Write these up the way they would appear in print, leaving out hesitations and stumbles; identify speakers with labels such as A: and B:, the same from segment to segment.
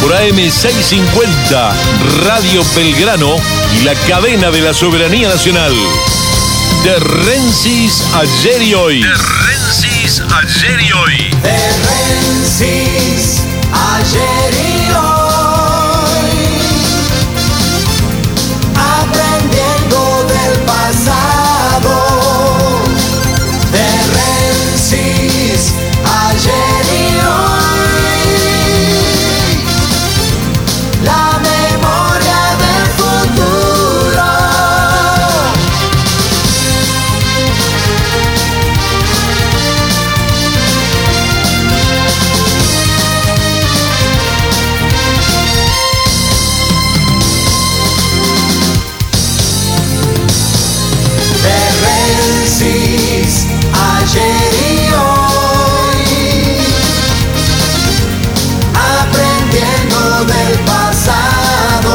A: por AM650, Radio Belgrano y la cadena de la soberanía nacional. De Rensis, ayer y hoy.
B: De Rensis, ayer y hoy.
C: De Rensis, ayer y hoy. Aprendiendo del pasado. De Rensis, ayer y hoy. La memoria del futuro. Ayer y hoy, aprendiendo del pasado.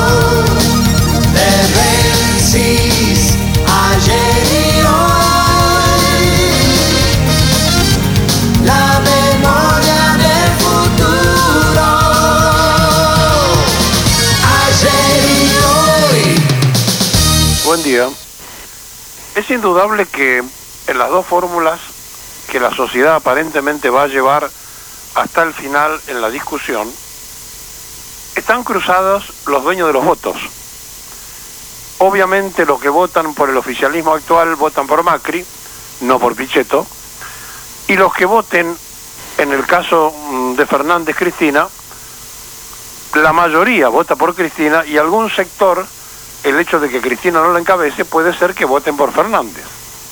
C: De Rensis, ayer y hoy, la memoria del futuro. Ayer y hoy.
D: Buen día. Es indudable que en las dos fórmulas que la sociedad aparentemente va a llevar hasta el final en la discusión, están cruzados los dueños de los votos. Obviamente los que votan por el oficialismo actual votan por Macri, no por Pichetto, y los que voten, en el caso de Fernández Cristina, la mayoría vota por Cristina y algún sector, el hecho de que Cristina no la encabece, puede ser que voten por Fernández.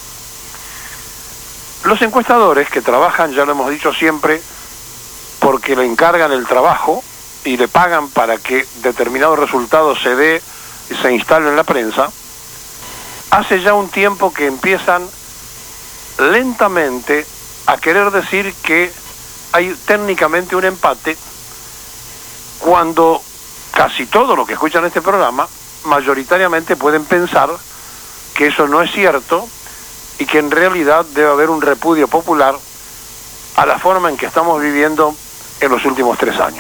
D: Los encuestadores que trabajan, ya lo hemos dicho siempre, porque le encargan el trabajo y le pagan para que determinado resultado se dé y se instale en la prensa, hace ya un tiempo que empiezan lentamente a querer decir que hay técnicamente un empate, cuando casi todos los que escuchan este programa mayoritariamente pueden pensar que eso no es cierto y que en realidad debe haber un repudio popular a la forma en que estamos viviendo en los últimos 3 años.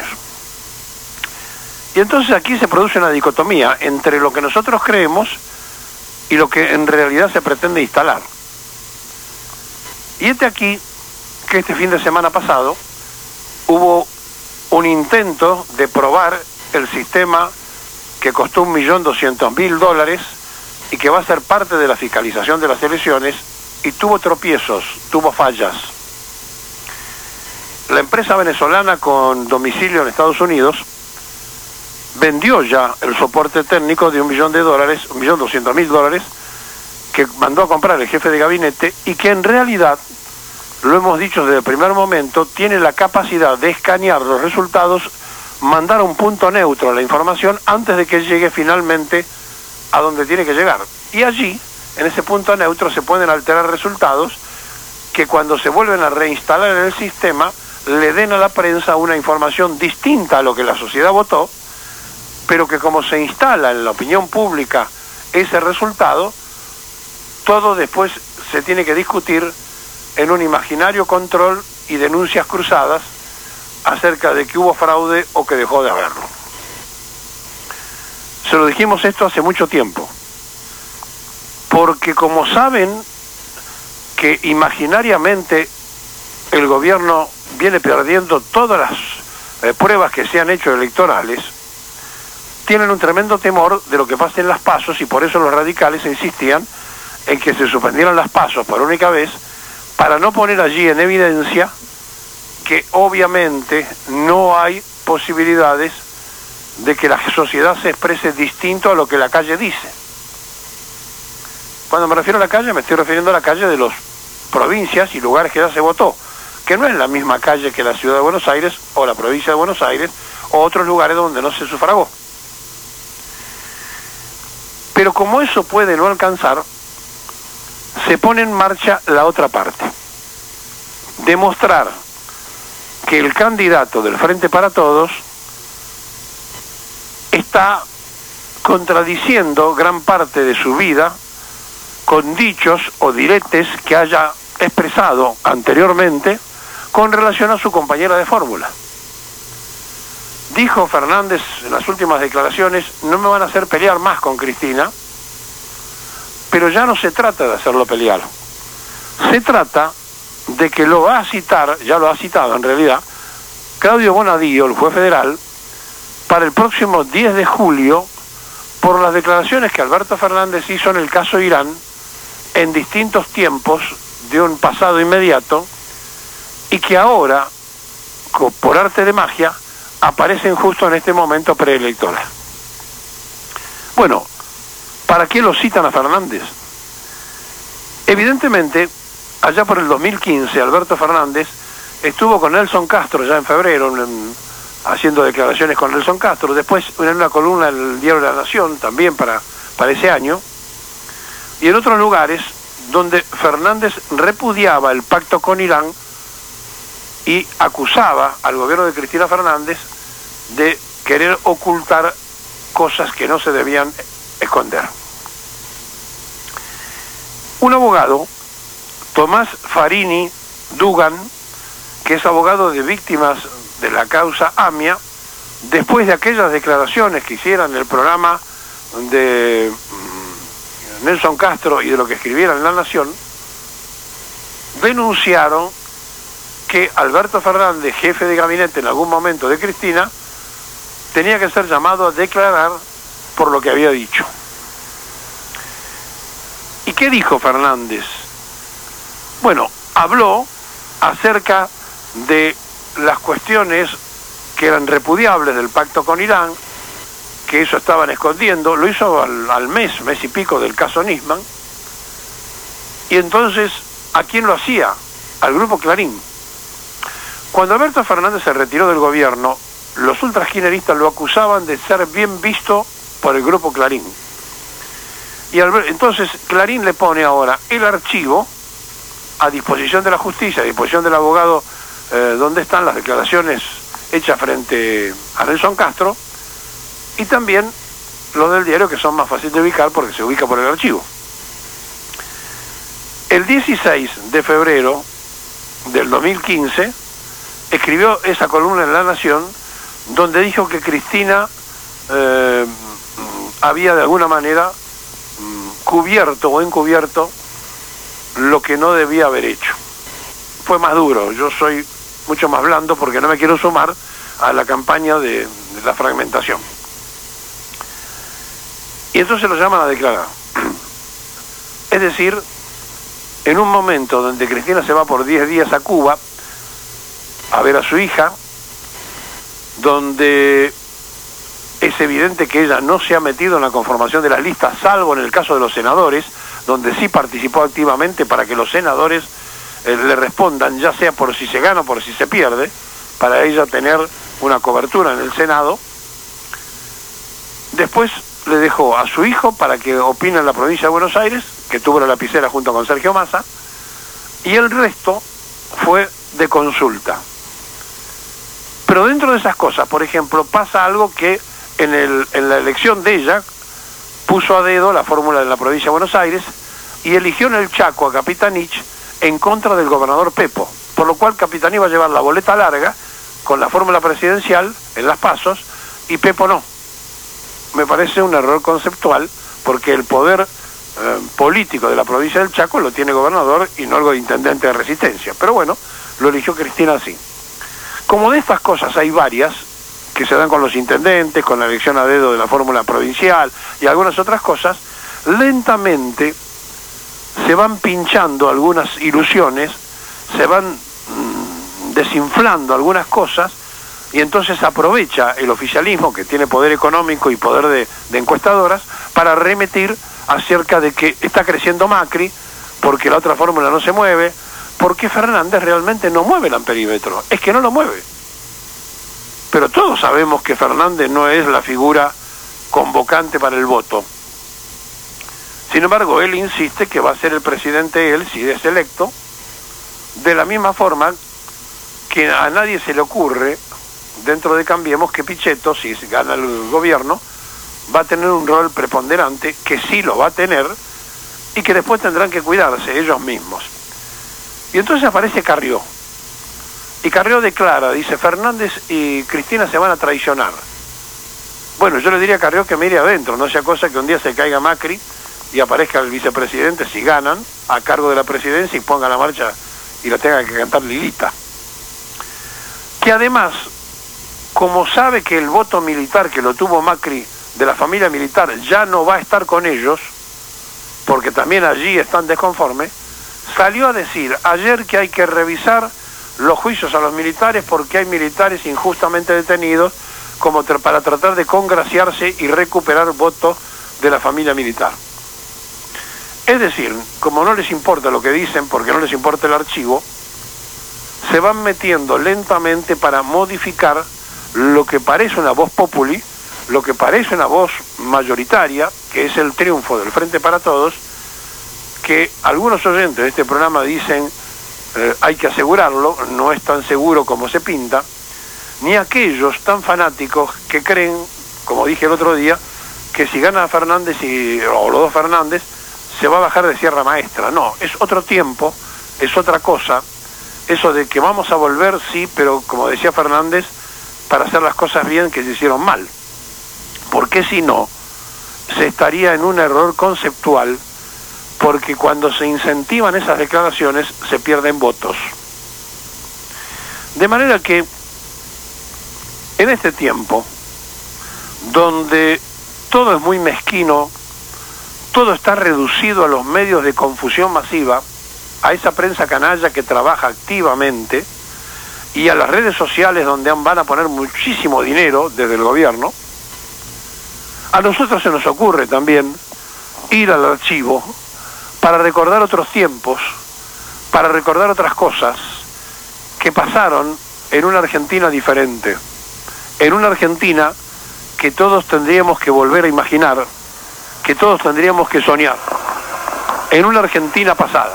D: Y entonces aquí se produce una dicotomía entre lo que nosotros creemos y lo que en realidad se pretende instalar. Y aquí que este fin de semana pasado hubo un intento de probar el sistema que costó $1.200.000 y que va a ser parte de la fiscalización de las elecciones, y tuvo tropiezos, tuvo fallas. La empresa venezolana con domicilio en Estados Unidos vendió ya el soporte técnico de $1.200.000 que mandó a comprar el jefe de gabinete, y que en realidad, lo hemos dicho desde el primer momento, tiene la capacidad de escanear los resultados, mandar a un punto neutro la información antes de que llegue finalmente a donde tiene que llegar. Y allí, en ese punto neutro, se pueden alterar resultados que cuando se vuelven a reinstalar en el sistema le den a la prensa una información distinta a lo que la sociedad votó, pero que como se instala en la opinión pública ese resultado, todo después se tiene que discutir en un imaginario control y denuncias cruzadas acerca de que hubo fraude o que dejó de haberlo. Se lo dijimos esto hace mucho tiempo, porque como saben que imaginariamente el gobierno viene perdiendo todas las pruebas que se han hecho electorales, tienen un tremendo temor de lo que pase en las PASOs, y por eso los radicales insistían en que se suspendieran las PASOs por única vez, para no poner allí en evidencia que obviamente no hay posibilidades de que la sociedad se exprese distinto a lo que la calle dice. Cuando me refiero a la calle, me estoy refiriendo a la calle de las provincias y lugares que ya se votó, que no es la misma calle que la ciudad de Buenos Aires o la provincia de Buenos Aires o otros lugares donde no se sufragó. Pero como eso puede no alcanzar, se pone en marcha la otra parte: demostrar que el candidato del Frente para Todos está contradiciendo gran parte de su vida con dichos o diretes que haya expresado anteriormente con relación a su compañera de fórmula. Dijo Fernández en las últimas declaraciones: no me van a hacer pelear más con Cristina, pero ya no se trata de hacerlo pelear. Se trata de que lo va a citar, ya lo ha citado en realidad, Claudio Bonadío, el juez federal, para el próximo 10 de julio, por las declaraciones que Alberto Fernández hizo en el caso Irán, en distintos tiempos de un pasado inmediato, y que ahora, por arte de magia, aparecen justo en este momento preelectoral. Bueno, ¿para qué lo citan a Fernández? Evidentemente, allá por el 2015, Alberto Fernández estuvo con Nelson Castro ya en febrero, haciendo declaraciones con Nelson Castro, después en una columna del diario La Nación, también para ese año, y en otros lugares donde Fernández repudiaba el pacto con Irán y acusaba al gobierno de Cristina Fernández de querer ocultar cosas que no se debían esconder. Un abogado, Tomás Farini Dugan, que es abogado de víctimas de la causa AMIA, después de aquellas declaraciones que hicieran en el programa de Nelson Castro y de lo que escribieran en La Nación, denunciaron que Alberto Fernández, jefe de gabinete en algún momento de Cristina, tenía que ser llamado a declarar por lo que había dicho. ¿Y qué dijo Fernández? Bueno, habló acerca de las cuestiones que eran repudiables del pacto con Irán, que eso estaban escondiendo. Lo hizo al mes y pico del caso Nisman. Y entonces, ¿a quién lo hacía? Al Grupo Clarín. Cuando Alberto Fernández se retiró del gobierno, los ultraskineristas lo acusaban de ser bien visto por el Grupo Clarín. Y entonces Clarín le pone ahora el archivo a disposición de la justicia, a disposición del abogado, donde están las declaraciones hechas frente a Nelson Castro, y también los del diario, que son más fáciles de ubicar porque se ubica por el archivo. El 16 de febrero del 2015 escribió esa columna en La Nación, donde dijo que Cristina había de alguna manera cubierto o encubierto lo que no debía haber hecho. Fue más duro, yo soy mucho más blando porque no me quiero sumar a la campaña de la fragmentación. Y entonces lo llaman a declarar. Es decir, en un momento donde Cristina se va por 10 días a Cuba a ver a su hija, donde es evidente que ella no se ha metido en la conformación de las listas, salvo en el caso de los senadores, donde sí participó activamente para que los senadores le respondan, ya sea por si se gana o por si se pierde, para ella tener una cobertura en el Senado. Después le dejó a su hijo para que opine en la provincia de Buenos Aires, que tuvo la lapicera junto con Sergio Massa, y el resto fue de consulta. Pero dentro de esas cosas, por ejemplo, pasa algo que en la elección de ella puso a dedo la fórmula de la provincia de Buenos Aires y eligió en el Chaco a Capitanich en contra del gobernador Pepo, por lo cual Capitanich va a llevar la boleta larga con la fórmula presidencial en las pasos y Pepo no. Me parece un error conceptual porque el poder político de la provincia del Chaco lo tiene el gobernador y no el intendente de Resistencia, pero bueno, lo eligió Cristina así. Como de estas cosas hay varias que se dan con los intendentes, con la elección a dedo de la fórmula provincial y algunas otras cosas, lentamente se van pinchando algunas ilusiones, se van desinflando algunas cosas, y entonces aprovecha el oficialismo, que tiene poder económico y poder de encuestadoras, para remitir acerca de que está creciendo Macri, porque la otra fórmula no se mueve, porque Fernández realmente no mueve el amperímetro, es que no lo mueve. Pero todos sabemos que Fernández no es la figura convocante para el voto. Sin embargo, él insiste que va a ser el presidente él, si es electo, de la misma forma que a nadie se le ocurre, dentro de Cambiemos, que Pichetto, si gana el gobierno, va a tener un rol preponderante, que sí lo va a tener, y que después tendrán que cuidarse ellos mismos. Y entonces aparece Carrió. Y Carrió declara, dice, Fernández y Cristina se van a traicionar. Bueno, yo le diría a Carrió que mire adentro, no sea cosa que un día se caiga Macri y aparezca el vicepresidente, si ganan, a cargo de la presidencia y ponga la marcha y la tenga que cantar Lilita. Que además, como sabe que el voto militar que lo tuvo Macri de la familia militar ya no va a estar con ellos, porque también allí están desconformes, salió a decir ayer que hay que revisar los juicios a los militares porque hay militares injustamente detenidos como para tratar de congraciarse y recuperar votos de la familia militar. Es decir, como no les importa lo que dicen, porque no les importa el archivo, se van metiendo lentamente para modificar lo que parece una voz populi, lo que parece una voz mayoritaria, que es el triunfo del Frente para Todos, que algunos oyentes de este programa dicen hay que asegurarlo, no es tan seguro como se pinta, ni aquellos tan fanáticos que creen, como dije el otro día, que si gana Fernández o los dos Fernández, se va a bajar de Sierra Maestra. No, es otro tiempo, es otra cosa. Eso de que vamos a volver, sí, pero como decía Fernández, para hacer las cosas bien que se hicieron mal. Porque si no, se estaría en un error conceptual, porque cuando se incentivan esas declaraciones se pierden votos. De manera que en este tiempo, donde todo es muy mezquino, todo está reducido a los medios de confusión masiva, a esa prensa canalla que trabaja activamente, y a las redes sociales donde van a poner muchísimo dinero desde el gobierno, a nosotros se nos ocurre también ir al archivo para recordar otros tiempos, para recordar otras cosas que pasaron en una Argentina diferente, en una Argentina que todos tendríamos que volver a imaginar, que todos tendríamos que soñar, en una Argentina pasada.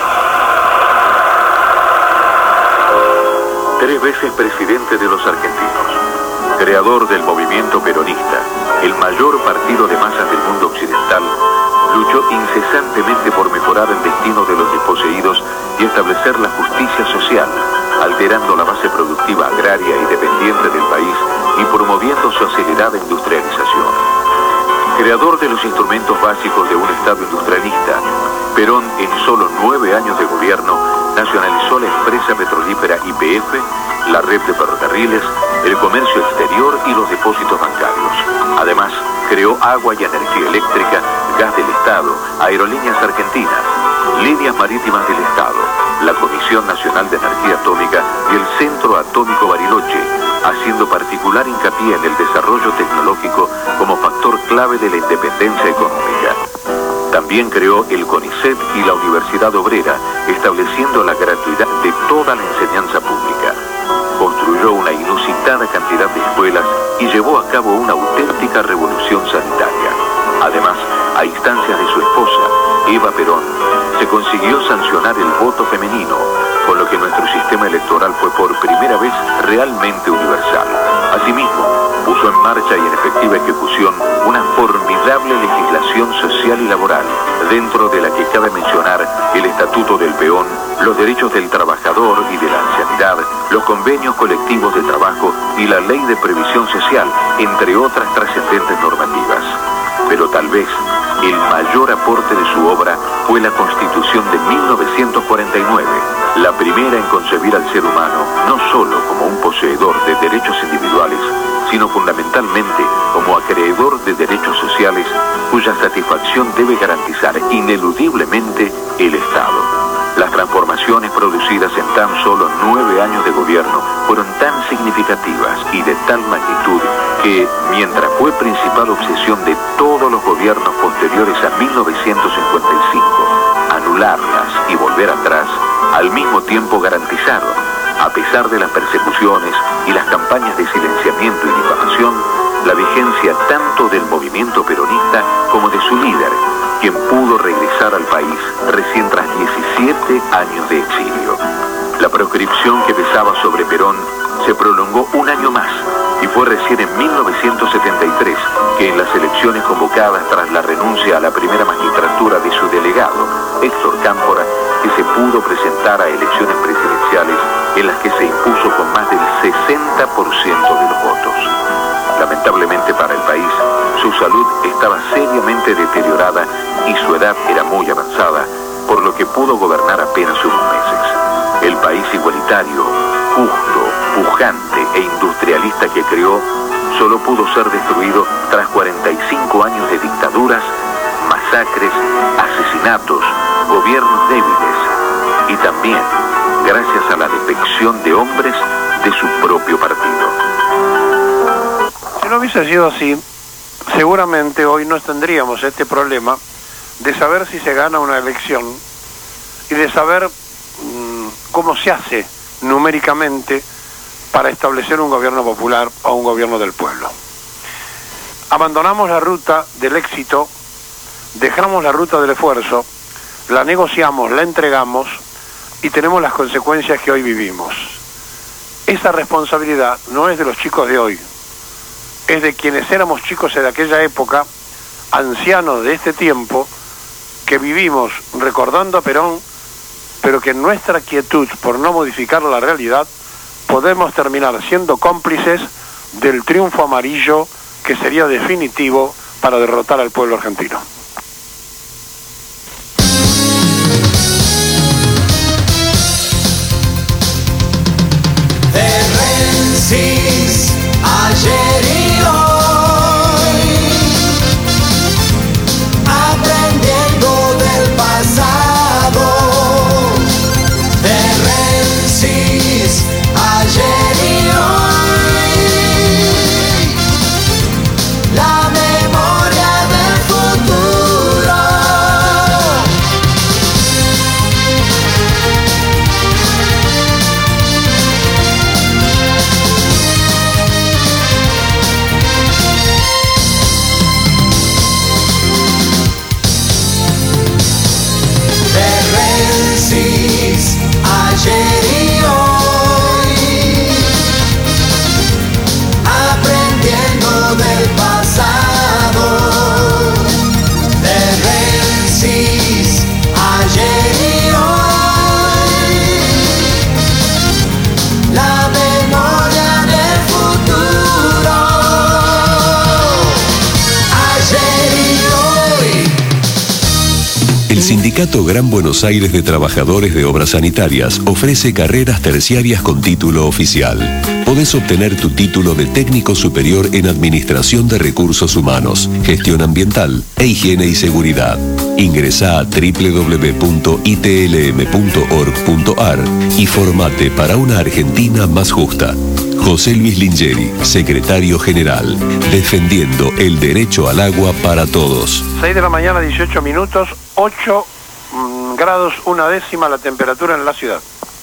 E: 3 veces presidente de los argentinos, creador del movimiento peronista, el mayor partido de masas del mundo occidental, luchó incesantemente por mejorar el destino de los desposeídos y establecer la justicia social, alterando la base productiva agraria y dependiente del país y promoviendo su acelerada industrialización. Creador de los instrumentos básicos de un Estado industrialista, Perón, en solo 9 años de gobierno, nacionalizó la empresa petrolífera YPF, la red de ferrocarriles, el comercio exterior y los depósitos bancarios. Además, creó agua y energía eléctrica, gas del Estado, aerolíneas argentinas, líneas marítimas del Estado, la Comisión Nacional de Energía Atómica y el Centro Atómico Bariloche, haciendo particular hincapié en el desarrollo tecnológico como factor clave de la independencia económica. También creó el CONICET y la Universidad Obrera, estableciendo la gratuidad de toda la enseñanza pública. Construyó una inusitada cantidad de escuelas y llevó a cabo una auténtica revolución sanitaria. Además, a instancias de su esposa, Eva Perón, se consiguió sancionar el voto femenino, con lo que nuestro sistema electoral fue por primera vez realmente universal. Asimismo, puso en marcha y en efectiva ejecución una formidable legislación social y laboral, dentro de la que cabe mencionar el Estatuto del Peón, los derechos del trabajador y de la ancianidad, los convenios colectivos de trabajo y la Ley de Previsión Social, entre otras trascendentes normativas. Pero tal vez el mayor aporte de su obra fue la Constitución de 1949, la primera en concebir al ser humano no solo como un poseedor de derechos individuales, sino fundamentalmente como acreedor de derechos sociales cuya satisfacción debe garantizar ineludiblemente el Estado. Las transformaciones producidas en tan solo 9 años de gobierno fueron tan significativas y de tal magnitud que, mientras fue principal obsesión de todos los gobiernos posteriores a 1955, anularlas y volver atrás, al mismo tiempo garantizaron, a pesar de las persecuciones y las campañas de silenciamiento y difamación, la vigencia tanto del movimiento peronista como de su líder, quien pudo regresar al país recién tras 17 años de exilio. La proscripción que pesaba sobre Perón se prolongó un año más y fue recién en 1973 que en las elecciones convocadas tras la renuncia a la primera magistratura de su delegado, Héctor Cámpora, que se pudo presentar a elecciones presidenciales en las que se impuso salud estaba seriamente deteriorada y su edad era muy avanzada, por lo que pudo gobernar apenas unos meses. El país igualitario, justo, pujante e industrialista que creó, solo pudo ser destruido tras 45 años de dictaduras, masacres, asesinatos, gobiernos débiles y también gracias a la defección de hombres de su propio partido.
D: Si no hubiese sido así, seguramente hoy no tendríamos este problema de saber si se gana una elección y de saber cómo se hace numéricamente para establecer un gobierno popular o un gobierno del pueblo. Abandonamos la ruta del éxito, dejamos la ruta del esfuerzo, la negociamos, la entregamos y tenemos las consecuencias que hoy vivimos. Esa responsabilidad no es de los chicos de hoy, es de quienes éramos chicos de aquella época, ancianos de este tiempo, que vivimos recordando a Perón, pero que en nuestra quietud por no modificar la realidad podemos terminar siendo cómplices del triunfo amarillo que sería definitivo para derrotar al pueblo argentino.
C: Rensis, ayer y hoy, aprendiendo del pasado. De Rensis, ayer y hoy, la memoria del futuro. Ayer y hoy, aprendiendo del pasado. De Rensis, ayer y hoy, la memoria del futuro. Ayer y hoy.
F: El Sindicato Gran Buenos Aires de Trabajadores de Obras Sanitarias ofrece carreras terciarias con título oficial. Podés obtener tu título de técnico superior en Administración de Recursos Humanos, Gestión Ambiental e Higiene y Seguridad. Ingresá a www.itlm.org.ar y formate para una Argentina más justa. José Luis Lingeri, Secretario General, defendiendo el derecho al agua para todos.
D: 6 de la mañana, 18 minutos, 8 grados, 1 décima la temperatura en la ciudad.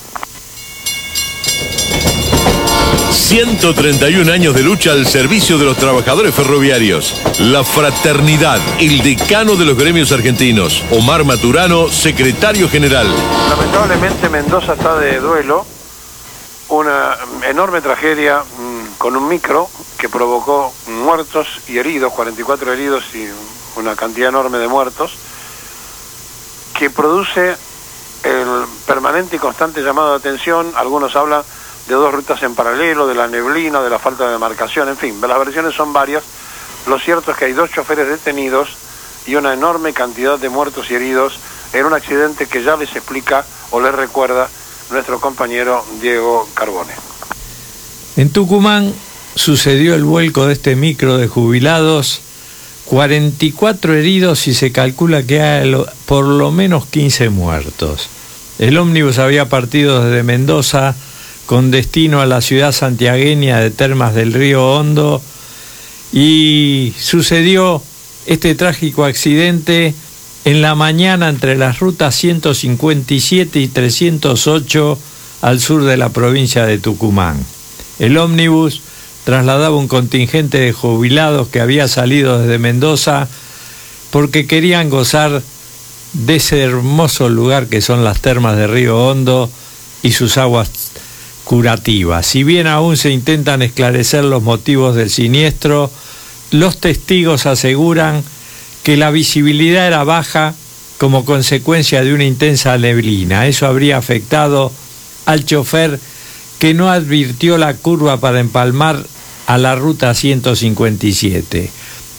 A: 131 años de lucha al servicio de los trabajadores ferroviarios. La fraternidad, el decano de los gremios argentinos, Omar Maturano, secretario general.
D: Lamentablemente Mendoza está de duelo. Una enorme tragedia con un micro que provocó muertos y heridos, 44 heridos y una cantidad enorme de muertos, que produce el permanente y constante llamado de atención. Algunos hablan de 2 rutas en paralelo, de la neblina, de la falta de demarcación, en fin, las versiones son varias. Lo cierto es que hay 2 choferes detenidos y una enorme cantidad de muertos y heridos en un accidente que ya les explica o les recuerda nuestro compañero Diego Carbone.
G: En Tucumán sucedió el vuelco de este micro de jubilados, 44 heridos y se calcula que hay por lo menos 15 muertos. El ómnibus había partido desde Mendoza con destino a la ciudad santiagueña de Termas del Río Hondo y sucedió este trágico accidente en la mañana entre las rutas 157 y 308 al sur de la provincia de Tucumán. El ómnibus trasladaba un contingente de jubilados que había salido desde Mendoza porque querían gozar de ese hermoso lugar que son las termas de Río Hondo y sus aguas curativas. Si bien aún se intentan esclarecer los motivos del siniestro, los testigos aseguran que la visibilidad era baja como consecuencia de una intensa neblina. Eso habría afectado al chofer que no advirtió la curva para empalmar a la ruta 157.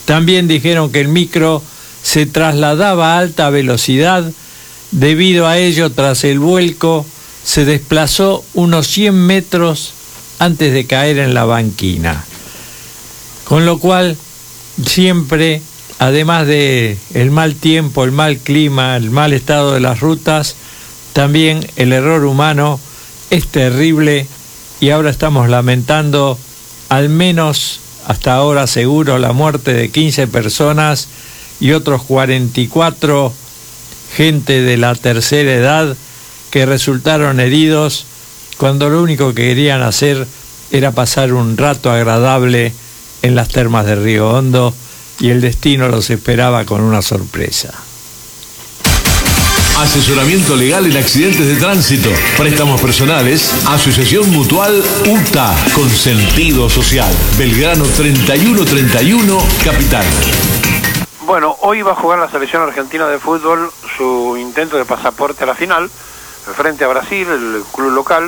G: También dijeron que el micro se trasladaba a alta velocidad. Debido a ello, tras el vuelco, se desplazó unos 100 metros antes de caer en la banquina. Con lo cual, siempre, además de el mal tiempo, el mal clima, el mal estado de las rutas, también el error humano es terrible, y ahora estamos lamentando, al menos hasta ahora seguro, la muerte de 15 personas y otros 44 gente de la tercera edad que resultaron heridos cuando lo único que querían hacer era pasar un rato agradable en las termas de Río Hondo, y el destino los esperaba con una sorpresa.
A: Asesoramiento legal en accidentes de tránsito, préstamos personales, Asociación Mutual UTA, con sentido social. Belgrano 3131, Capital.
D: Bueno, hoy va a jugar la selección argentina de fútbol su intento de pasaporte a la final, frente a Brasil, el club local,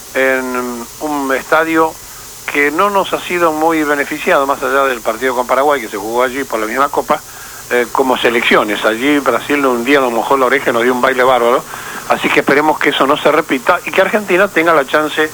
D: en un estadio que no nos ha sido muy beneficiado, más allá del partido con Paraguay, que se jugó allí por la misma Copa, como selecciones. Allí Brasil un día nos mojó la oreja y nos dio un baile bárbaro, así que esperemos que eso no se repita y que Argentina tenga la chance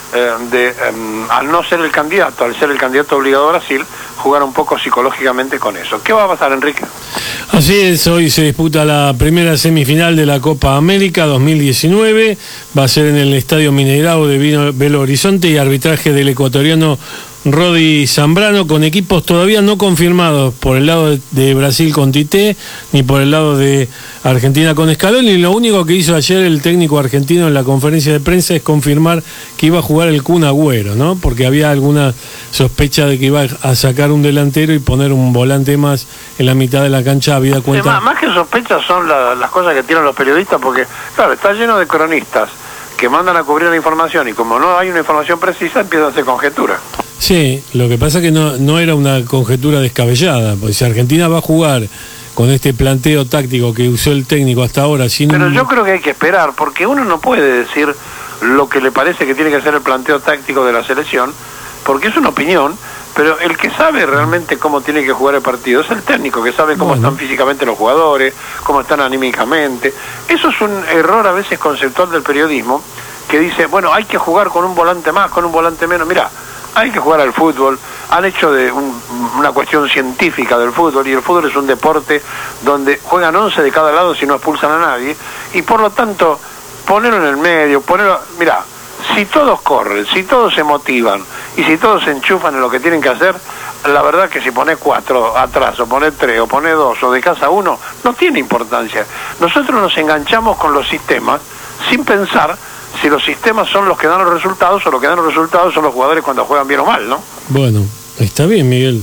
D: de, al no ser el candidato, al ser el candidato obligado a Brasil, jugar un poco psicológicamente con eso. ¿Qué va a pasar, Enrique?
H: Así es, hoy se disputa la primera semifinal de la Copa América 2019, va a ser en el Estadio Mineirao de Belo Horizonte, y arbitraje del ecuatoriano Rodi Zambrano, con equipos todavía no confirmados por el lado de Brasil con Tite, ni por el lado de Argentina con Scaloni. Lo único que hizo ayer el técnico argentino en la conferencia de prensa es confirmar que iba a jugar el Kun Agüero, ¿no? Porque había alguna sospecha de que iba a sacar un delantero y poner un volante más en la mitad de la cancha, habida cuenta.
D: Más que sospechas son las cosas que tiran los periodistas, porque claro, está lleno de cronistas que mandan a cubrir la información, y como no hay una información precisa, empiezan a hacer conjeturas.
H: Sí, lo que pasa es que no era una conjetura descabellada, porque si Argentina va a jugar con este planteo táctico que usó el técnico hasta ahora sin...
D: Pero yo creo que hay que esperar, porque uno no puede decir lo que le parece que tiene que ser el planteo táctico de la selección, porque es una opinión, pero el que sabe realmente cómo tiene que jugar el partido es el técnico, que sabe cómo están físicamente los jugadores, cómo están anímicamente. Eso es un error a veces conceptual del periodismo, que dice, bueno, hay que jugar con un volante más, con un volante menos. Mira, hay que jugar al fútbol. Han hecho de una cuestión científica del fútbol, y el fútbol es un deporte donde juegan 11 de cada lado si no expulsan a nadie, y por lo tanto ponerlo en el medio, mira, si todos corren, si todos se motivan y si todos se enchufan en lo que tienen que hacer, la verdad que si pones 4 atrás, o pones 3, o pones 2, o dejás a 1, no tiene importancia. Nosotros nos enganchamos con los sistemas sin pensar si los sistemas son los que dan los resultados, o los que dan los resultados son los jugadores cuando juegan bien o mal, ¿no?
H: Bueno, está bien, Miguel.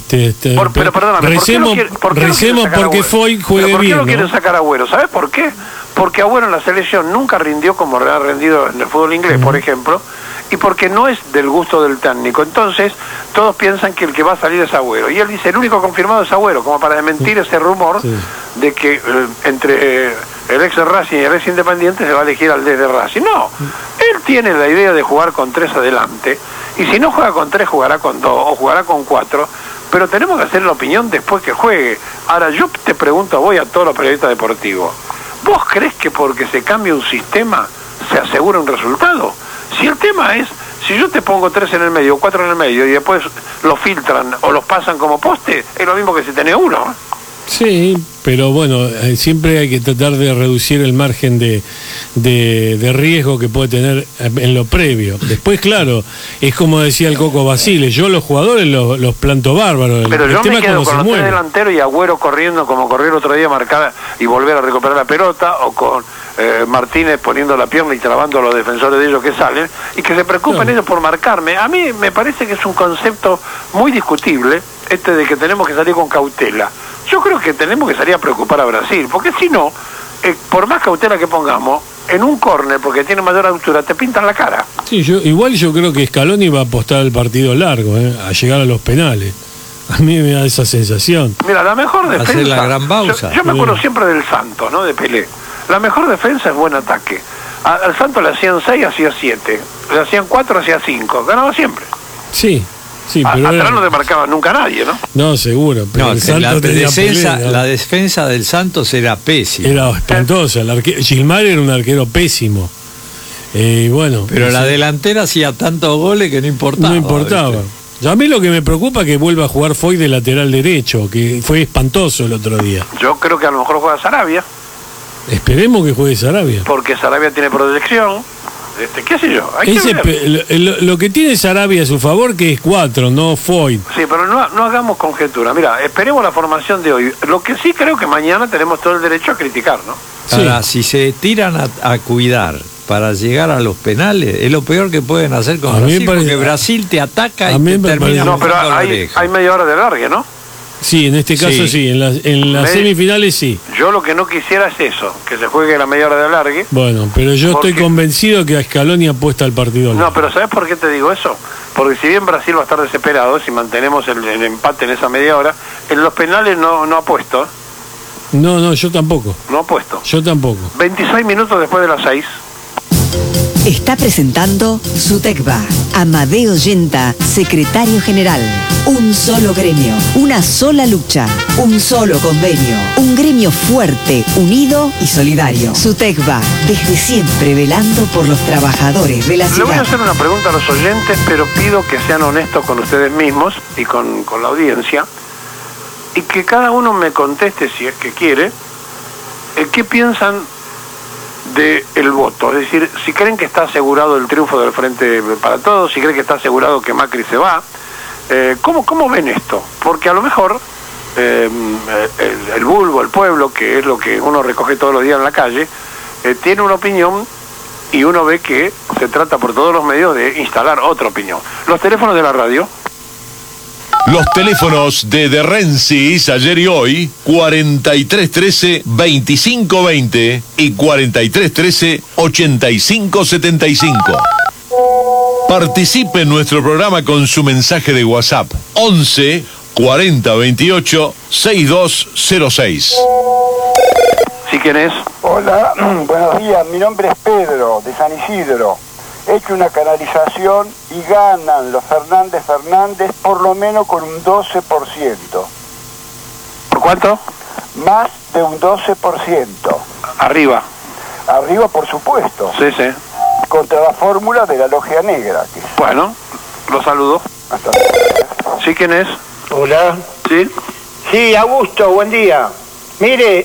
D: Pero perdóname,
H: recemos porque Foy juegue bien.
D: ¿Por qué lo quieren sacar a Agüero? ¿Sabes por qué? Porque Agüero en la selección nunca rindió como ha rendido en el fútbol inglés, por ejemplo, y porque no es del gusto del técnico. Entonces, todos piensan que el que va a salir es Agüero. Y él dice, el único confirmado es Agüero, como para desmentir ese rumor de que entre el ex Racing y el ex Independiente se va a elegir al de Racing. No, él tiene la idea de jugar con 3 adelante, y si no juega con 3, jugará con 2 o jugará con 4, pero tenemos que hacer la opinión después que juegue. Ahora, yo te pregunto, voy a todos los periodistas deportivos, ¿vos crees que porque se cambia un sistema se asegura un resultado? Si el tema es, si yo te pongo 3 en el medio o 4 en el medio y después los filtran o los pasan como poste, es lo mismo que si tenés 1.
H: Sí, pero bueno, siempre hay que tratar de reducir el margen de riesgo que puede tener en lo previo. Después, claro, es como decía el Coco Basile, yo los jugadores los planto bárbaros.
D: Pero yo me quedo con los 3 delanteros y Agüero corriendo como corrió el otro día, marcar y volver a recuperar la pelota, o con Martínez poniendo la pierna y trabando a los defensores de ellos que salen, y que se preocupen ellos por marcarme. A mí me parece que es un concepto muy discutible de que tenemos que salir con cautela. Yo creo que tenemos que salir a preocupar a Brasil, porque si no, por más cautela que pongamos, en un córner, porque tiene mayor altura, te pintan la cara.
H: Sí, yo creo que Scaloni va a apostar al partido largo, a llegar a los penales. A mí me da esa sensación.
D: Mira, la mejor defensa...
G: Hacer la gran pausa.
D: Yo me acuerdo siempre del Santos, ¿no? De Pelé. La mejor defensa es buen ataque. Al Santos le hacían 6, hacía 7. Le hacían 4, hacía 5. Ganaba siempre.
H: Sí, Sí, pero
D: atrás no te marcaba nunca nadie, ¿no?
H: No, seguro. Pero
G: No,
H: el Santos
G: la
H: tenía
G: defensa,
H: pelea.
G: la defensa del Santos era pésima.
H: Era espantosa. Gilmar era un arquero pésimo. Bueno.
G: Pero la delantera hacía tantos goles que no importaba.
H: No importaba.
G: ¿viste?
H: A mí lo que me preocupa es que vuelva a jugar Foy de lateral derecho, que fue espantoso el otro día.
D: Yo creo que a lo mejor juega Sarabia,
H: Esperemos que juegue Sarabia.
D: porque Sarabia tiene proyección. ¿Qué sé yo? Hay que ver.
H: Lo que tiene Sarabia a su favor que es 4, no Foy.
D: Sí, pero no hagamos conjetura. Mira, esperemos la formación de hoy. Lo que sí creo que mañana tenemos todo el derecho a criticar, ¿no?
G: Ahora, si se tiran a cuidar para llegar a los penales, es lo peor que pueden hacer con
H: A mí
G: Brasil,
H: me parece-
G: porque Brasil te ataca
H: a
G: y
H: mí
G: te
H: me
G: termina
H: parece-
D: No, pero
G: mojando la
D: hay
G: oreja.
D: media hora de largue, ¿no?
H: Sí, en este caso
G: Sí.
H: sí, en las semifinales sí.
D: Yo lo que no quisiera es eso, que se juegue la media hora de alargue.
H: Bueno, pero yo estoy
D: Porque-
H: convencido que a Scaloni apuesta al partido.
D: No, pero ¿sabes por qué te digo eso? Porque si bien Brasil va a estar desesperado, si mantenemos el empate en esa media hora, en los penales no apuesto,
H: No, yo tampoco.
D: no apuesto.
H: Yo tampoco.
D: 26 minutos después de las 6.
I: Está presentando Sutecba. Amadeo Yenta, secretario general. Un solo gremio, una sola lucha, un solo convenio. Un gremio fuerte, unido y solidario. Sutecba, desde siempre velando por los trabajadores de la
D: Le voy a
I: ciudad.
D: hacer una pregunta a los oyentes, pero pido que sean honestos con ustedes mismos y con la audiencia, y que cada uno me conteste, si es que quiere, qué piensan del voto. Es decir, si creen que está asegurado el triunfo del Frente para Todos, si creen que está asegurado que Macri se va, ¿cómo ven esto? Porque a lo mejor el vulgo, el pueblo, que es lo que uno recoge todos los días en la calle, tiene una opinión y uno ve que se trata por todos los medios de instalar otra opinión. Los teléfonos de la radio.
A: Los teléfonos de Rensis ayer y hoy, 4313-2520 y 4313-8575. Participe en nuestro programa con su mensaje de WhatsApp 11 40 28 6206.
D: ¿Sí quién es?
J: Hola, buenos días, mi nombre es Pedro, de San Isidro. He hecho una canalización y ganan los Fernández por lo menos con un 12%.
D: ¿Por cuánto?
J: Más de un 12%.
D: Arriba.
J: Arriba, por supuesto.
D: Sí, sí.
J: Contra la fórmula de la logia negra. Que es.
D: Bueno, lo saludo.
J: Hasta luego.
D: ¿Sí quién es?
K: Hola.
D: ¿Sí?
K: Sí, Augusto, buen día. Mire,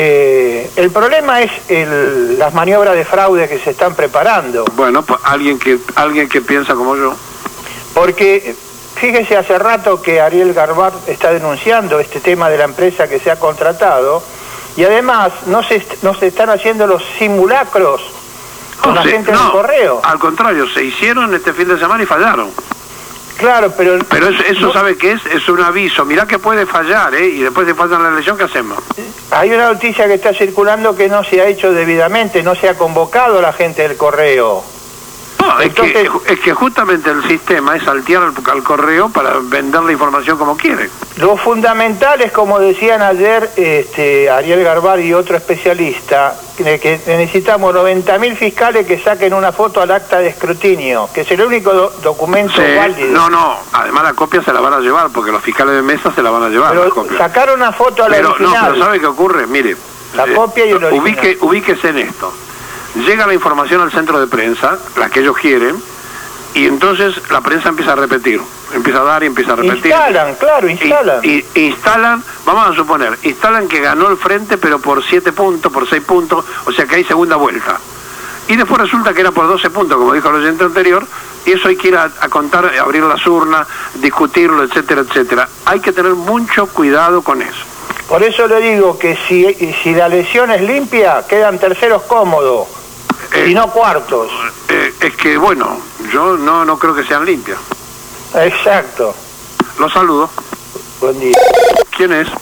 K: el problema es las maniobras de fraude que se están preparando.
D: Bueno, pues alguien que piensa como yo.
K: Porque, fíjese, hace rato que Ariel Garbar está denunciando este tema de la empresa que se ha contratado, y además no se están haciendo los simulacros con la gente del correo.
D: Al contrario, se hicieron este fin de semana y fallaron.
K: Claro, pero
D: eso ¿sabe qué es? Es un aviso. Mirá que puede fallar, y después de fallar la elección, ¿qué hacemos?
K: hay una noticia que está circulando que no se ha hecho debidamente, no se ha convocado a la gente del correo.
D: No, es que justamente el sistema es saltear al correo para vender la información como quiere.
K: Lo fundamental es, como decían ayer Ariel Garbar y otro especialista, que necesitamos 90.000 fiscales que saquen una foto al acta de escrutinio, que es el único documento válido.
D: No, además la copia se la van a llevar, porque los fiscales de mesa se la van a llevar.
K: Pero sacar una foto al original.
D: No, pero ¿sabe qué ocurre? Mire,
K: la copia y el original.
D: Ubíquese en esto. Llega la información al centro de prensa, la que ellos quieren, y entonces la prensa empieza a repetir, empieza a dar y empieza a repetir.
K: Instalan.
D: Y instalan, vamos a suponer, instalan que ganó el frente, pero por 7 puntos, por 6 puntos, o sea que hay segunda vuelta. Y después resulta que era por 12 puntos, como dijo el oyente anterior, y eso hay que ir a contar, abrir las urnas, discutirlo, etcétera, etcétera. Hay que tener mucho cuidado con eso.
K: Por eso le digo que si la lesión es limpia, quedan terceros cómodos. Y no cuartos.
D: Es que, bueno, yo no creo que sean limpias.
K: Exacto.
D: Los saludo.
K: Buen día.
D: ¿Quién es?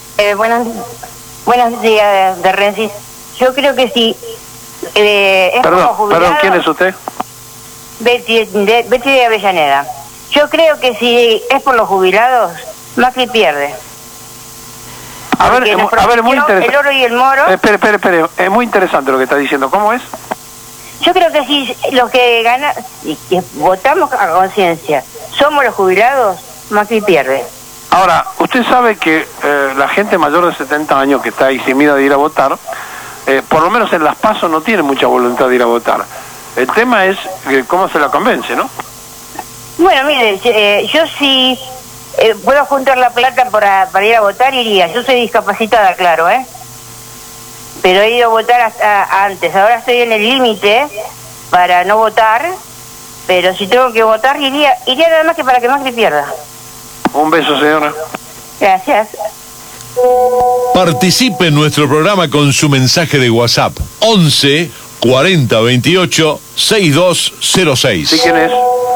L: Buenos días, de Rensis. Yo creo que sí.
D: Perdón, ¿quién es usted?
L: Betty de Avellaneda. Yo creo que si es por los jubilados, Macri pierde.
D: A ver, muy interesante.
L: El oro y el moro.
D: Espere, es muy interesante lo que está diciendo. ¿Cómo es?
L: Yo creo que si los que ganan, y que votamos a conciencia, somos los jubilados, Macri pierde.
D: Ahora, usted sabe que la gente mayor de 70 años que está eximida de ir a votar, por lo menos en las PASO no tiene mucha voluntad de ir a votar. El tema es cómo se la convence, ¿no?
L: Bueno, mire, yo sí puedo juntar la plata para ir a votar, iría. Yo soy discapacitada, claro, pero he ido a votar hasta antes. Ahora estoy en el límite para no votar, pero si tengo que votar, iría nada más que para que Macri pierda.
D: Un beso, señora.
L: Gracias.
A: Participe en nuestro programa con su mensaje de WhatsApp 11 40 28 6206.
D: ¿Sí, quién es?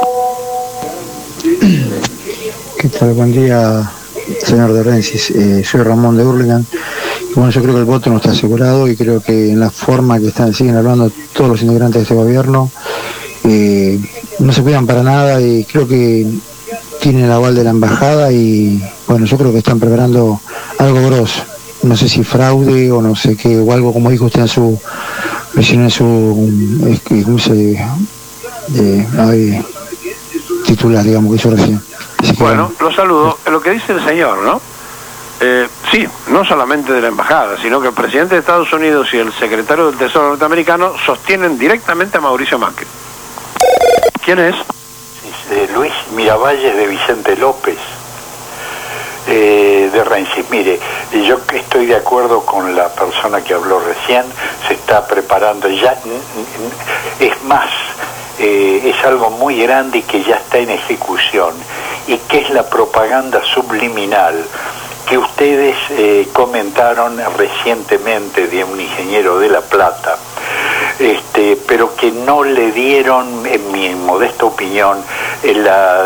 M: ¿Qué tal? Buen día, señor de Rensis. Soy Ramón de Hurlingham. Y bueno, yo creo que el voto no está asegurado y creo que en la forma que siguen hablando todos los integrantes de este gobierno, no se cuidan para nada y creo que tienen el aval de la embajada y bueno, yo creo que están preparando algo grosso. No sé si fraude o no sé qué, o algo como dijo usted en su ¿cómo se titular, digamos, que hizo recién.
D: Bueno, lo saludo. Lo que dice el señor, ¿no? Sí, no solamente de la embajada, sino que el presidente de Estados Unidos y el secretario del Tesoro norteamericano sostienen directamente a Mauricio Macri. ¿Quién es?
N: Luis Miravalles de Vicente López, de Rensis. Mire, yo estoy de acuerdo con la persona que habló recién, se está preparando ya, es más, es algo muy grande y que ya está en ejecución, y que es la propaganda subliminal que ustedes comentaron recientemente de un ingeniero de La Plata, pero que no le dieron, en mi modesta opinión, la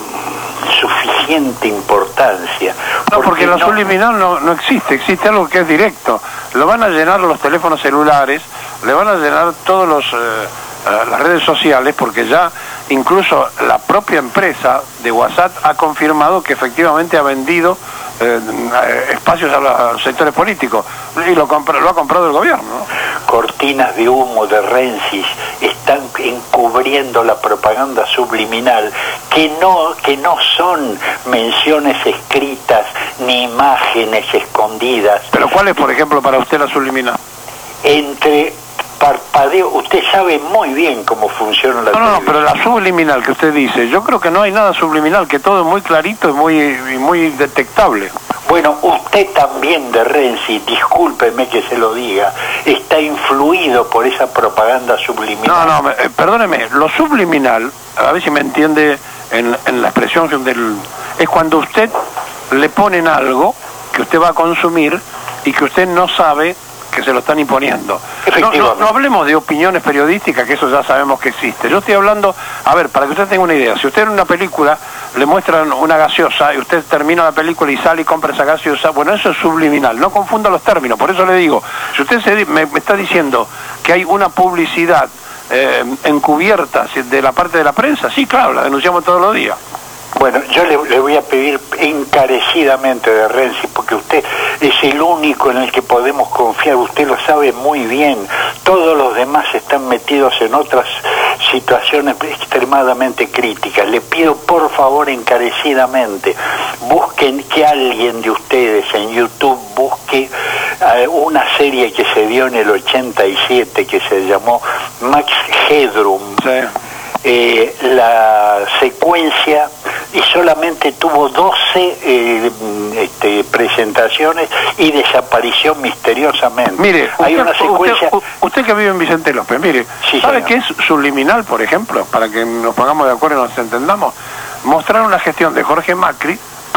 N: suficiente importancia.
D: No, porque la subliminal no existe, existe algo que es directo. Lo van a llenar los teléfonos celulares, le van a llenar todos las redes sociales, porque ya incluso la propia empresa de WhatsApp ha confirmado que efectivamente ha vendido espacios a los sectores políticos y lo ha comprado el gobierno, ¿no?
N: Cortinas de humo de Rensis están encubriendo la propaganda subliminal, que no son menciones escritas ni imágenes escondidas.
D: ¿Pero cuál es, por ejemplo, para usted la subliminal?
N: Entre parpadeo, usted sabe muy bien cómo funciona la
D: No, pero la subliminal que usted dice, yo creo que no hay nada subliminal, que todo es muy clarito y muy detectable.
N: Bueno, usted también de Renzi, discúlpeme que se lo diga, está influido por esa propaganda subliminal.
D: No, perdóneme, lo subliminal, a ver si me entiende en la expresión es cuando usted le ponen algo que usted va a consumir y que usted no sabe que se lo están imponiendo. No hablemos de opiniones periodísticas, que eso ya sabemos que existe. Yo estoy hablando, a ver, para que usted tenga una idea, si usted en una película le muestran una gaseosa y usted termina la película y sale y compra esa gaseosa, bueno, eso es subliminal, no confunda los términos. Por eso le digo, si usted me está diciendo que hay una publicidad encubierta de la parte de la prensa, sí, claro, la denunciamos todos los días.
N: Bueno, yo le voy a pedir encarecidamente de Renzi, porque usted es el único en el que podemos confiar, usted lo sabe muy bien, todos los demás están metidos en otras situaciones extremadamente críticas. Le pido por favor encarecidamente, busquen que alguien de ustedes en YouTube busque una serie que se dio en el 87 que se llamó Max Headroom. Sí. La secuencia, y solamente tuvo 12 presentaciones y desapareció misteriosamente.
D: Mire,
N: hay una secuencia.
D: Usted que vive en Vicente López, mire,
N: sí,
D: ¿sabe qué es subliminal, por ejemplo? Para que nos pongamos de acuerdo y nos entendamos. Mostrar una gestión de Jorge Macri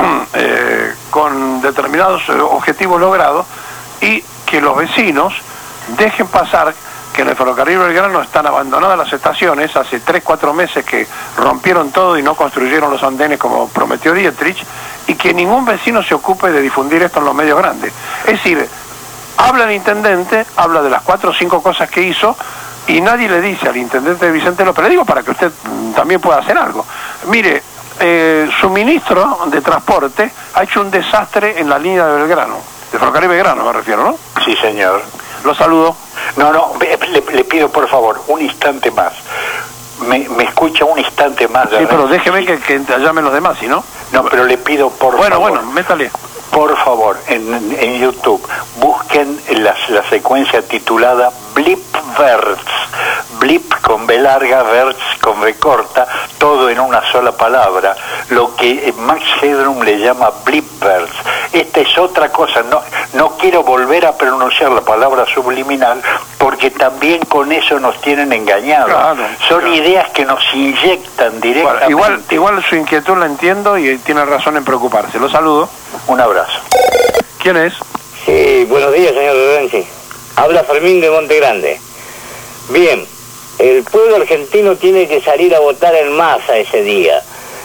D: con determinados objetivos logrados y que los vecinos dejen pasar que en el ferrocarril Belgrano están abandonadas las estaciones, hace 3-4 meses que rompieron todo y no construyeron los andenes como prometió Dietrich, y que ningún vecino se ocupe de difundir esto en los medios grandes. Es decir, habla el intendente, habla de las 4 o 5 cosas que hizo, y nadie le dice al intendente de Vicente López, le digo para que usted también pueda hacer algo. Mire, su ministro de Transporte ha hecho un desastre en la línea de Belgrano, de ferrocarril Belgrano me refiero, ¿no?
N: Sí, señor.
D: Lo saludo.
N: No, le pido por favor un instante más. me escucha un instante más.
D: Sí, pero déjeme que llamen los demás, ¿si no?
N: No, pero le pido por favor.
D: Bueno, métale.
N: Por favor, en YouTube, busquen la secuencia titulada Blipverts. Blip con B larga, Verts con B corta, todo en una sola palabra, lo que Max Headroom le llama Blipverts. Esta es otra cosa, no quiero volver a pronunciar la palabra subliminal, porque también con eso nos tienen engañados. Claro, son ideas que nos inyectan directamente.
D: Bueno, igual su inquietud la entiendo y tiene razón en preocuparse. Lo saludo.
N: Un abrazo.
D: ¿Quién es?
O: Sí, buenos días, señor Lorenzi. Habla Fermín de Monte Grande. Bien, el pueblo argentino tiene que salir a votar en masa ese día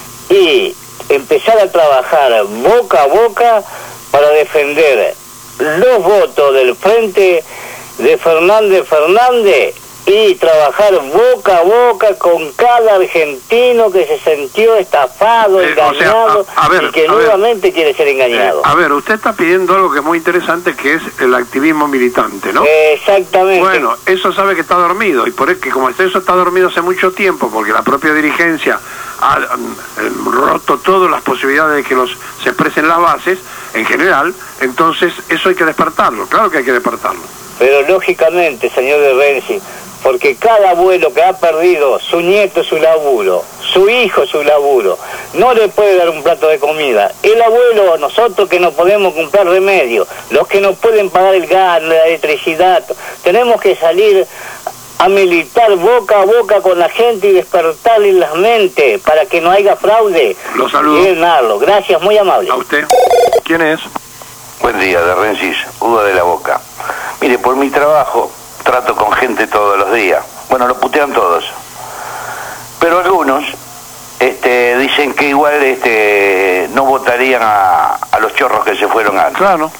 O: y empezar a trabajar boca a boca para defender los votos del frente de Fernández y trabajar boca a boca con cada argentino que se sintió estafado, engañado, y que nuevamente quiere ser engañado.
D: A ver, usted está pidiendo algo que es muy interesante, que es el activismo militante, ¿no?
O: Exactamente.
D: Bueno, eso sabe que está dormido, y por eso que como eso está dormido hace mucho tiempo, porque la propia dirigencia ha roto todas las posibilidades de que se expresen las bases, en general, entonces eso hay que despertarlo, claro que hay que despertarlo.
O: Pero lógicamente, señor de Renzi, porque cada abuelo que ha perdido su nieto su laburo, su hijo su laburo, no le puede dar un plato de comida. El abuelo, nosotros que no podemos comprar remedio, los que no pueden pagar el gas, la electricidad, tenemos que salir a militar boca a boca con la gente y despertarle las mentes para que no haya fraude.
D: Lo saludo.
O: Llenarlo. Gracias, muy amable.
D: A usted. ¿Quién es?
P: Buen día, de Rensis, Hugo de la Boca. Mire, por mi trabajo trato con gente todos los días. Bueno, lo putean todos. Pero algunos dicen que igual no votarían a los chorros que se fueron antes.
D: Claro.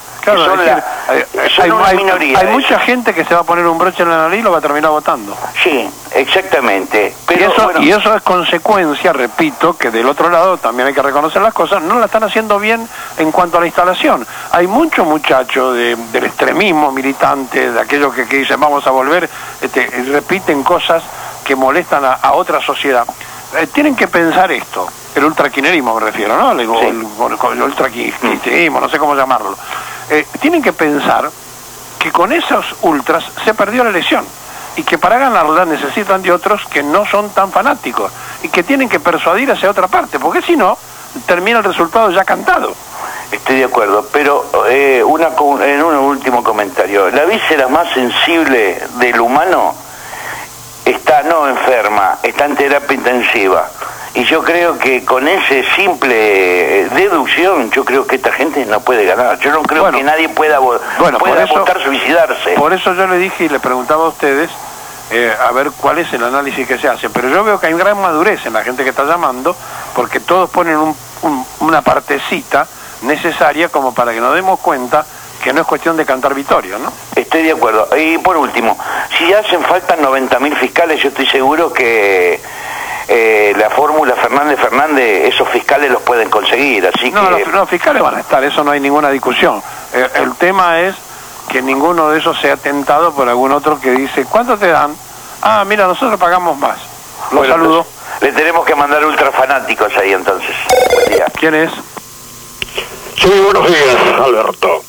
P: Son una minoría.
D: Hay mucha gente que se va a poner un broche en la nariz y lo va a terminar votando.
P: Sí, exactamente. Pero,
D: y eso es consecuencia, repito, que del otro lado también hay que reconocer las cosas, no la están haciendo bien en cuanto a la instalación. Hay muchos muchachos del extremismo militante, de aquellos que dicen vamos a volver, repiten cosas que molestan a otra sociedad. Tienen que pensar esto, el ultraquinerismo me refiero, ¿no? El ultraquinerismo, no sé cómo llamarlo. Tienen que pensar que con esos ultras se perdió la elección y que para ganarla necesitan de otros que no son tan fanáticos y que tienen que persuadir hacia otra parte, porque si no, termina el resultado ya cantado.
P: Estoy de acuerdo, pero en un último comentario. La víscera más sensible del humano está no enferma, está en terapia intensiva. Y yo creo que con ese simple deducción, yo creo que esta gente no puede ganar. Yo no creo que nadie pueda votar suicidarse.
D: Por eso yo le dije y le preguntaba a ustedes a ver cuál es el análisis que se hace. Pero yo veo que hay gran madurez en la gente que está llamando, porque todos ponen una partecita necesaria como para que nos demos cuenta que no es cuestión de cantar victoria, ¿no?
P: Estoy de acuerdo. Y por último, si hacen falta 90.000 fiscales, yo estoy seguro que la fórmula Fernández, esos fiscales los pueden conseguir, así que...
D: Los fiscales van a estar, eso no hay ninguna discusión. El tema es que ninguno de esos sea tentado por algún otro que dice, ¿cuánto te dan? Ah, mira, nosotros pagamos más. Los saludo.
P: Le tenemos que mandar ultrafanáticos ahí entonces. Buen día.
D: ¿Quién es?
Q: Sí, buenos días, Alberto.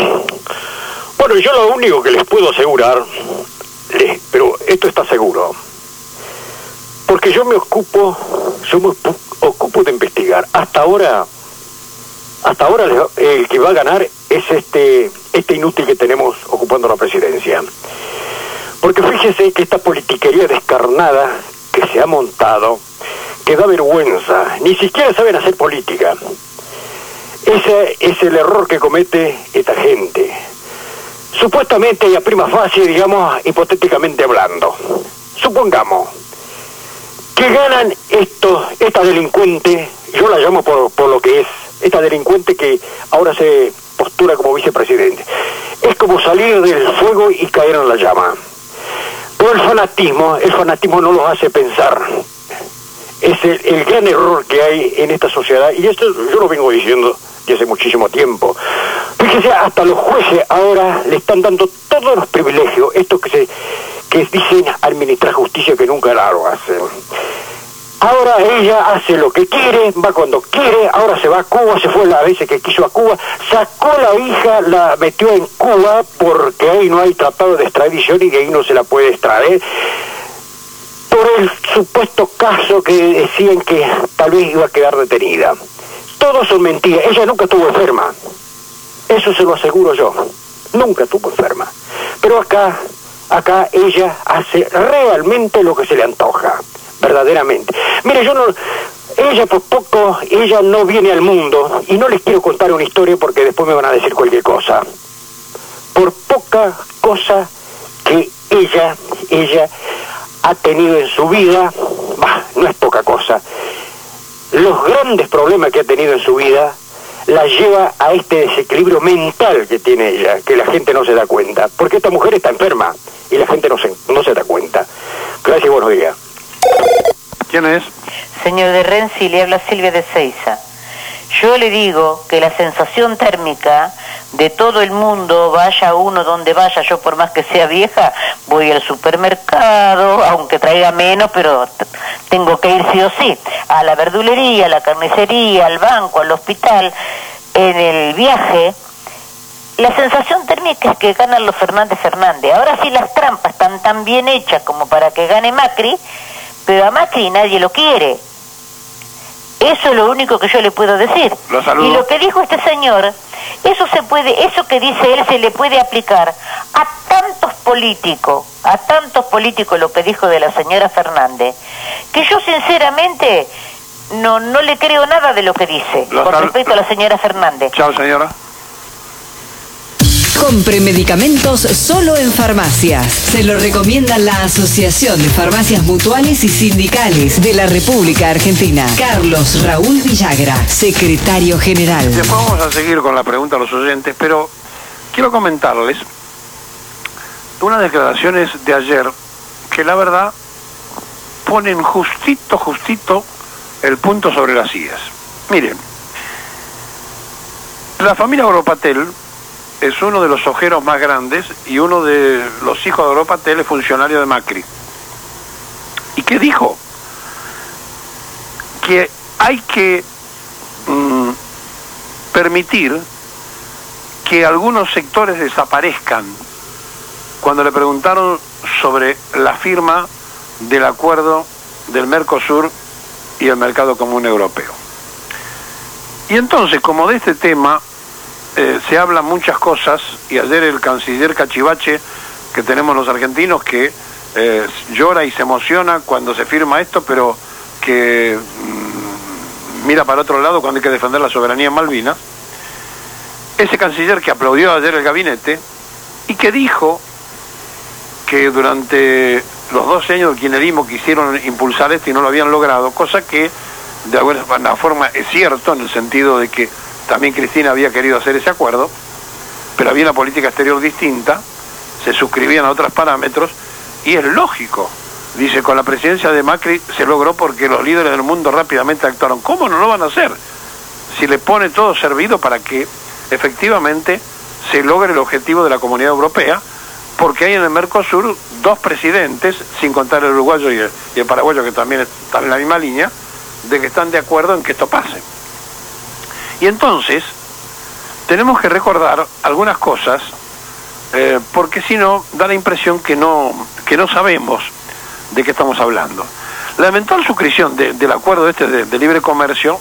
Q: Bueno, yo lo único que les puedo asegurar, pero esto está seguro, porque yo me ocupo de investigar. Hasta ahora el que va a ganar es este inútil que tenemos ocupando la presidencia. Porque fíjese que esta politiquería descarnada que se ha montado, que da vergüenza, ni siquiera saben hacer política. Ese es el error que comete esta gente. Supuestamente y a prima facie, digamos, hipotéticamente hablando. Supongamos que ganan esta delincuente, yo la llamo por lo que es, esta delincuente que ahora se postura como vicepresidente. Es como salir del fuego y caer en la llama. Pero el fanatismo no los hace pensar. Es el gran error que hay en esta sociedad, y esto yo lo vengo diciendo desde hace muchísimo tiempo. Fíjese Fíjese, hasta los jueces ahora le están dando todos los privilegios, estos que dicen administrar justicia, que nunca lo hacen. Ahora ella hace lo que quiere, va cuando quiere, ahora se va a Cuba, se fue las veces que quiso a Cuba, sacó la hija, la metió en Cuba porque ahí no hay tratado de extradición y de ahí no se la puede extraer, por el supuesto caso que decían que tal vez iba a quedar detenida. Todo son mentiras, ella nunca estuvo enferma, eso se lo aseguro yo, nunca estuvo enferma. Pero acá ella hace realmente lo que se le antoja. Verdaderamente. Mire, ella no viene al mundo, y no les quiero contar una historia porque después me van a decir cualquier cosa. Por poca cosa que ella ha tenido en su vida, no es poca cosa, los grandes problemas que ha tenido en su vida la lleva a este desequilibrio mental que tiene ella, que la gente no se da cuenta, porque esta mujer está enferma y la gente no se da cuenta. Gracias y buenos días.
D: ¿Quién es?
R: Señor de Renzi, le habla Silvia de Seiza. Yo le digo que la sensación térmica de todo el mundo, vaya uno donde vaya, yo por más que sea vieja, voy al supermercado, aunque traiga menos, pero tengo que ir sí o sí, a la verdulería, a la carnicería, al banco, al hospital, en el viaje. La sensación térmica es que ganan los Fernández. Ahora sí las trampas están tan bien hechas como para que gane Macri, pero a Macri nadie lo quiere. Eso es lo único que yo le puedo decir. Y lo que dijo este señor, eso que dice él se le puede aplicar a tantos políticos lo que dijo de la señora Fernández, que yo sinceramente no le creo nada de lo que dice con respecto a la señora Fernández.
D: Chao, señora.
I: Compre medicamentos solo en farmacias. Se lo recomienda la Asociación de Farmacias Mutuales y Sindicales de la República Argentina. Carlos Raúl Villagra, secretario general.
D: Después vamos a seguir con la pregunta a los oyentes, pero quiero comentarles unas declaraciones de ayer que la verdad ponen justito el punto sobre las IAS. Miren, la familia Oropatel es uno de los ojeros más grandes y uno de los hijos de Oropatel es funcionario de Macri. ¿Y qué dijo? Que hay que permitir que algunos sectores desaparezcan, cuando le preguntaron sobre la firma del acuerdo del Mercosur y el Mercado Común Europeo. Y entonces, como de este tema se hablan muchas cosas, y ayer el canciller Cachivache, que tenemos los argentinos, que llora y se emociona cuando se firma esto, pero que mira para otro lado cuando hay que defender la soberanía en Malvinas, ese canciller que aplaudió ayer el gabinete y que dijo que durante los 12 años del kirchnerismo quisieron impulsar esto y no lo habían logrado, cosa que de alguna forma es cierto, en el sentido de que también Cristina había querido hacer ese acuerdo, pero había una política exterior distinta, se suscribían a otros parámetros, y es lógico. Dice, con la presidencia de Macri se logró porque los líderes del mundo rápidamente actuaron. ¿Cómo no lo van a hacer? Si le pone todo servido para que efectivamente se logre el objetivo de la Comunidad Europea, porque hay en el Mercosur dos presidentes, sin contar el uruguayo y el paraguayo, que también están en la misma línea, de que están de acuerdo en que esto pase. Y entonces tenemos que recordar algunas cosas, porque si no da la impresión que no sabemos de qué estamos hablando. La eventual suscripción del acuerdo de libre comercio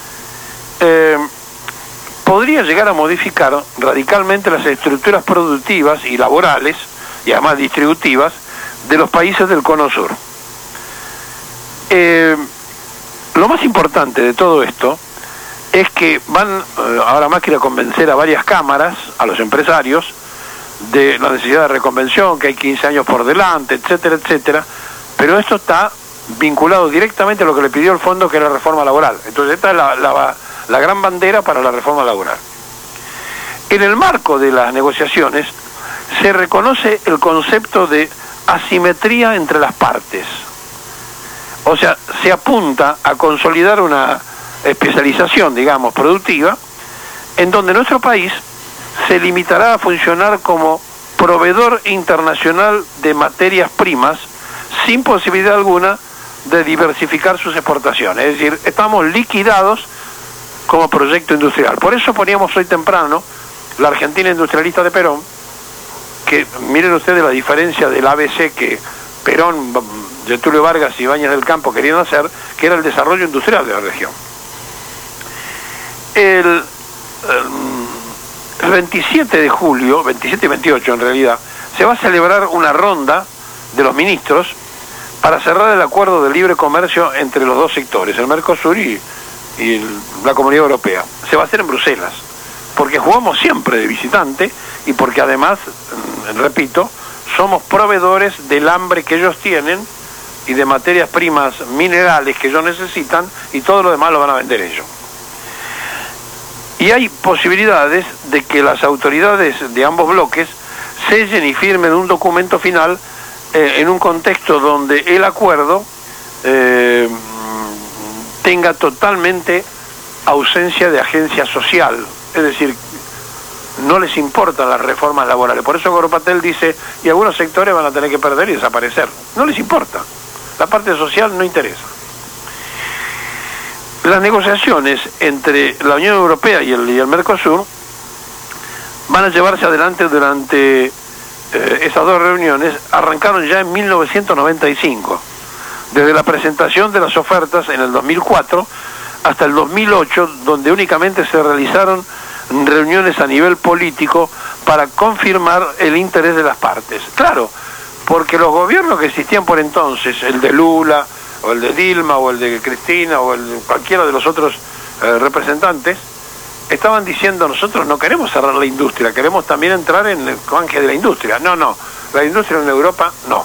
D: podría llegar a modificar radicalmente las estructuras productivas y laborales, y además distributivas, de los países del Cono Sur. Lo más importante de todo esto es que van ahora más que a convencer a varias cámaras, a los empresarios, de la necesidad de reconvención, que hay 15 años por delante, etcétera, etcétera, pero esto está vinculado directamente a lo que le pidió el fondo, que es la reforma laboral. Entonces esta es la gran bandera para la reforma laboral. En el marco de las negociaciones se reconoce el concepto de asimetría entre las partes. O sea, se apunta a consolidar una especialización, digamos, productiva, en donde nuestro país se limitará a funcionar como proveedor internacional de materias primas sin posibilidad alguna de diversificar sus exportaciones. Es decir, estamos liquidados como proyecto industrial. Por eso poníamos hoy temprano la Argentina industrialista de Perón, que miren ustedes la diferencia del ABC que Perón, Getúlio Vargas y Ibáñez del Campo querían hacer, que era el desarrollo industrial de la región. El 27 de julio, 27 y 28 en realidad, se va a celebrar una ronda de los ministros para cerrar el acuerdo de libre comercio entre los dos sectores, el Mercosur y la Comunidad Europea. Se va a hacer en Bruselas, porque jugamos siempre de visitante y porque además, repito, somos proveedores del hambre que ellos tienen y de materias primas minerales que ellos necesitan, y todo lo demás lo van a vender ellos. Y hay posibilidades de que las autoridades de ambos bloques sellen y firmen un documento final en un contexto donde el acuerdo tenga totalmente ausencia de agencia social, es decir, no les importan las reformas laborales. Por eso Goropatel dice, y algunos sectores van a tener que perder y desaparecer. No les importa, la parte social no interesa. Las negociaciones entre la Unión Europea y el Mercosur van a llevarse adelante durante esas dos reuniones. Arrancaron ya en 1995, desde la presentación de las ofertas en el 2004 hasta el 2008, donde únicamente se realizaron reuniones a nivel político para confirmar el interés de las partes. Claro, porque los gobiernos que existían por entonces, el de Lula, o el de Dilma, o el de Cristina, o el de cualquiera de los otros representantes, estaban diciendo: nosotros no queremos cerrar la industria, queremos también entrar en el canje de la industria. No, la industria en Europa no.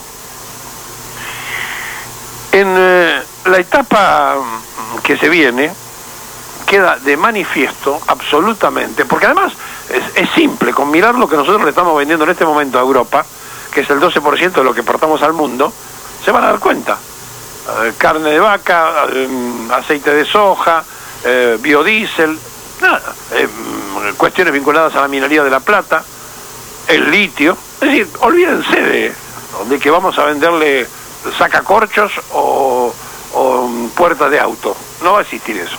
D: En la etapa que se viene, queda de manifiesto absolutamente, porque además es simple, con mirar lo que nosotros le estamos vendiendo en este momento a Europa, que es el 12% de lo que exportamos al mundo, se van a dar cuenta. Carne de vaca, aceite de soja, biodiesel, nada, cuestiones vinculadas a la minería de la plata, el litio. Es decir, olvídense de que vamos a venderle sacacorchos o puertas de auto. No va a existir eso.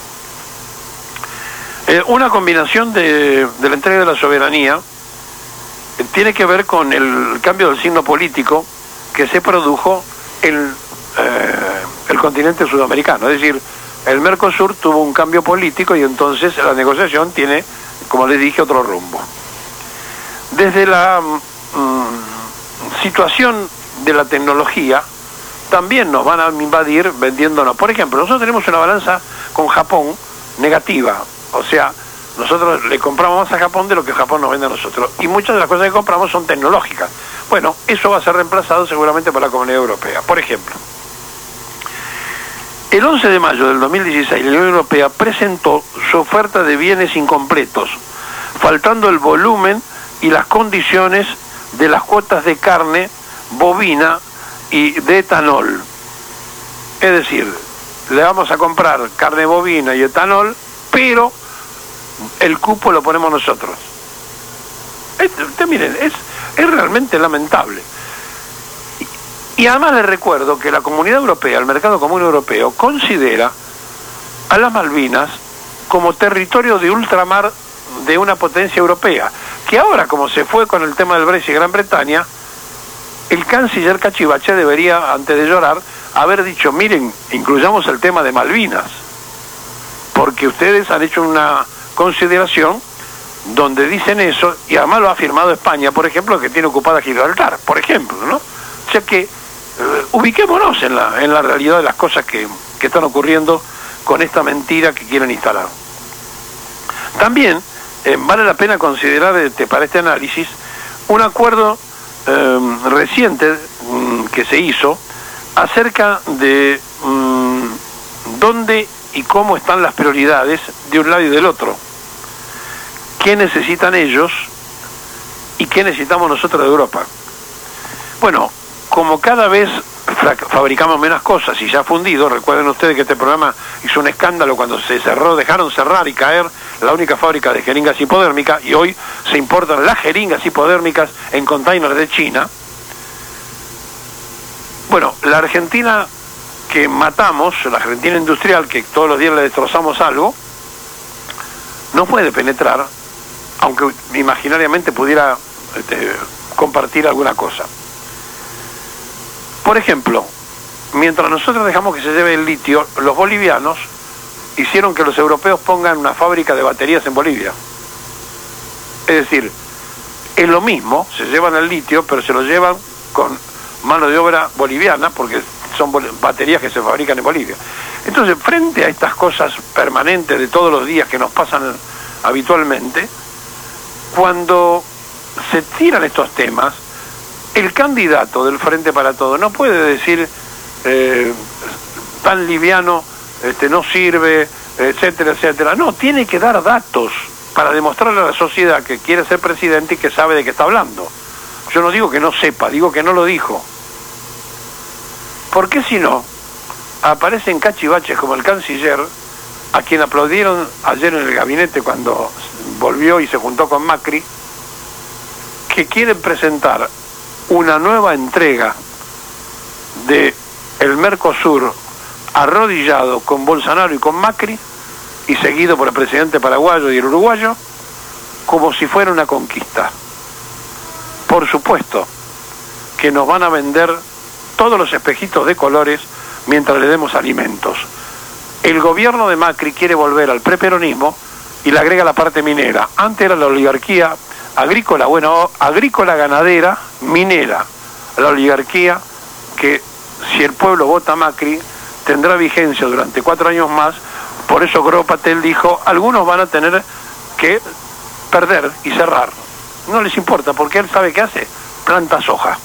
D: Una combinación de la entrega de la soberanía tiene que ver con el cambio del signo político que se produjo en el continente sudamericano. Es decir, el Mercosur tuvo un cambio político y entonces la negociación tiene, como les dije, otro rumbo. Desde la situación de la tecnología, también nos van a invadir vendiéndonos. Por ejemplo, nosotros tenemos una balanza con Japón negativa. O sea, nosotros le compramos más a Japón de lo que Japón nos vende a nosotros. Y muchas de las cosas que compramos son tecnológicas. Bueno, eso va a ser reemplazado seguramente por la Comunidad Europea. Por ejemplo, el 11 de mayo del 2016, la Unión Europea presentó su oferta de bienes incompletos, faltando el volumen y las condiciones de las cuotas de carne bovina y de etanol. Es decir, le vamos a comprar carne bovina y etanol, pero el cupo lo ponemos nosotros. Miren, es realmente lamentable. Y además les recuerdo que la Comunidad Europea, el Mercado Común Europeo, considera a las Malvinas como territorio de ultramar de una potencia europea, que ahora, como se fue con el tema del Brexit y Gran Bretaña, el canciller Cachivache debería, antes de llorar, haber dicho: miren, incluyamos el tema de Malvinas, porque ustedes han hecho una consideración donde dicen eso, y además lo ha firmado España, por ejemplo, que tiene ocupada Gibraltar, por ejemplo, ¿no? O sea que ubiquémonos en la realidad de las cosas que están ocurriendo con esta mentira que quieren instalar. También vale la pena considerar para este análisis un acuerdo reciente que se hizo acerca de dónde y cómo están las prioridades de un lado y del otro. ¿Qué necesitan ellos y qué necesitamos nosotros de Europa? Bueno, como cada vez fabricamos menos cosas y ya fundido. Recuerden ustedes que este programa hizo un escándalo cuando se cerró, dejaron cerrar y caer la única fábrica de jeringas hipodérmicas, y hoy se importan las jeringas hipodérmicas en containers de China. Bueno, la Argentina que matamos, la Argentina industrial, que todos los días le destrozamos algo, no puede penetrar, aunque imaginariamente pudiera compartir alguna cosa. Por ejemplo, mientras nosotros dejamos que se lleve el litio, los bolivianos hicieron que los europeos pongan una fábrica de baterías en Bolivia. Es decir, es lo mismo, se llevan el litio, pero se lo llevan con mano de obra boliviana, porque son baterías que se fabrican en Bolivia. Entonces, frente a estas cosas permanentes de todos los días que nos pasan habitualmente, cuando se tiran estos temas, el candidato del Frente para Todos no puede decir tan liviano, no sirve, etcétera, etcétera. No, tiene que dar datos para demostrarle a la sociedad que quiere ser presidente y que sabe de qué está hablando. Yo no digo que no sepa, digo que no lo dijo. Porque si no, aparecen cachivaches como el canciller, a quien aplaudieron ayer en el gabinete cuando volvió y se juntó con Macri, que quieren presentar una nueva entrega de el Mercosur arrodillado con Bolsonaro y con Macri y seguido por el presidente paraguayo y el uruguayo, como si fuera una conquista. Por supuesto que nos van a vender todos los espejitos de colores mientras le demos alimentos. El gobierno de Macri quiere volver al preperonismo y le agrega la parte minera. Antes era la oligarquía agrícola, bueno, agrícola, ganadera, minera. La oligarquía que, si el pueblo vota a Macri, tendrá vigencia durante 4 años más. Por eso Gropatel dijo, algunos van a tener que perder y cerrar. No les importa, porque él sabe qué hace, planta soja.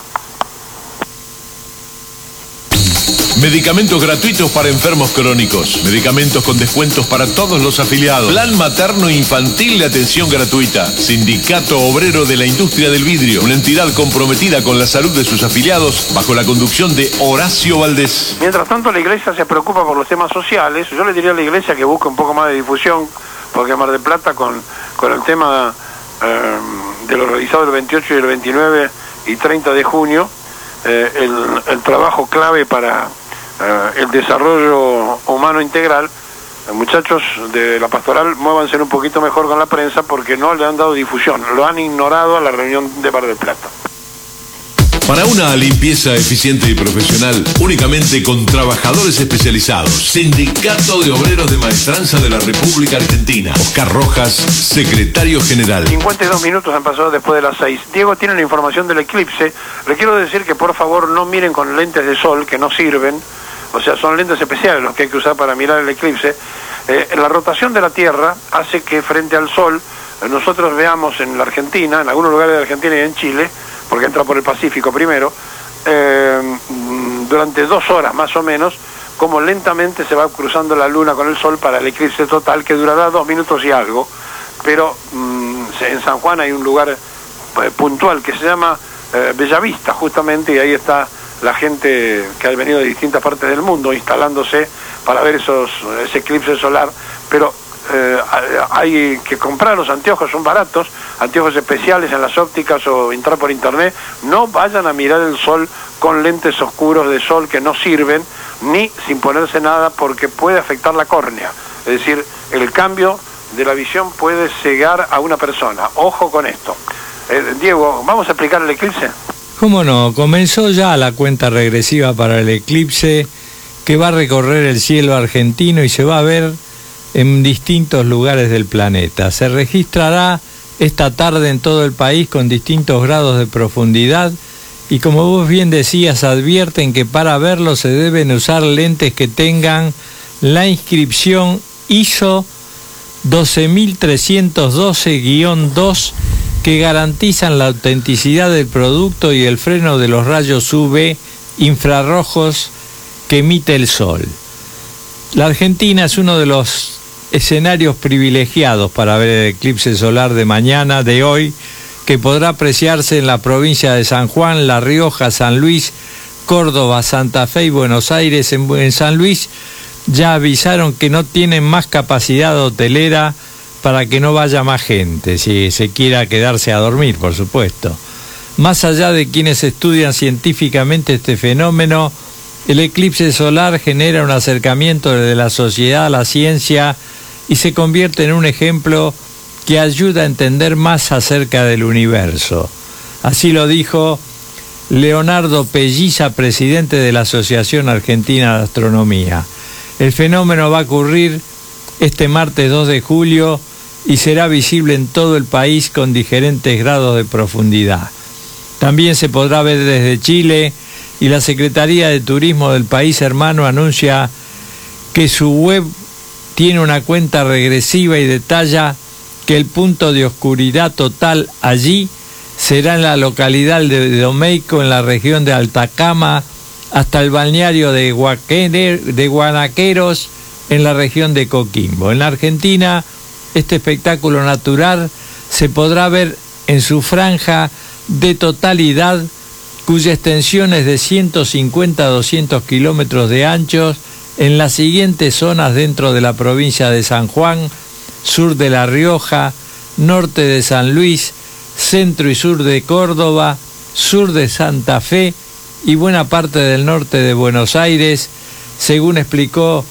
A: Medicamentos gratuitos para enfermos crónicos. Medicamentos con descuentos para todos los afiliados. Plan materno infantil de atención gratuita. Sindicato Obrero de la Industria del Vidrio. Una entidad comprometida con la salud de sus afiliados bajo la conducción de Horacio Valdés.
D: Mientras tanto, la Iglesia se preocupa por los temas sociales. Yo le diría a la Iglesia que busque un poco más de difusión, porque Mar del Plata con el tema de lo realizado el 28 y el 29 y 30 de junio, el trabajo clave para el desarrollo humano integral, muchachos de la pastoral, muévanse un poquito mejor con la prensa porque no le han dado difusión, lo han ignorado a la reunión de Mar del Plata.
A: Para una limpieza eficiente y profesional, únicamente con trabajadores especializados. Sindicato de Obreros de Maestranza de la República Argentina. Oscar Rojas, secretario general.
D: 52 minutos han pasado después de las 6. Diego tiene la información del eclipse. Le quiero decir que por favor no miren con lentes de sol que no sirven. O sea, son lentes especiales los que hay que usar para mirar el eclipse. La rotación de la Tierra hace que frente al sol nosotros veamos en la Argentina, en algunos lugares de Argentina y en Chile, porque entra por el Pacífico primero, durante 2 horas más o menos, como lentamente se va cruzando la luna con el sol para el eclipse total, que durará 2 minutos y algo, pero en San Juan hay un lugar puntual que se llama Bellavista, justamente, y ahí está la gente que ha venido de distintas partes del mundo instalándose para ver ese eclipse solar, pero hay que comprar los anteojos, son baratos, anteojos especiales en las ópticas o entrar por internet. No vayan a mirar el sol con lentes oscuros de sol que no sirven, ni sin ponerse nada, porque puede afectar la córnea. Es decir, el cambio de la visión puede cegar a una persona. Ojo con esto. Diego, ¿vamos a explicar el eclipse?
G: ¿Cómo no? Comenzó ya la cuenta regresiva para el eclipse que va a recorrer el cielo argentino y se va a ver en distintos lugares del planeta. Se registrará esta tarde en todo el país con distintos grados de profundidad y, como vos bien decías, advierten que para verlo se deben usar lentes que tengan la inscripción ISO 12312-2 que garantizan la autenticidad del producto y el freno de los rayos UV infrarrojos que emite el sol. La Argentina es uno de los escenarios privilegiados para ver el eclipse solar de mañana, de hoy, que podrá apreciarse en la provincia de San Juan, La Rioja, San Luis, Córdoba, Santa Fe y Buenos Aires. En San Luis ya avisaron que no tienen más capacidad hotelera para que no vaya más gente, si se quiera quedarse a dormir, por supuesto. Más allá de quienes estudian científicamente este fenómeno, el eclipse solar genera un acercamiento de la sociedad a la ciencia y se convierte en un ejemplo que ayuda a entender más acerca del universo. Así lo dijo Leonardo Pelliza, presidente de la Asociación Argentina de Astronomía. El fenómeno va a ocurrir este martes 2 de julio y será visible en todo el país con diferentes grados de profundidad. También se podrá ver desde Chile, y la Secretaría de Turismo del país hermano anuncia que su web tiene una cuenta regresiva y detalla que el punto de oscuridad total allí será en la localidad de Domeico, en la región de Atacama, hasta el balneario de Guanaqueros, en la región de Coquimbo. En la Argentina, este espectáculo natural se podrá ver en su franja de totalidad, cuya extensión es de 150 a 200 kilómetros de anchos, en las siguientes zonas dentro de la provincia de San Juan, sur de La Rioja, norte de San Luis, centro y sur de Córdoba, sur de Santa Fe y buena parte del norte de Buenos Aires, según explicó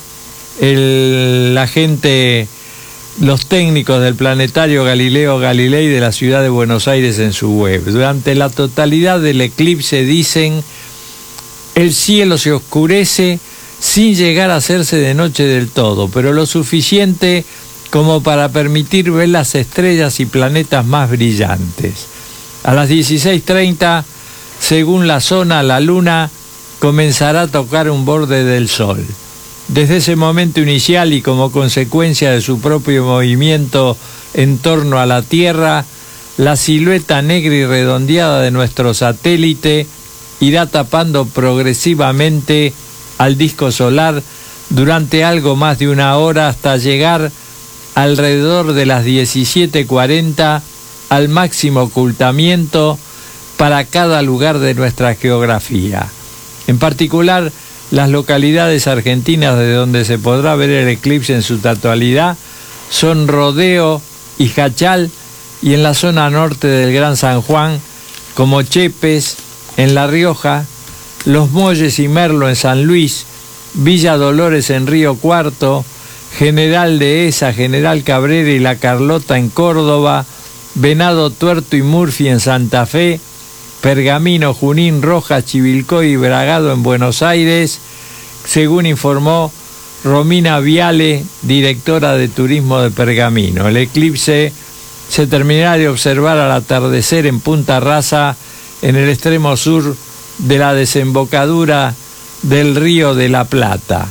G: los técnicos del planetario Galileo Galilei de la ciudad de Buenos Aires en su web. Durante la totalidad del eclipse, dicen, el cielo se oscurece sin llegar a hacerse de noche del todo, pero lo suficiente como para permitir ver las estrellas y planetas más brillantes. A las 16:30, según la zona, la luna comenzará a tocar un borde del sol. Desde ese momento inicial y como consecuencia de su propio movimiento en torno a la Tierra, la silueta negra y redondeada de nuestro satélite irá tapando progresivamente al disco solar durante algo más de una hora hasta llegar alrededor de las 17:40 al máximo ocultamiento para cada lugar de nuestra geografía. En particular, las localidades argentinas de donde se podrá ver el eclipse en su totalidad son Rodeo y Jachal, y en la zona norte del Gran San Juan, como Chepes, en La Rioja, Los Molles y Merlo en San Luis, Villa Dolores en Río Cuarto, General Dehesa, General Cabrera y La Carlota en Córdoba, Venado Tuerto y Murphy en Santa Fe, Pergamino, Junín, Rojas, Chivilcoy y Bragado en Buenos Aires, según informó Romina Viale, directora de Turismo de Pergamino. El eclipse se terminará de observar al atardecer en Punta Rasa, en el extremo sur de la desembocadura del Río de la Plata.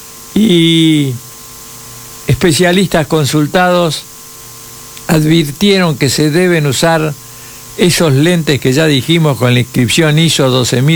G: Y especialistas consultados advirtieron que se deben usar esos lentes que ya dijimos con la inscripción ISO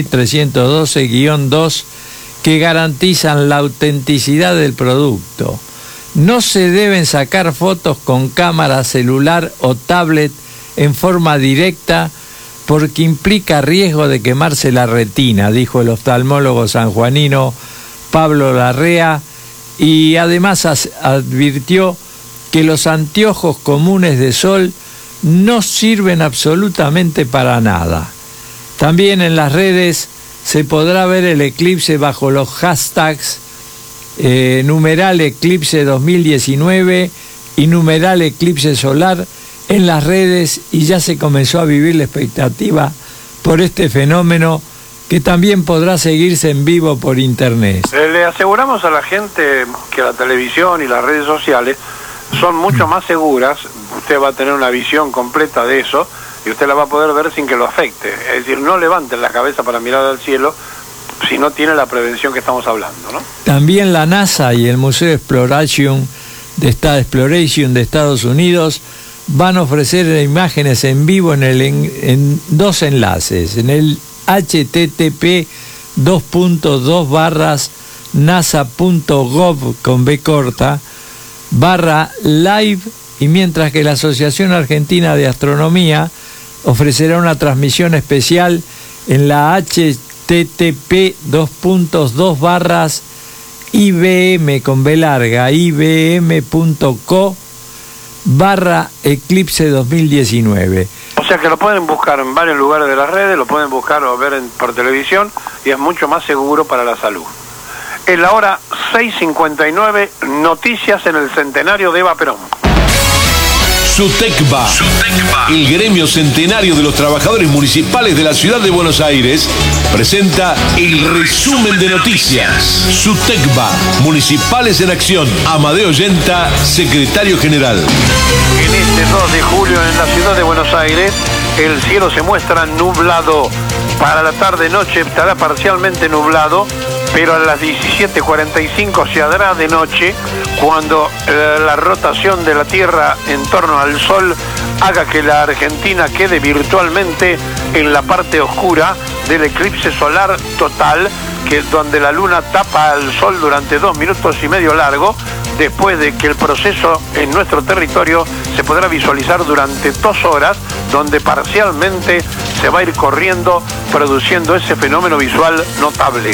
G: 12312-2 que garantizan la autenticidad del producto. No se deben sacar fotos con cámara celular o tablet en forma directa porque implica riesgo de quemarse la retina, dijo el oftalmólogo sanjuanino Pablo Larrea, y además advirtió que los anteojos comunes de sol no sirven absolutamente para nada. También en las redes se podrá ver el eclipse bajo los hashtags numeral eclipse 2019 y numeral eclipse solar en las redes, y ya se comenzó a vivir la expectativa por este fenómeno que también podrá seguirse en vivo por internet.
D: Le aseguramos a la gente que la televisión y las redes sociales son mucho más seguras. Usted va a tener una visión completa de eso y usted la va a poder ver sin que lo afecte. Es decir, no levanten la cabeza para mirar al cielo si no tiene la prevención que estamos hablando, ¿no?
G: También la NASA y el Museo Exploration de Estados Unidos van a ofrecer imágenes en vivo en dos enlaces, en el http://nasa.gov/live, y mientras que la Asociación Argentina de Astronomía ofrecerá una transmisión especial en la http:// http://ibm con B larga, ibm.co/eclipse 2019.
D: O sea que lo pueden buscar en varios lugares de las redes, lo pueden buscar o ver por televisión y es mucho más seguro para la salud. En la hora 6:59, noticias en el centenario de Eva Perón.
A: SUTECBA, el gremio centenario de los trabajadores municipales de la ciudad de Buenos Aires, presenta el resumen de noticias. SUTECBA, Municipales en Acción. Amadeo Yenta, secretario general.
D: En este 2 de julio en la ciudad de Buenos Aires, el cielo se muestra nublado. Para la tarde-noche estará parcialmente nublado, pero a las 17:45 se hará de noche cuando la rotación de la Tierra en torno al Sol haga que la Argentina quede virtualmente en la parte oscura del eclipse solar total, que es donde la Luna tapa al Sol durante 2 minutos y medio largo, después de que el proceso en nuestro territorio se podrá visualizar durante 2 horas, donde parcialmente se va a ir corriendo, produciendo ese fenómeno visual notable.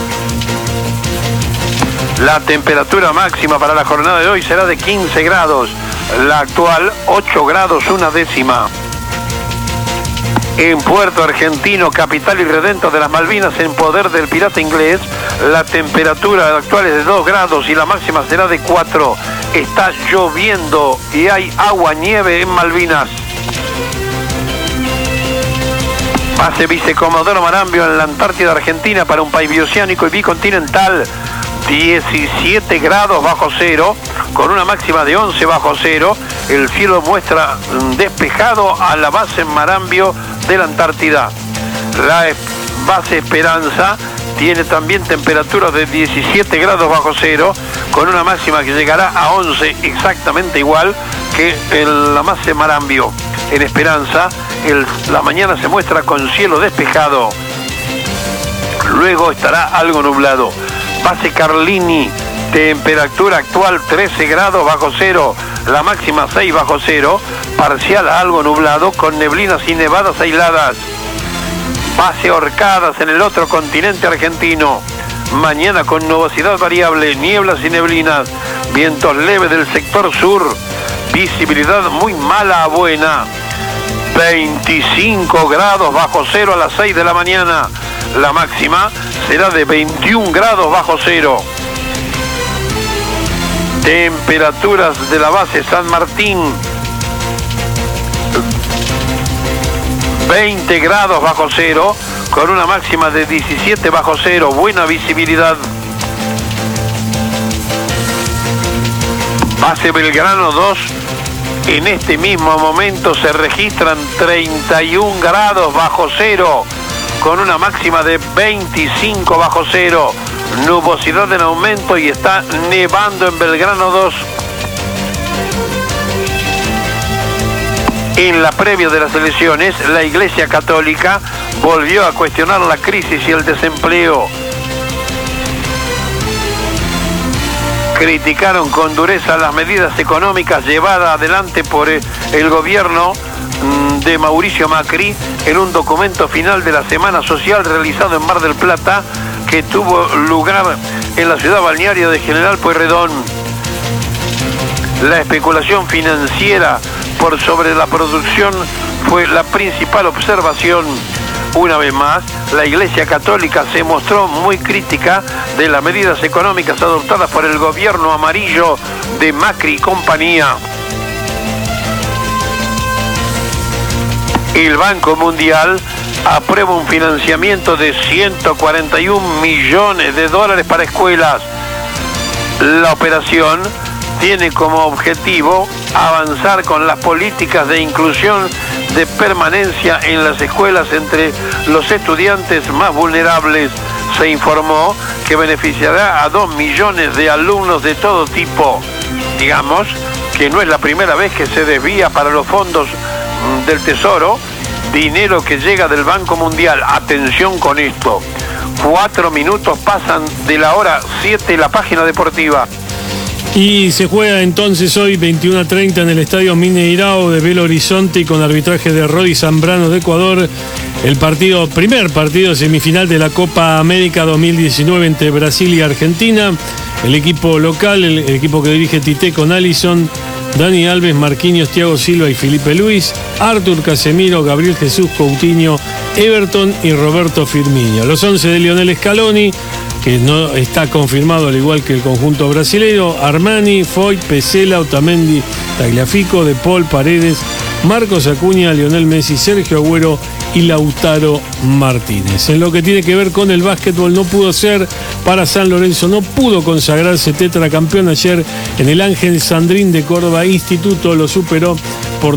D: La temperatura máxima para la jornada de hoy será de 15 grados, la actual 8 grados 1/10. En Puerto Argentino, capital y redento de las Malvinas, en poder del pirata inglés, la temperatura actual es de 2 grados y la máxima será de 4. Está lloviendo y hay agua, nieve en Malvinas. Base Vicecomodoro Marambio en la Antártida Argentina para un país bioceánico y bicontinental. 17 grados bajo cero, con una máxima de 11 bajo cero. El cielo muestra despejado a la base en Marambio de la Antártida. La base Esperanza tiene también temperaturas de 17 grados bajo cero, con una máxima que llegará a 11, exactamente igual que en la base Marambio. En Esperanza, la mañana se muestra con cielo despejado. Luego estará algo nublado. Base Carlini, temperatura actual 13 grados bajo cero, la máxima 6 bajo cero, parcial a algo nublado con neblinas y nevadas aisladas. Base Orcadas en el otro continente argentino, mañana con nubosidad variable, nieblas y neblinas, vientos leves del sector sur, visibilidad muy mala a buena, 25 grados bajo cero a las 6 de la mañana. La máxima será de 21 grados bajo cero. Temperaturas de la base San Martín, 20 grados bajo cero, con una máxima de 17 bajo cero, buena visibilidad. Base Belgrano 2, en este mismo momento se registran 31 grados bajo cero, con una máxima de 25 bajo cero, nubosidad en aumento y está nevando en Belgrano 2. En la previa de las elecciones, la Iglesia Católica volvió a cuestionar la crisis y el desempleo. Criticaron con dureza las medidas económicas llevadas adelante por el gobierno de Mauricio Macri en un documento final de la Semana Social realizado en Mar del Plata, que tuvo lugar en la ciudad balnearia de General Pueyrredón. La especulación financiera por sobre la producción fue la principal observación. Una vez más, la Iglesia Católica se mostró muy crítica de las medidas económicas adoptadas por el gobierno amarillo de Macri y compañía. El Banco Mundial aprueba un financiamiento de 141 millones de dólares para escuelas. La operación tiene como objetivo avanzar con las políticas de inclusión de permanencia en las escuelas entre los estudiantes más vulnerables. Se informó que beneficiará a 2 millones de alumnos de todo tipo. Digamos que no es la primera vez que se desvía para los fondos del Tesoro dinero que llega del Banco Mundial. Atención con esto. 4 minutos pasan de la hora 7, la página deportiva.
H: Y se juega entonces hoy 21:30 en el Estadio Mineirao de Belo Horizonte y con arbitraje de Rodi Zambrano de Ecuador el primer partido semifinal de la Copa América 2019 entre Brasil y Argentina. El equipo local, el equipo que dirige Tite con Alisson, Dani Alves, Marquinhos, Thiago Silva y Felipe Luis, Arthur Casemiro, Gabriel Jesús, Coutinho, Everton y Roberto Firmino. Los 11 de Lionel Scaloni, que no está confirmado al igual que el conjunto brasileño: Armani, Foyt, Pesela, Otamendi, Tagliafico, De Paul, Paredes, Marcos Acuña, Lionel Messi, Sergio Agüero y Lautaro Martínez. En lo que tiene que ver con el básquetbol, no pudo ser para San Lorenzo, no pudo consagrarse tetracampeón ayer en el Ángel Sandrín de Córdoba. Instituto lo superó por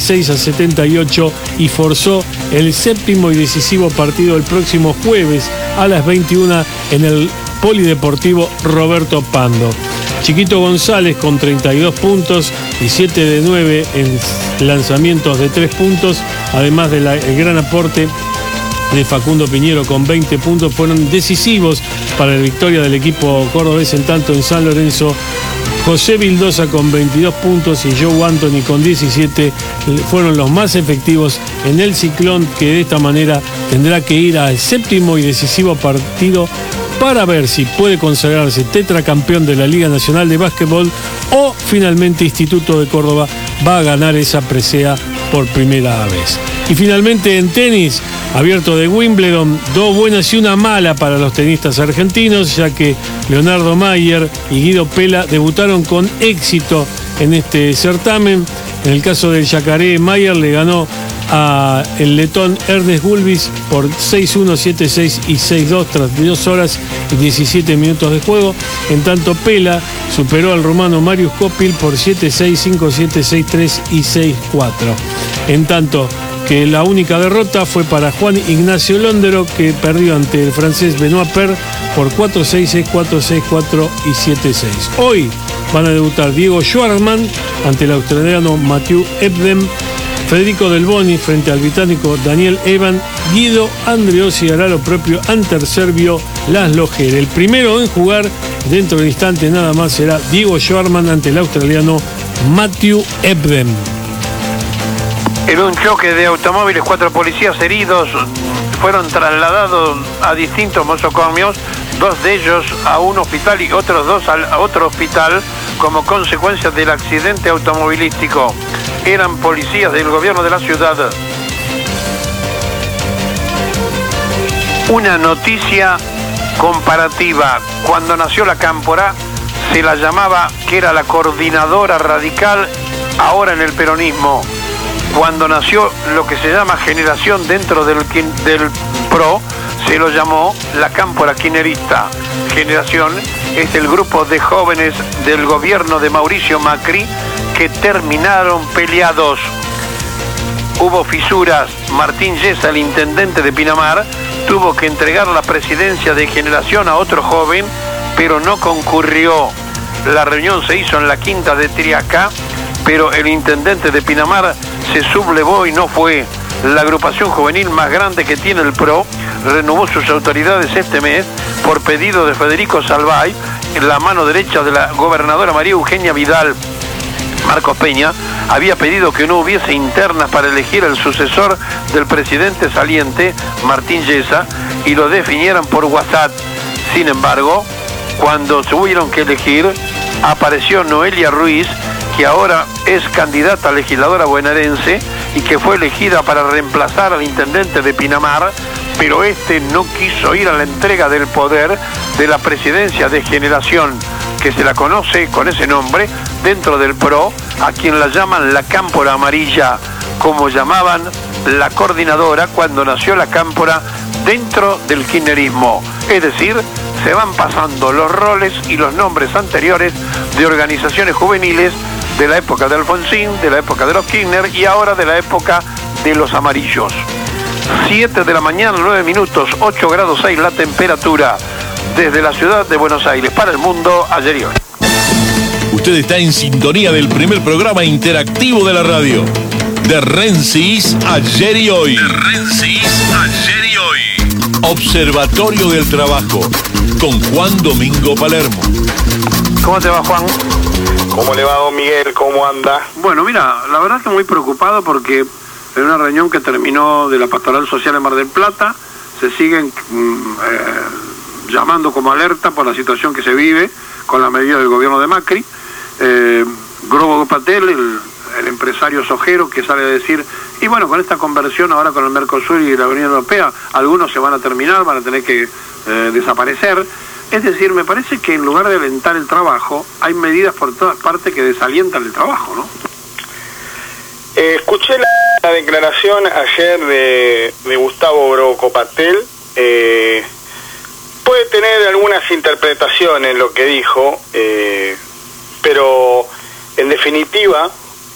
H: 96-78 y forzó el séptimo y decisivo partido el próximo jueves a las 21 en el Polideportivo Roberto Pando. Chiquito González con 32 puntos y 7 de 9 en lanzamientos de 3 puntos, además del gran aporte de Facundo Piñero con 20 puntos, fueron decisivos para la victoria del equipo cordobés. En tanto, en San Lorenzo, José Vildosa con 22 puntos y Joe Anthony con 17 fueron los más efectivos en el Ciclón, que de esta manera tendrá que ir al séptimo y decisivo partido para ver si puede consagrarse tetracampeón de la Liga Nacional de Básquetbol o finalmente Instituto de Córdoba va a ganar esa presea por primera vez. Y finalmente en tenis, abierto de Wimbledon, 2 buenas y 1 mala para los tenistas argentinos, ya que Leonardo Mayer y Guido Pella debutaron con éxito en este certamen. En el caso del Yacaré, Mayer le ganó a el letón Ernest Gulbis por 6-1, 7-6 y 6-2 tras 2 horas y 17 minutos de juego. En tanto, Pella superó al rumano Marius Copil por 7-6, 5-7, 6-3 y 6-4. En tanto que la única derrota fue para Juan Ignacio Londero, que perdió ante el francés Benoit Paire por 4-6, 6-4, 6-4 y 7-6. Hoy van a debutar Diego Schwartzman ante el australiano Matthew Ebden, Federico Del Boni frente al británico Daniel Evan, Guido Andreossi hará lo propio ante el serbio Laszlo Djere. El primero en jugar dentro del instante nada más será Diego Schwartzman ante el australiano Matthew Ebden.
D: En un choque de automóviles, 4 policías heridos fueron trasladados a distintos nosocomios, 2 de ellos a un hospital y otros 2 a otro hospital como consecuencia del accidente automovilístico. Eran policías del gobierno de la ciudad. Una noticia comparativa. Cuando nació la Cámpora se la llamaba que era la coordinadora radical, ahora en el peronismo. Cuando nació lo que se llama generación dentro del PRO, se lo llamó la Cámpora Kirchnerista. Generación es el grupo de jóvenes del gobierno de Mauricio Macri que terminaron peleados. Hubo fisuras. Martín Yesa, el intendente de Pinamar, tuvo que entregar la presidencia de Generación a otro joven, pero no concurrió. La reunión se hizo en la quinta de Triacá, pero el intendente de Pinamar se sublevó y no fue. La agrupación juvenil más grande que tiene el PRO renovó sus autoridades este mes por pedido de Federico Salvay, la mano derecha de la gobernadora María Eugenia Vidal. Marcos Peña había pedido que no hubiese internas para elegir el sucesor del presidente saliente, Martín Yesa, y lo definieran por WhatsApp. Sin embargo, cuando tuvieron que elegir, apareció Noelia Ruiz, que ahora es candidata a legisladora bonaerense y que fue elegida para reemplazar al intendente de Pinamar, pero este no quiso ir a la entrega del poder de la presidencia de Generación, que se la conoce con ese nombre dentro del PRO, a quien la llaman la Cámpora Amarilla, como llamaban la coordinadora cuando nació la Cámpora dentro del kirchnerismo. Es decir, se van pasando los roles y los nombres anteriores de organizaciones juveniles de la época de Alfonsín, de la época de los Kirchner y ahora de la época de los amarillos. 7 de la mañana, 9 minutos, 8 grados 6 la temperatura. Desde la ciudad de Buenos Aires para el mundo, ayer y hoy.
A: Usted está en sintonía del primer programa interactivo de la radio. De Rensis, ayer y hoy.
B: De Rensis, ayer y hoy.
A: Observatorio del Trabajo, con Juan Domingo Palermo.
D: ¿Cómo te va, Juan?
S: ¿Cómo le va, don Miguel? ¿Cómo anda?
D: Bueno, mira, la verdad que muy preocupado porque en una reunión que terminó de la Pastoral Social en Mar del Plata. Se siguen llamando como alerta por la situación que se vive con la medida del gobierno de Macri. Grobo Patel, el empresario sojero, que sale a decir, y bueno, con esta conversión ahora con el Mercosur y la Unión Europea, algunos se van a terminar, van a tener que desaparecer. Es decir, me parece que en lugar de alentar el trabajo, hay medidas por todas partes que desalientan el trabajo, ¿no?
S: Escuché la declaración ayer de Gustavo Grobo Patel. Puede tener algunas interpretaciones lo que dijo, pero en definitiva,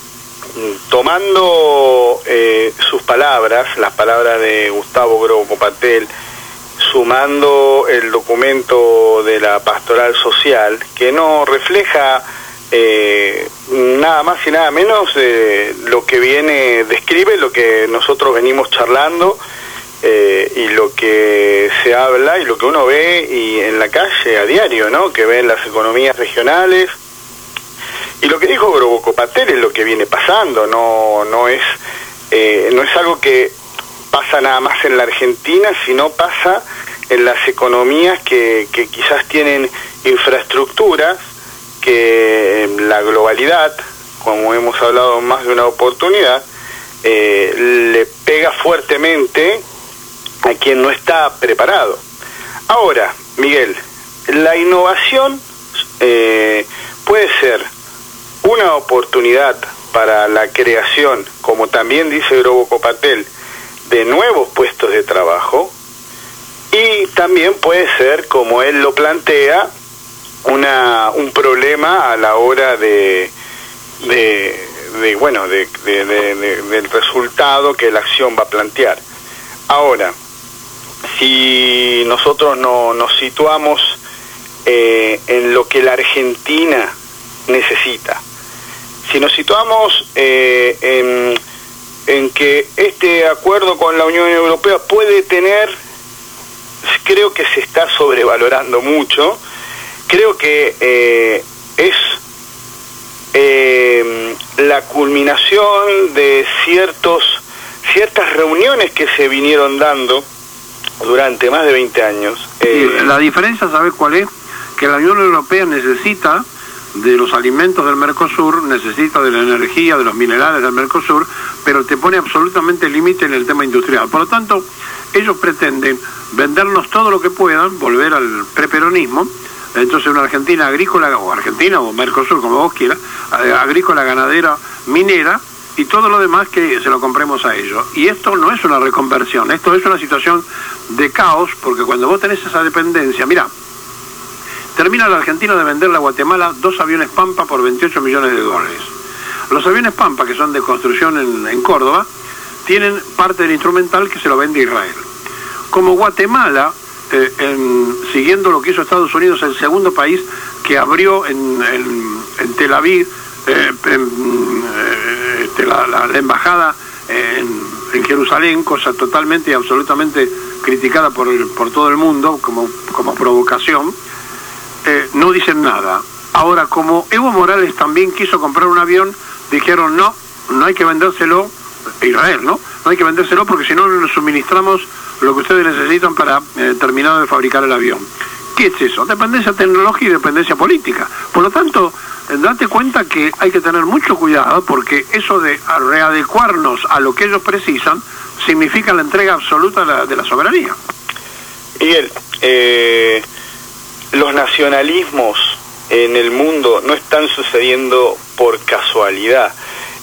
S: tomando sus palabras, las palabras de Gustavo Grobo Patel, sumando el documento de la Pastoral Social, que no refleja nada más y nada menos lo que describe lo que nosotros venimos charlando, y lo que se habla y lo que uno ve y en la calle a diario, ¿no? Que ven las economías regionales. Y lo que dijo Grobo Patel es lo que viene pasando, no es algo que pasa nada más en la Argentina, sino pasa en las economías que quizás tienen infraestructuras que la globalidad, como hemos hablado en más de una oportunidad, le pega fuertemente a quien no está preparado. Ahora, Miguel, la innovación puede ser una oportunidad para la creación, como también dice Grobo Patel, de nuevos puestos de trabajo, y también puede ser, como él lo plantea, un problema a la hora del resultado que la acción va a plantear. Ahora, si nosotros nos situamos en lo que la Argentina necesita, si nos situamos en que este acuerdo con la Unión Europea puede tener, creo que se está sobrevalorando mucho. Creo que es la culminación de ciertas reuniones que se vinieron dando durante más de 20 años.
D: La diferencia, ¿sabes cuál es? Que la Unión Europea necesita de los alimentos del Mercosur, necesita de la energía, de los minerales del Mercosur, pero te pone absolutamente límite en el tema industrial. Por lo tanto, ellos pretenden vendernos todo lo que puedan, volver al preperonismo. Entonces una Argentina agrícola, o Argentina, o Mercosur, como vos quieras, agrícola, ganadera, minera, y todo lo demás que se lo compremos a ellos. Y esto no es una reconversión, esto es una situación de caos, porque cuando vos tenés esa dependencia, mirá, termina la Argentina de venderle a Guatemala 2 aviones Pampa por 28 millones de dólares. Los aviones Pampa, que son de construcción en Córdoba, tienen parte del instrumental que se lo vende Israel. Como Guatemala, siguiendo lo que hizo Estados Unidos, el segundo país que abrió en Tel Aviv la embajada en Jerusalén, cosa totalmente y absolutamente criticada por todo el mundo como provocación, no dicen nada. Ahora, como Evo Morales también quiso comprar un avión, dijeron no hay que vendérselo a Israel, no hay que vendérselo porque si no nos suministramos lo que ustedes necesitan para terminar de fabricar el avión. ¿Qué es eso? Dependencia tecnológica y dependencia política. Por lo tanto, date cuenta que hay que tener mucho cuidado, porque eso de readecuarnos a lo que ellos precisan significa la entrega absoluta de la soberanía.
S: Miguel, los nacionalismos en el mundo no están sucediendo por casualidad.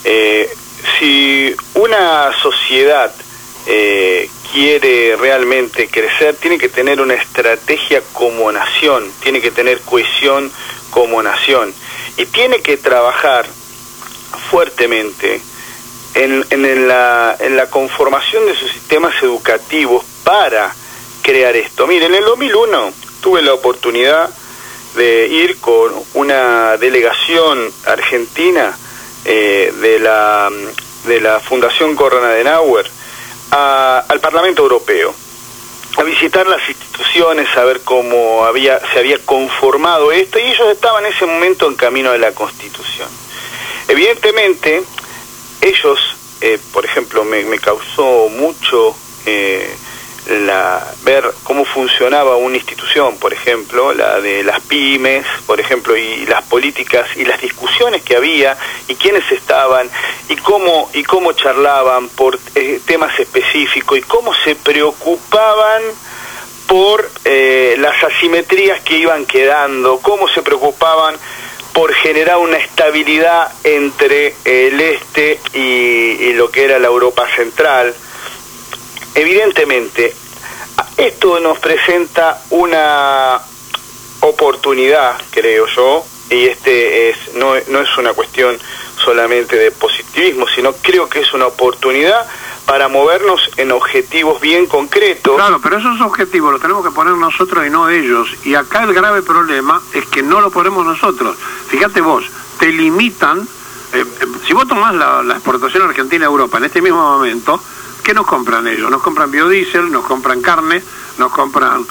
S: Si una sociedad quiere realmente crecer, tiene que tener una estrategia como nación, tiene que tener cohesión como nación, y tiene que trabajar fuertemente en la conformación de sus sistemas educativos para crear esto. Miren, en el 2001 tuve la oportunidad de ir con una delegación argentina de la Fundación Konrad Adenauer al Parlamento Europeo, a visitar las instituciones, a ver cómo se había conformado esto, y ellos estaban en ese momento en camino de la Constitución. Evidentemente, ellos por ejemplo, me causó mucho ver cómo funcionaba una institución, por ejemplo, la de las pymes, por ejemplo, y las políticas y las discusiones que había y quiénes estaban y cómo charlaban por temas específicos y cómo se preocupaban por las asimetrías que iban quedando, cómo se preocupaban por generar una estabilidad entre el este y lo que era la Europa central. Evidentemente, esto nos presenta una oportunidad, creo yo, y no es una cuestión solamente de positivismo, sino creo que es una oportunidad para movernos en objetivos bien concretos.
D: Claro, pero esos objetivos los tenemos que poner nosotros y no ellos. Y acá el grave problema es que no lo ponemos nosotros. Fíjate vos, te limitan. Si vos tomás la exportación argentina a Europa en este mismo momento, ¿qué nos compran ellos? Nos compran biodiesel, nos compran carne, nos compran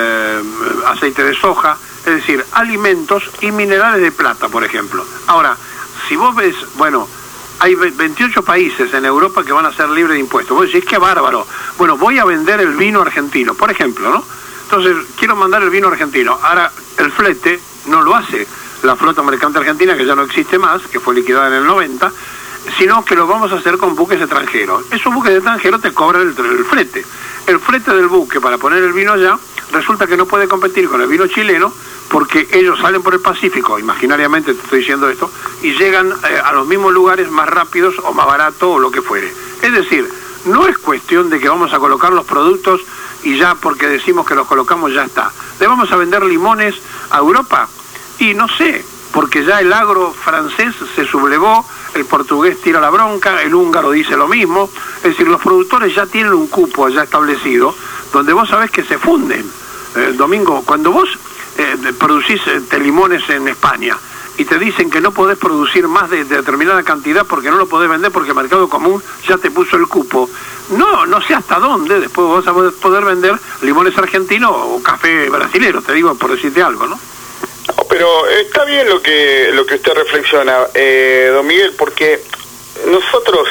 D: aceite de soja, es decir, alimentos y minerales de plata, por ejemplo. Ahora, si vos ves, bueno, hay 28 países en Europa que van a ser libres de impuestos. Vos decís, qué bárbaro. Bueno, voy a vender el vino argentino, por ejemplo, ¿no? Entonces, quiero mandar el vino argentino. Ahora, el flete no lo hace la flota mercante argentina, que ya no existe más, que fue liquidada en el 90, sino que lo vamos a hacer con buques extranjeros. Esos buques extranjeros te cobran el flete. El flete del buque para poner el vino allá, resulta que no puede competir con el vino chileno, porque ellos salen por el Pacífico, imaginariamente te estoy diciendo esto, y llegan a los mismos lugares más rápidos o más baratos o lo que fuere. Es decir, no es cuestión de que vamos a colocar los productos y ya porque decimos que los colocamos ya está. ¿Le vamos a vender limones a Europa? Y no sé, porque ya el agro francés se sublevó, el portugués tira la bronca, el húngaro dice lo mismo. Es decir, los productores ya tienen un cupo ya establecido, donde vos sabés que se funden. Domingo, cuando vos producís limones en España y te dicen que no podés producir más de determinada cantidad porque no lo podés vender porque el mercado común ya te puso el cupo, no sé hasta dónde después vos vas a poder vender limones argentinos o café brasilero, te digo por decirte algo, ¿no?
S: No, pero está bien lo que usted reflexiona, don Miguel, porque nosotros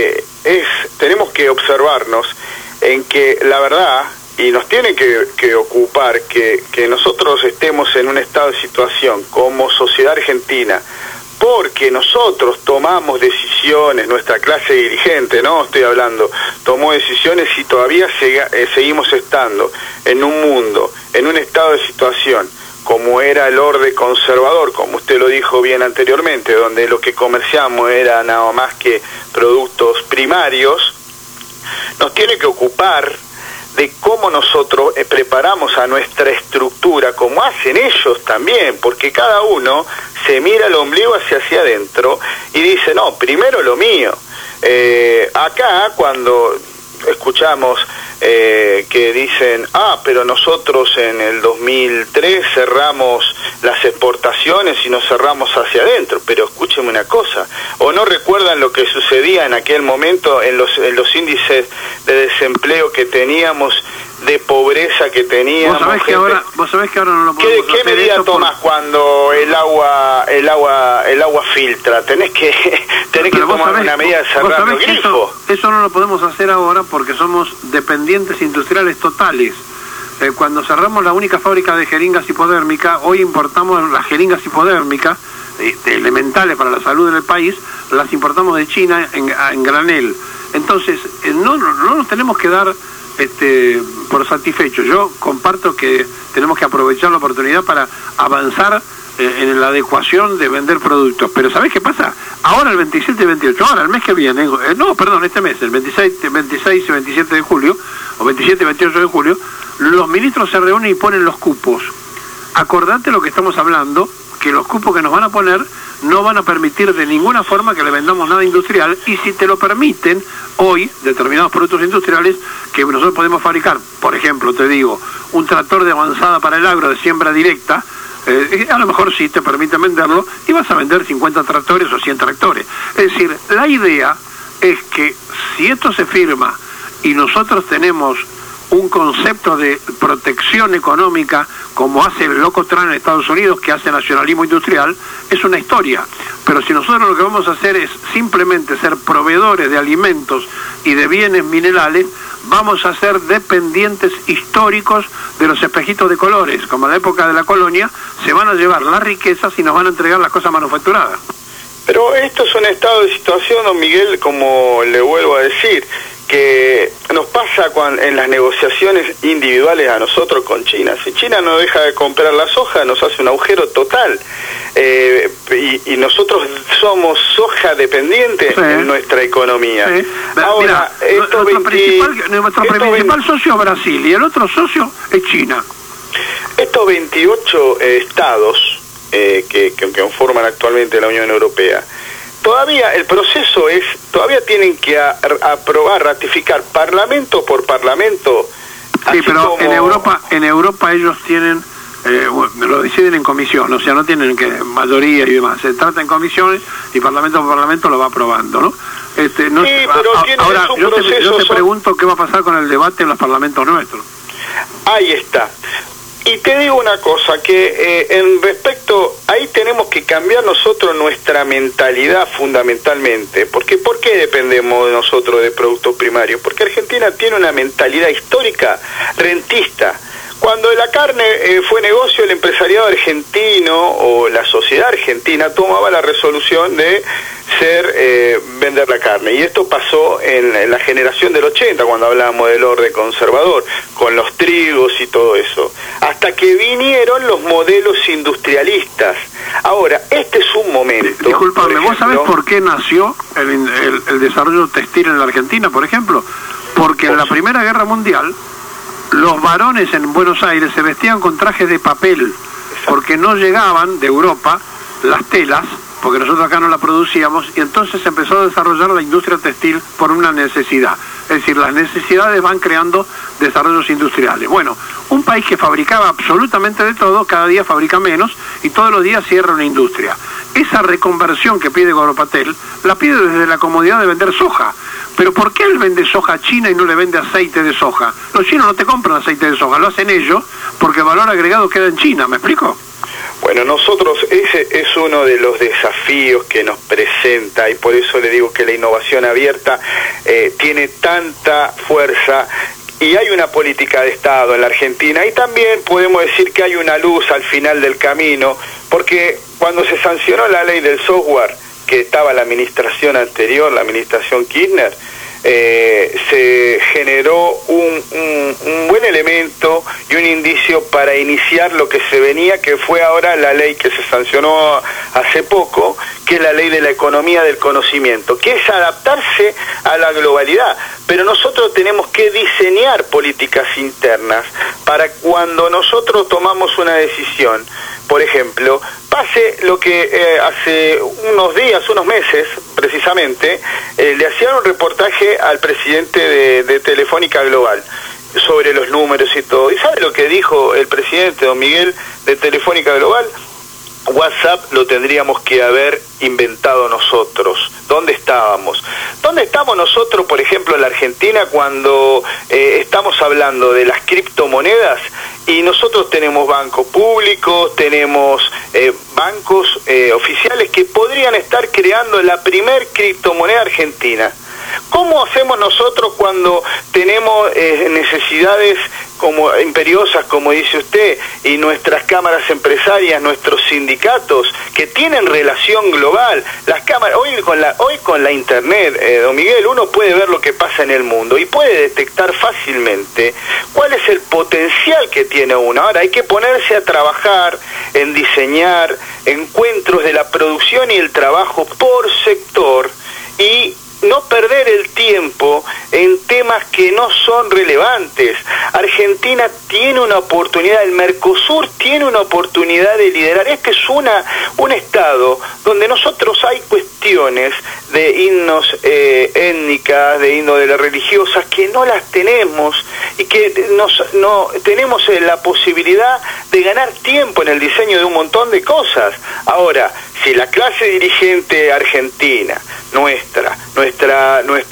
S: tenemos que observarnos en que la verdad, y nos tiene que ocupar que nosotros estemos en un estado de situación como sociedad argentina, porque nosotros tomamos decisiones, nuestra clase dirigente, no estoy hablando, tomó decisiones y todavía seguimos estando en un mundo, en un estado de situación como era el orden conservador, como usted lo dijo bien anteriormente, donde lo que comerciamos era nada más que productos primarios. Nos tiene que ocupar de cómo nosotros preparamos a nuestra estructura, como hacen ellos también, porque cada uno se mira el ombligo hacia adentro y dice, no, primero lo mío. Acá cuando escuchamos que dicen, pero nosotros en el 2003 cerramos las exportaciones y nos cerramos hacia adentro, pero escúcheme una cosa, o no recuerdan lo que sucedía en aquel momento en los índices de desempleo que teníamos, de pobreza que teníamos.
D: Vos sabés que ahora no lo podemos hacer.
S: ¿Qué medida tomas cuando el agua filtra? Tenés que tomar una medida de cerrar el grifo.
D: Eso no lo podemos hacer ahora porque somos dependientes industriales totales. Cuando cerramos la única fábrica de jeringas hipodérmicas, hoy importamos las jeringas hipodérmicas elementales para la salud del país, las importamos de China en granel. Entonces, no nos tenemos que dar por satisfechos. Yo comparto que tenemos que aprovechar la oportunidad para avanzar en la adecuación de vender productos. Pero ¿sabés qué pasa? Ahora el 27 y 28, ahora el mes que viene, este mes, el 26 y 27 de julio, o 27 y 28 de julio, los ministros se reúnen y ponen los cupos. Acordate lo que estamos hablando, que los cupos que nos van a poner no van a permitir de ninguna forma que le vendamos nada industrial, y si te lo permiten hoy, determinados productos industriales que nosotros podemos fabricar, por ejemplo, te digo, un tractor de avanzada para el agro de siembra directa, a lo mejor sí te permiten venderlo y vas a vender 50 tractores o 100 tractores. Es decir, la idea es que si esto se firma y nosotros tenemos un concepto de protección económica como hace el loco Trump en Estados Unidos, que hace nacionalismo industrial, es una historia. Pero si nosotros lo que vamos a hacer es simplemente ser proveedores de alimentos y de bienes minerales, vamos a ser dependientes históricos de los espejitos de colores. Como en la época de la colonia, se van a llevar las riquezas y nos van a entregar las cosas manufacturadas.
S: Pero esto es un estado de situación, don Miguel, como le vuelvo a decir, que nos pasa en las negociaciones individuales a nosotros con China. Si China no deja de comprar la soja, nos hace un agujero total. Y nosotros somos soja dependiente en nuestra economía. Sí. Ahora,
D: nuestro principal socio es Brasil y el otro socio es China.
S: Estos 28 estados que conforman actualmente la Unión Europea, todavía el proceso todavía tienen que aprobar, ratificar parlamento por parlamento.
D: Sí, pero como... en Europa ellos tienen, lo deciden en comisión, o sea, no tienen mayoría y demás, se trata en comisiones y parlamento por parlamento lo va aprobando, ¿no? Ahora, yo te pregunto qué va a pasar con el debate en los parlamentos nuestros.
S: Ahí está. Y te digo una cosa, que ahí tenemos que cambiar nosotros nuestra mentalidad fundamentalmente. Porque ¿por qué dependemos de nosotros de productos primarios? Porque Argentina tiene una mentalidad histórica rentista. Cuando la carne fue negocio, el empresariado argentino o la sociedad argentina tomaba la resolución de vender la carne. Y esto pasó en la generación del 80, cuando hablábamos del orden conservador, con los trigos y todo eso. Hasta que vinieron los modelos industrialistas. Ahora, este es un momento...
D: Disculpame, ¿vos sabés por qué nació el desarrollo textil en la Argentina, por ejemplo? Porque en la Primera Guerra Mundial, los varones en Buenos Aires se vestían con trajes de papel, porque no llegaban de Europa las telas, porque nosotros acá no la producíamos, y entonces se empezó a desarrollar la industria textil por una necesidad. Es decir, las necesidades van creando desarrollos industriales. Bueno, un país que fabricaba absolutamente de todo, cada día fabrica menos, y todos los días cierra una industria. Esa reconversión que pide Goropatel, la pide desde la comodidad de vender soja. Pero ¿por qué él vende soja a China y no le vende aceite de soja? Los chinos no te compran aceite de soja, lo hacen ellos, porque el valor agregado queda en China, ¿me explico?
S: Bueno, nosotros, ese es uno de los desafíos que nos presenta, y por eso le digo que la innovación abierta tiene tanta fuerza, y hay una política de Estado en la Argentina, y también podemos decir que hay una luz al final del camino, porque cuando se sancionó la ley del software, que estaba la administración anterior, la administración Kirchner, se generó un buen elemento y un indicio para iniciar lo que se venía, que fue ahora la ley que se sancionó hace poco, que es la ley de la economía del conocimiento, que es adaptarse a la globalidad. Pero nosotros tenemos que diseñar políticas internas para cuando nosotros tomamos una decisión, por ejemplo, pase lo que hace unos días, unos meses precisamente, le hacían un reportaje al presidente de Telefónica Global sobre los números y todo. ¿Y sabe lo que dijo el presidente, don Miguel, de Telefónica Global? WhatsApp lo tendríamos que haber inventado nosotros. ¿Dónde estábamos? ¿Dónde estamos nosotros, por ejemplo, en la Argentina, cuando estamos hablando de las criptomonedas y nosotros tenemos bancos públicos, tenemos bancos oficiales que podrían estar creando la primer criptomoneda argentina? ¿Cómo hacemos nosotros cuando tenemos necesidades como imperiosas, como dice usted, y nuestras cámaras empresarias, nuestros sindicatos, que tienen relación global? Las cámaras, hoy con la internet, don Miguel, uno puede ver lo que pasa en el mundo y puede detectar fácilmente cuál es el potencial que tiene uno. Ahora hay que ponerse a trabajar en diseñar encuentros de la producción y el trabajo por sector, y no perder el tiempo en temas que no son relevantes. Argentina tiene una oportunidad, el Mercosur tiene una oportunidad de liderar. Este es un estado donde nosotros hay cuestiones de himnos étnicas, de himnos de las religiosas, que no las tenemos, y que no tenemos la posibilidad de ganar tiempo en el diseño de un montón de cosas. Ahora, si la clase dirigente argentina, nuestro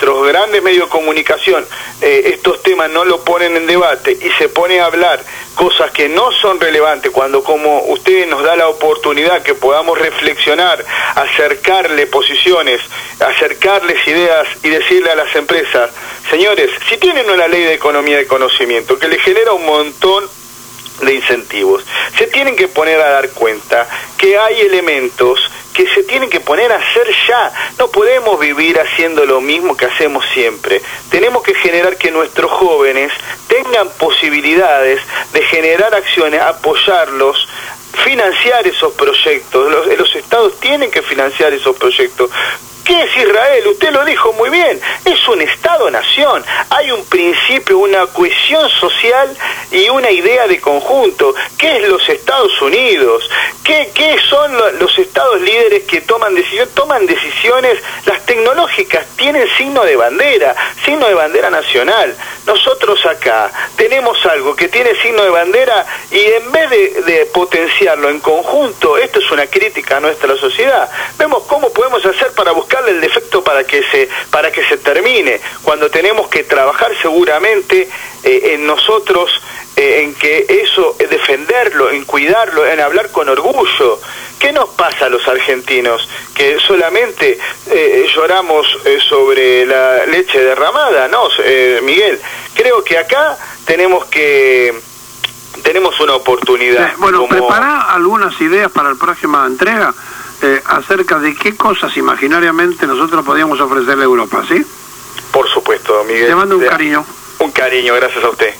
S: nuestros grandes medios de comunicación estos temas no lo ponen en debate y se pone a hablar cosas que no son relevantes, cuando como usted nos da la oportunidad que podamos reflexionar, acercarle posiciones, acercarles ideas y decirle a las empresas, señores, si tienen una ley de economía de conocimiento que le genera un montón de incentivos, se tienen que poner a dar cuenta que hay elementos que se tienen que poner a hacer ya. No podemos vivir haciendo lo mismo que hacemos siempre. Tenemos que generar que nuestros jóvenes tengan posibilidades de generar acciones, apoyarlos, financiar esos proyectos. Los estados tienen que financiar esos proyectos. ¿Qué es Israel? Usted lo dijo muy bien, es un Estado-nación, hay un principio, una cohesión social y una idea de conjunto. ¿Qué es los Estados Unidos? ¿Qué son los estados líderes que toman decisiones? Toman decisiones, las tecnológicas tienen signo de bandera nacional. Nosotros acá tenemos algo que tiene signo de bandera y en vez de potenciarlo en conjunto, esto es una crítica a nuestra sociedad, vemos cómo podemos hacer para buscarle el defecto para que se termine, cuando tenemos que trabajar seguramente en nosotros, en que eso, defenderlo, en cuidarlo, en hablar con orgullo. ¿Qué nos pasa a los argentinos? Que solamente lloramos sobre la leche derramada, ¿no, Miguel? Creo que acá tenemos una oportunidad.
D: Bueno, prepara algunas ideas para la próxima entrega acerca de qué cosas imaginariamente nosotros podíamos ofrecerle a Europa, ¿sí?
S: Por supuesto, Miguel.
D: Te mando un cariño.
S: Un cariño, gracias a usted.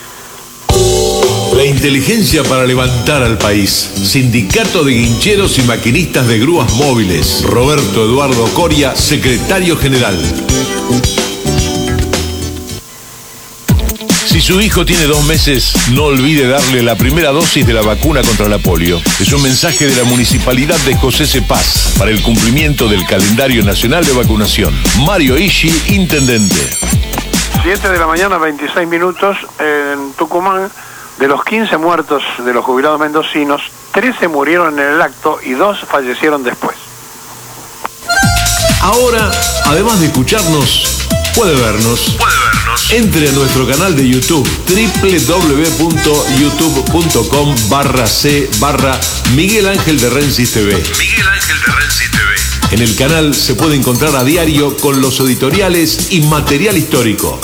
A: La inteligencia para levantar al país. Sindicato de Guincheros y Maquinistas de Grúas Móviles. Roberto Eduardo Coria, secretario general. Si su hijo tiene 2 meses, no olvide darle la primera dosis de la vacuna contra la polio. Es un mensaje de la Municipalidad de José C. Paz para el cumplimiento del calendario nacional de vacunación. Mario Ishi, intendente.
D: 7 de la mañana, 26 minutos, en Tucumán. De los 15 muertos de los jubilados mendocinos, 13 murieron en el acto y 2 fallecieron después.
A: Ahora, además de escucharnos, puede vernos. Entre a nuestro canal de YouTube, www.youtube.com/c/Miguel Ángel de Rensis TV.
B: Miguel Ángel de Rensis TV.
A: En el canal se puede encontrar a diario con los editoriales y material histórico.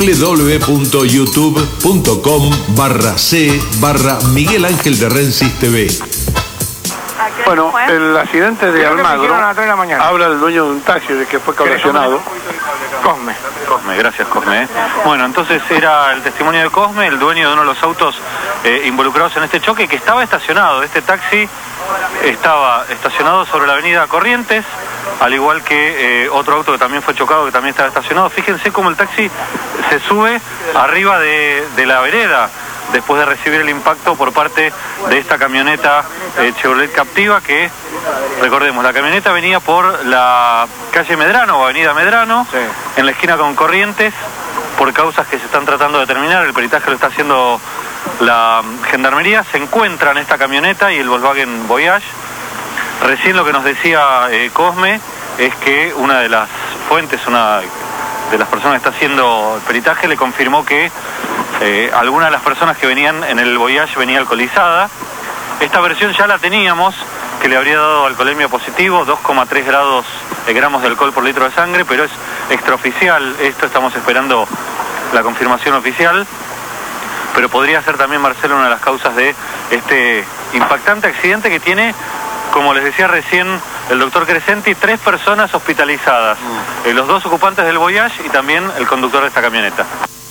A: www.youtube.com/c/Miguel Ángel de Rensis TV.
D: Bueno, el accidente de Almagro, habla el dueño de un taxi de que fue colisionado.
T: Cosme, gracias Cosme. Bueno, entonces era el testimonio de Cosme, el dueño de uno de los autos involucrados en este choque, que estaba estacionado. Este taxi estaba estacionado sobre la avenida Corrientes, al igual que otro auto que también fue chocado, que también estaba estacionado. Fíjense cómo el taxi se sube arriba de la vereda, después de recibir el impacto por parte de esta camioneta Chevrolet Captiva, que, recordemos, la camioneta venía por la calle Medrano o avenida Medrano, sí, en la esquina con Corrientes, por causas que se están tratando de determinar. El peritaje lo está haciendo la Gendarmería. Se encuentran esta camioneta y el Volkswagen Voyage. Recién lo que nos decía Cosme es que una de las fuentes, una de las personas que está haciendo el peritaje, le confirmó que alguna de las personas que venían en el Voyage venía alcoholizada. Esta versión ya la teníamos, que le habría dado alcoholemia positivo, 2,3 gramos de alcohol por litro de sangre, pero es extraoficial. Esto estamos esperando la confirmación oficial, pero podría ser también, Marcelo, una de las causas de este impactante accidente que tiene, como les decía recién el doctor Crescenti, 3 personas hospitalizadas, los 2 ocupantes del Voyage y también el conductor de esta camioneta.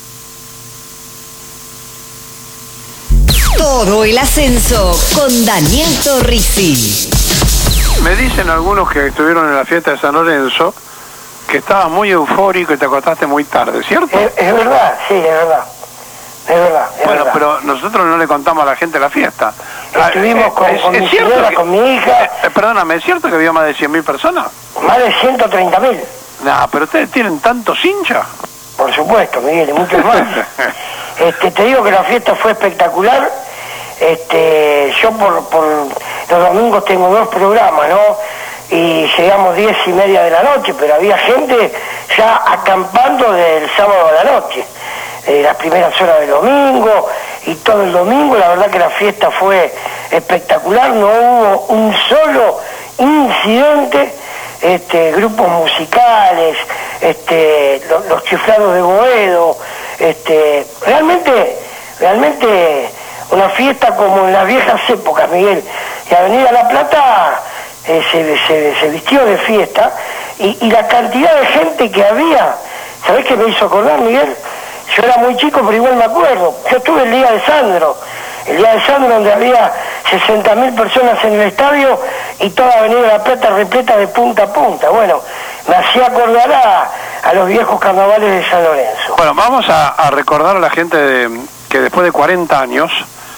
I: Todo el ascenso con Daniel Torrisi.
D: Me dicen algunos que estuvieron en la fiesta de San Lorenzo que estabas muy eufórico y te acostaste muy tarde, ¿cierto?
K: Es verdad, sí, es verdad. Es verdad.
D: Bueno, pero nosotros no le contamos a la gente la fiesta.
K: Estuvimos con mi señora, con mi hija.
D: Perdóname, ¿es cierto que había más de 100.000 personas?
K: Más de 130.000.
D: No, pero ustedes tienen tantos hinchas.
K: Por supuesto, Miguel, y muchos más. Te digo que la fiesta fue espectacular. Yo por los domingos tengo 2 programas, ¿no?
U: y llegamos 10:30 de la noche, pero había gente ya acampando del sábado a la noche, las primeras horas del domingo y todo el domingo. La verdad que la fiesta fue espectacular, no hubo un solo incidente, grupos musicales, los chiflados de Boedo, realmente una fiesta como en las viejas épocas, Miguel. Y Avenida La Plata se vistió de fiesta, y la cantidad de gente que había, ¿sabés qué me hizo acordar, Miguel? Yo era muy chico, pero igual me acuerdo. Yo estuve el día de Sandro, donde había 60.000 personas en el estadio y toda Avenida La Plata repleta de punta a punta. Bueno, me hacía acordar a los viejos carnavales de San Lorenzo.
D: Bueno, vamos a recordar a la gente que después de 40 años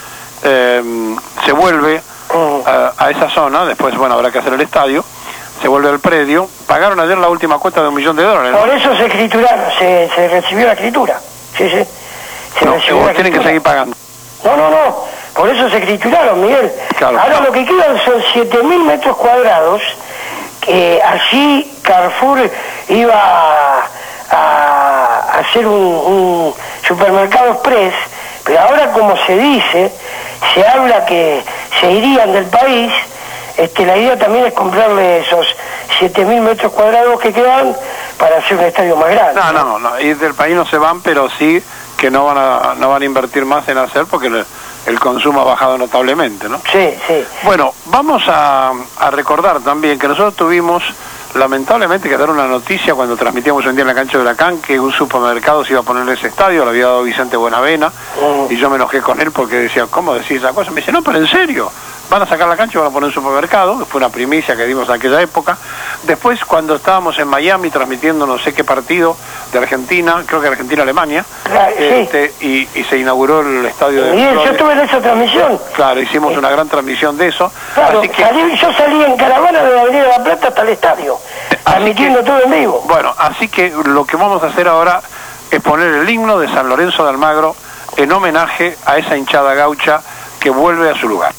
D: se vuelve a esa zona. Después, bueno, habrá que hacer el estadio, se vuelve al predio. Pagaron ayer la última cuota de $1 millón, ¿no?
U: Por eso se escrituraron, se recibió la escritura. Sí.
D: Tienen que seguir pagando.
U: No, por eso se escrituraron, Miguel.
D: Claro.
U: Ahora lo que quedan son 7.000 metros cuadrados, que allí Carrefour iba a hacer un supermercado express, pero ahora, como se dice, se habla que se irían del país. La idea también es comprarle esos 7.000 metros cuadrados que quedan para hacer un estadio más grande.
D: No, ir del país no se van, pero sí que no van a invertir más en hacer, porque el consumo ha bajado notablemente, ¿no?
U: Sí.
D: Bueno, vamos a recordar también que nosotros tuvimos, lamentablemente, que dar una noticia cuando transmitíamos un día en la cancha de Huracán que un supermercado se iba a poner en ese estadio, lo había dado Vicente Buenavena, y yo me enojé con él porque decía, ¿cómo decís esa cosa? Me dice, no, pero en serio, van a sacar la cancha y van a poner un supermercado. Fue una primicia que dimos en aquella época. Después, cuando estábamos en Miami transmitiendo no sé qué partido de Argentina, creo que Argentina-Alemania, y se inauguró el estadio de
U: Miguel, yo estuve en esa transmisión.
D: Claro, hicimos una gran transmisión de eso.
U: Claro,
D: así que,
U: yo salí en caravana de Avenida La Plata hasta el estadio, transmitiendo todo en vivo.
D: Bueno, así que lo que vamos a hacer ahora es poner el himno de San Lorenzo de Almagro en homenaje a esa hinchada gaucha que vuelve a su lugar.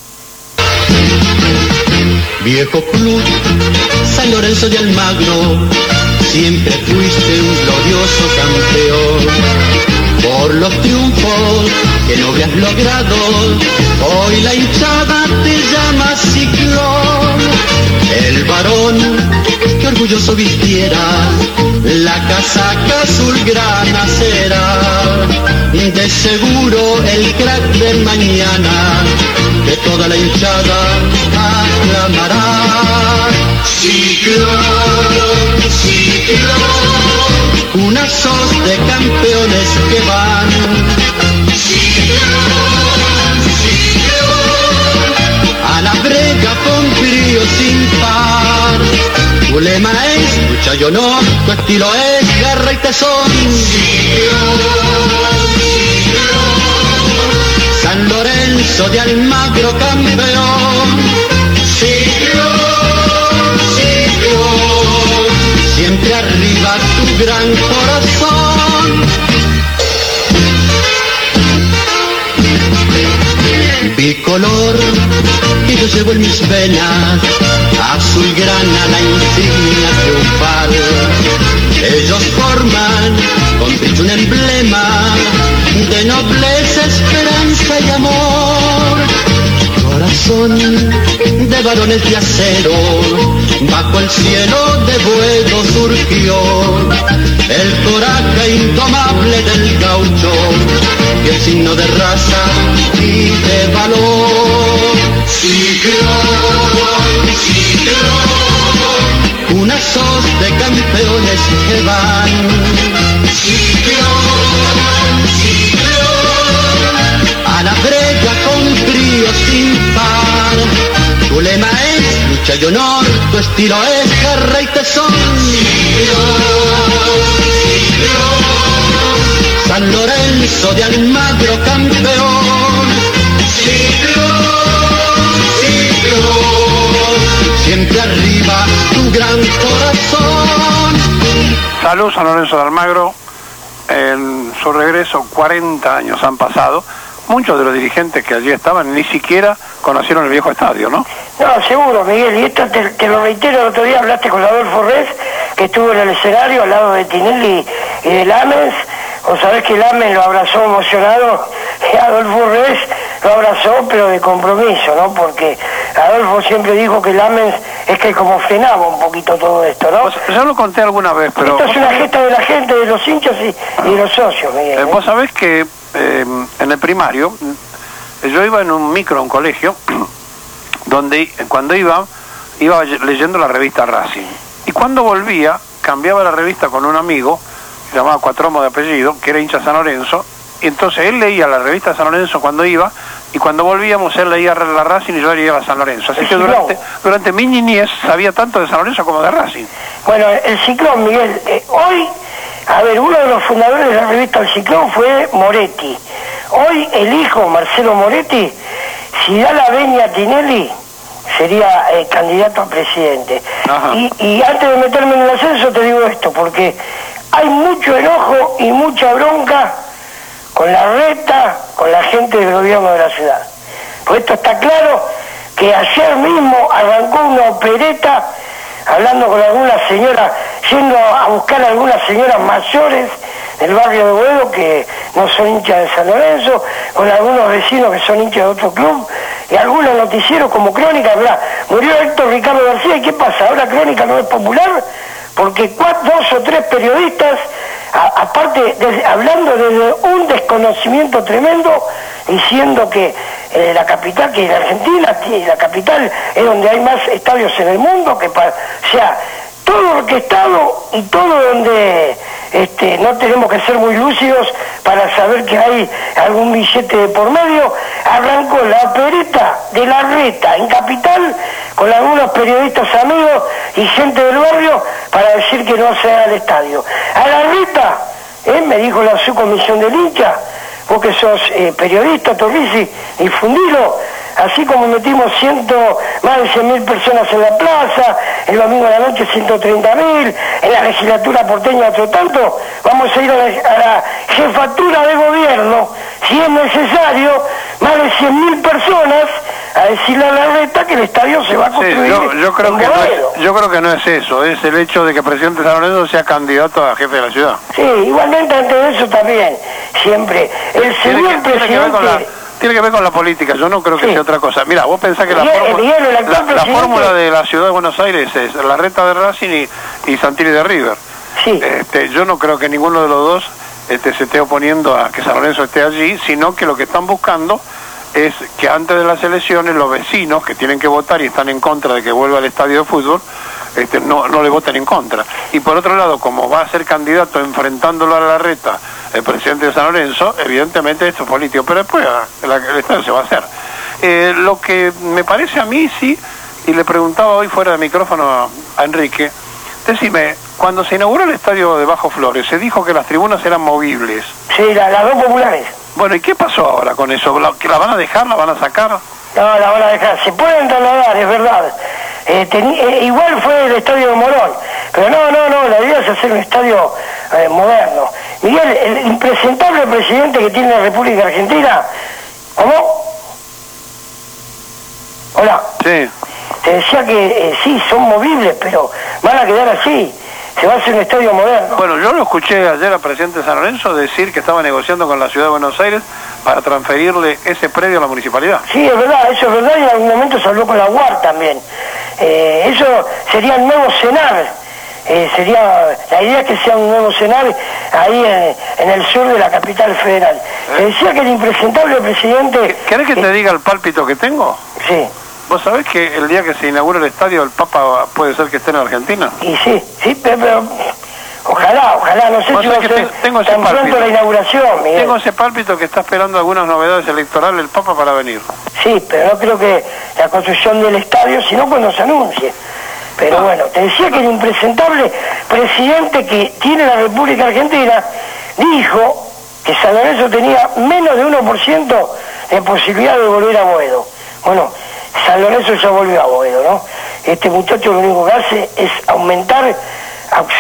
V: Viejo club, San Lorenzo de Almagro, siempre fuiste un glorioso campeón. Por los triunfos que no habías logrado, hoy la hinchada te llama Ciclón. El varón que orgulloso vistiera la casaca azulgrana será, de seguro el crack de mañana que toda la hinchada aclamará. Ciclón, Ciclón, una sos de campeones que van. Ciclón, Ciclón, a la brega con brío sin par. Tu lema es lucha y honor, tu estilo es garra y tesón. Ciclón, San Lorenzo de Almagro campeón. Ciclón, Ciclón, siempre arriba tu gran corazón. Bicolor que yo llevo en mis venas, azulgrana la insignia triunfal. Ellos forman con pecho un emblema de nobleza, esperanza y amor. Corazón de varones de acero, bajo el cielo de Boedo surgió el coraje indomable del gaucho, y el signo de raza y de valor. Ciclón, Ciclón, una sos de campeones que van. Ciclón, Ciclón, a la brega con brío sin par. Tu lema es lucha y honor, tu estilo es garra y tesón. Ciclón, Ciclón, San Lorenzo de Almagro campeón. Ciclón, Ciclón, siempre arriba tu gran corazón.
D: Salud San Lorenzo de Almagro, en su regreso 40 años han pasado. Muchos de los dirigentes que allí estaban ni siquiera conocieron el viejo estadio, ¿no?
U: No, seguro, Miguel, y esto te lo reitero, el otro día hablaste con Adolfo Res, que estuvo en el escenario al lado de Tinelli y de Lamens. Vos sabés que Lamens lo abrazó emocionado, y Adolfo Res lo abrazó, pero de compromiso, ¿no? Porque Adolfo siempre dijo que Lamens es que como frenaba un poquito todo esto, ¿no?
D: Yo lo conté alguna vez, pero...
U: Esto es una gesta de la gente, de los hinchas y de los socios, Miguel.
D: Vos sabés que en el primario, yo iba en un micro a un colegio, donde cuando iba leyendo la revista Racing. Y cuando volvía, cambiaba la revista con un amigo, se llamaba Cuatromo de apellido, que era hincha San Lorenzo, y entonces él leía la revista San Lorenzo cuando iba, y cuando volvíamos él leía la Racing y yo leía la San Lorenzo. Así que durante mi niñez sabía tanto de San Lorenzo como de Racing.
U: Bueno, el Ciclón, Miguel, hoy, a ver, uno de los fundadores de la revista El Ciclón fue Moretti. Hoy el hijo, Marcelo Moretti, si da la venia a Tinelli, sería candidato a presidente. Y antes de meterme en el ascenso te digo esto, porque hay mucho enojo y mucha bronca con la reta, con la gente del gobierno de la ciudad. Pues esto está claro, que ayer mismo arrancó una opereta, hablando con algunas señoras, yendo a buscar a algunas señoras mayores del barrio de Boedo que no son hinchas de San Lorenzo, con algunos vecinos que son hinchas de otro club, y algunos noticieros como Crónica, ¿verdad? Murió Héctor Ricardo García, ¿y qué pasa? ¿Ahora Crónica no es popular? Porque 2 o 3 periodistas, aparte, hablando desde un desconocimiento tremendo, diciendo que la capital, que en Argentina, la capital es donde hay más estadios en el mundo, o sea, todo orquestado y todo donde no tenemos que ser muy lúcidos para saber que hay algún billete de por medio. Arrancó la opereta de la reta en Capital con algunos periodistas amigos y gente del barrio para decir que no se haga el estadio. A la reta, me dijo la subcomisión del hincha, vos que sos periodista, Torrisi, difundilo. Así como metimos más de 100.000 personas en la plaza, el domingo a la noche 130.000, en la legislatura porteña otro tanto, vamos a ir a la jefatura de gobierno, si es necesario, más de 100.000 personas a decirle a la reta que el estadio se va a construir.
D: Sí, yo creo que no es eso, es el hecho de que el presidente San Lorenzo sea candidato a jefe de la ciudad.
U: Sí, igualmente antes de eso también, siempre. El señor presidente...
D: Tiene que ver con la política, yo no creo que sea otra cosa. Mira, vos pensás que la fórmula de la ciudad de Buenos Aires es la reta de Racing y Santilli de River.
U: Sí.
D: Yo no creo que ninguno de los dos se esté oponiendo a que San Lorenzo esté allí, sino que lo que están buscando es que antes de las elecciones los vecinos que tienen que votar y están en contra de que vuelva al estadio de fútbol, no le voten en contra. Y por otro lado, como va a ser candidato enfrentándolo a la reta el presidente de San Lorenzo, evidentemente esto es político, pero después el estadio se va a hacer. Lo que me parece a mí, sí, y le preguntaba hoy fuera de micrófono a Enrique, decime, cuando se inauguró el estadio de Bajo Flores, se dijo que las tribunas eran movibles.
U: Sí, las dos populares.
D: Bueno, ¿y qué pasó ahora con eso? ¿Que la van a dejar, la van a sacar?
U: No, la van a dejar. Se pueden trasladar, es verdad. Igual fue el estadio de Morón. Pero no, la idea es hacer un estadio moderno. Miguel, el impresentable presidente que tiene la República Argentina, ¿cómo? Hola.
D: Sí.
U: Te decía que sí, son movibles, pero van a quedar así. Se va a hacer un estadio moderno.
D: Bueno, yo lo escuché ayer al presidente de San Lorenzo decir que estaba negociando con la ciudad de Buenos Aires para transferirle ese predio a la municipalidad.
U: Sí, es verdad, eso es verdad, y en algún momento se habló con la UAR también. Eso sería el nuevo CENAR. La idea es que sea un nuevo CENAR ahí en el sur de la capital federal. Decía que el impresentable presidente...
D: ¿Querés que te diga el pálpito que tengo?
U: Sí.
D: ¿Vos sabés que el día que se inaugure el estadio el Papa puede ser que esté en Argentina?
U: Y sí, pero ojalá, no sé si va a ser tan pronto la inauguración, Miguel.
D: Tengo ese pálpito que está esperando algunas novedades electorales el Papa para venir.
U: Sí, pero no creo que la construcción del estadio, sino cuando se anuncie. Pero bueno, te decía que el impresentable presidente que tiene la República Argentina dijo que San Lorenzo tenía menos de 1% de posibilidad de volver a Boedo. Bueno, San Lorenzo ya volvió a Boedo, ¿no? Este muchacho lo único que hace es aumentar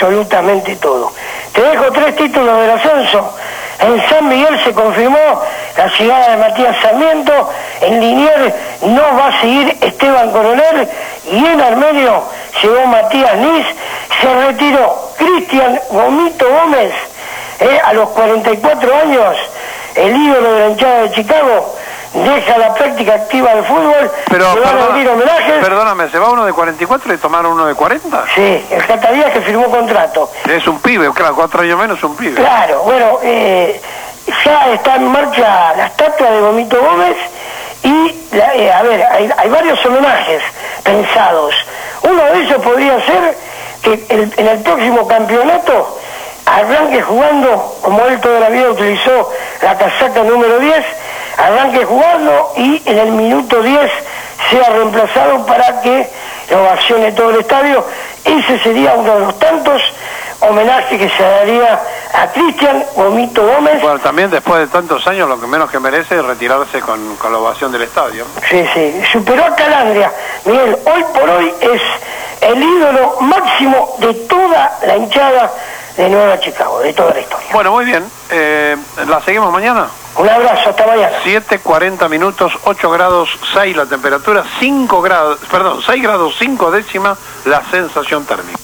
U: absolutamente todo. Te dejo 3 títulos del ascenso. En San Miguel se confirmó la llegada de Matías Sarmiento, en Liniers no va a seguir Esteban Coronel, y en Armenio llegó Matías Nis, se retiró Cristian Gomito Gómez, a los 44 años, el ídolo de la hinchada de Chicago, deja la práctica activa del fútbol.
D: Pero
U: se van a rendir homenajes.
D: Perdóname, ¿se va uno de 44 y tomaron uno de 40?
U: Sí, el Catarías que firmó contrato.
D: Es un pibe, claro, 4 años menos es un pibe.
U: Claro, bueno, ya está en marcha la estatua de Gomito Gómez y, a ver, hay varios homenajes pensados. Uno de ellos podría ser que en el próximo campeonato arranque jugando, como él toda la vida utilizó la casaca número 10, arranque jugando y en el minuto 10 sea reemplazado para que lo ovacione todo el estadio. Ese sería uno de los tantos homenajes que se daría a Cristian Gomito Gómez.
D: Bueno, también después de tantos años lo que menos que merece es retirarse con la ovación del estadio.
U: Sí, sí, superó a Calandria. Miguel, hoy por hoy es el ídolo máximo de toda la hinchada de Nueva Chicago, de toda la historia.
D: Bueno, muy bien. ¿La seguimos mañana?
U: Un abrazo, hasta mañana.
D: 7:40 minutos, 8 grados 6 la temperatura, 6 grados 5 décimas la sensación térmica.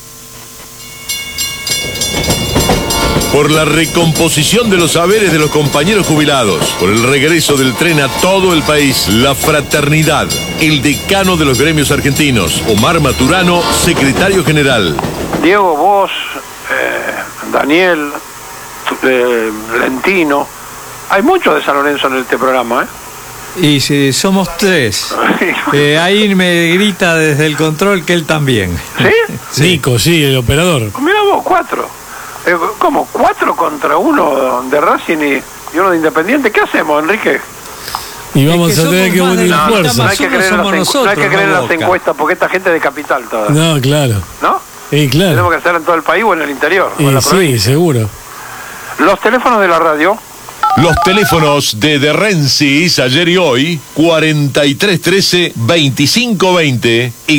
A: Por la recomposición de los saberes de los compañeros jubilados, por el regreso del tren a todo el país, la fraternidad, el decano de los gremios argentinos, Omar Maturano, secretario general.
D: Diego, vos, Daniel, Lentino, hay muchos de San Lorenzo en este programa,
G: Y si somos 3. Ahí me grita desde el control que él también.
D: ¿Sí?
H: Nico, sí, el operador.
D: Mira vos, 4. ¿Cómo? 4 contra 1 de Racing y uno de Independiente. ¿Qué hacemos, Enrique?
H: Y vamos a tener que unir fuerzas.
D: No hay que creer en las encuestas porque esta gente es de capital toda.
H: No, claro.
D: ¿No?
H: Claro.
D: Tenemos que hacer en todo el país o en el interior. O en la
H: Sí,
D: provincia.
H: seguro.
D: Los teléfonos de la radio.
A: Los teléfonos de Rensis ayer y hoy, 4313-2520 y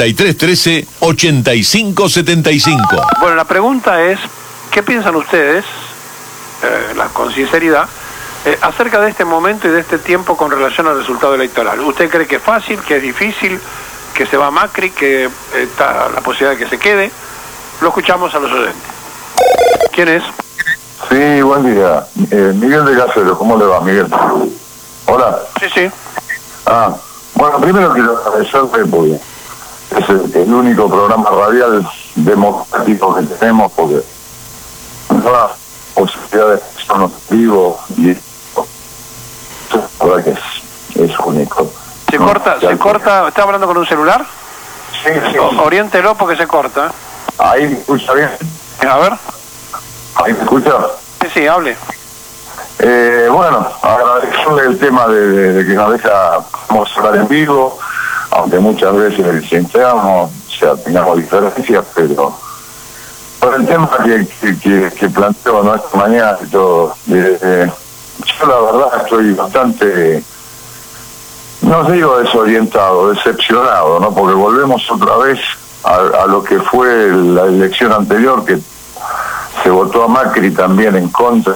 A: 4313-8575.
D: Bueno, la pregunta es, ¿qué piensan ustedes, con sinceridad, acerca de este momento y de este tiempo con relación al resultado electoral? ¿Usted cree que es fácil, que es difícil, que se va Macri, que está la posibilidad de que se quede? Lo escuchamos a los oyentes. ¿Quién es?
C: Sí, buen día. Miguel de Casero, ¿cómo le va, Miguel? Hola.
D: Sí.
C: Bueno, primero quiero agradecerle porque es el único programa radial democrático que tenemos, porque no da posibilidades de son vivos y la verdad que es único.
D: ¿Se corta? ¿Está hablando con un celular?
C: Sí.
D: Oriéntelo porque se corta.
C: Ahí me escucha bien.
D: A ver.
C: ¿Ahí me escucha?
D: Sí, hable.
C: Bueno, agradecerle el tema de que nos deja mostrar en vivo, aunque muchas veces sintamos, tengamos diferencias, pero por el tema que planteo, ¿no?, esta mañana y todo, yo la verdad estoy bastante, no digo desorientado, decepcionado, ¿no?, porque volvemos otra vez a lo que fue la elección anterior, que se votó a Macri también en contra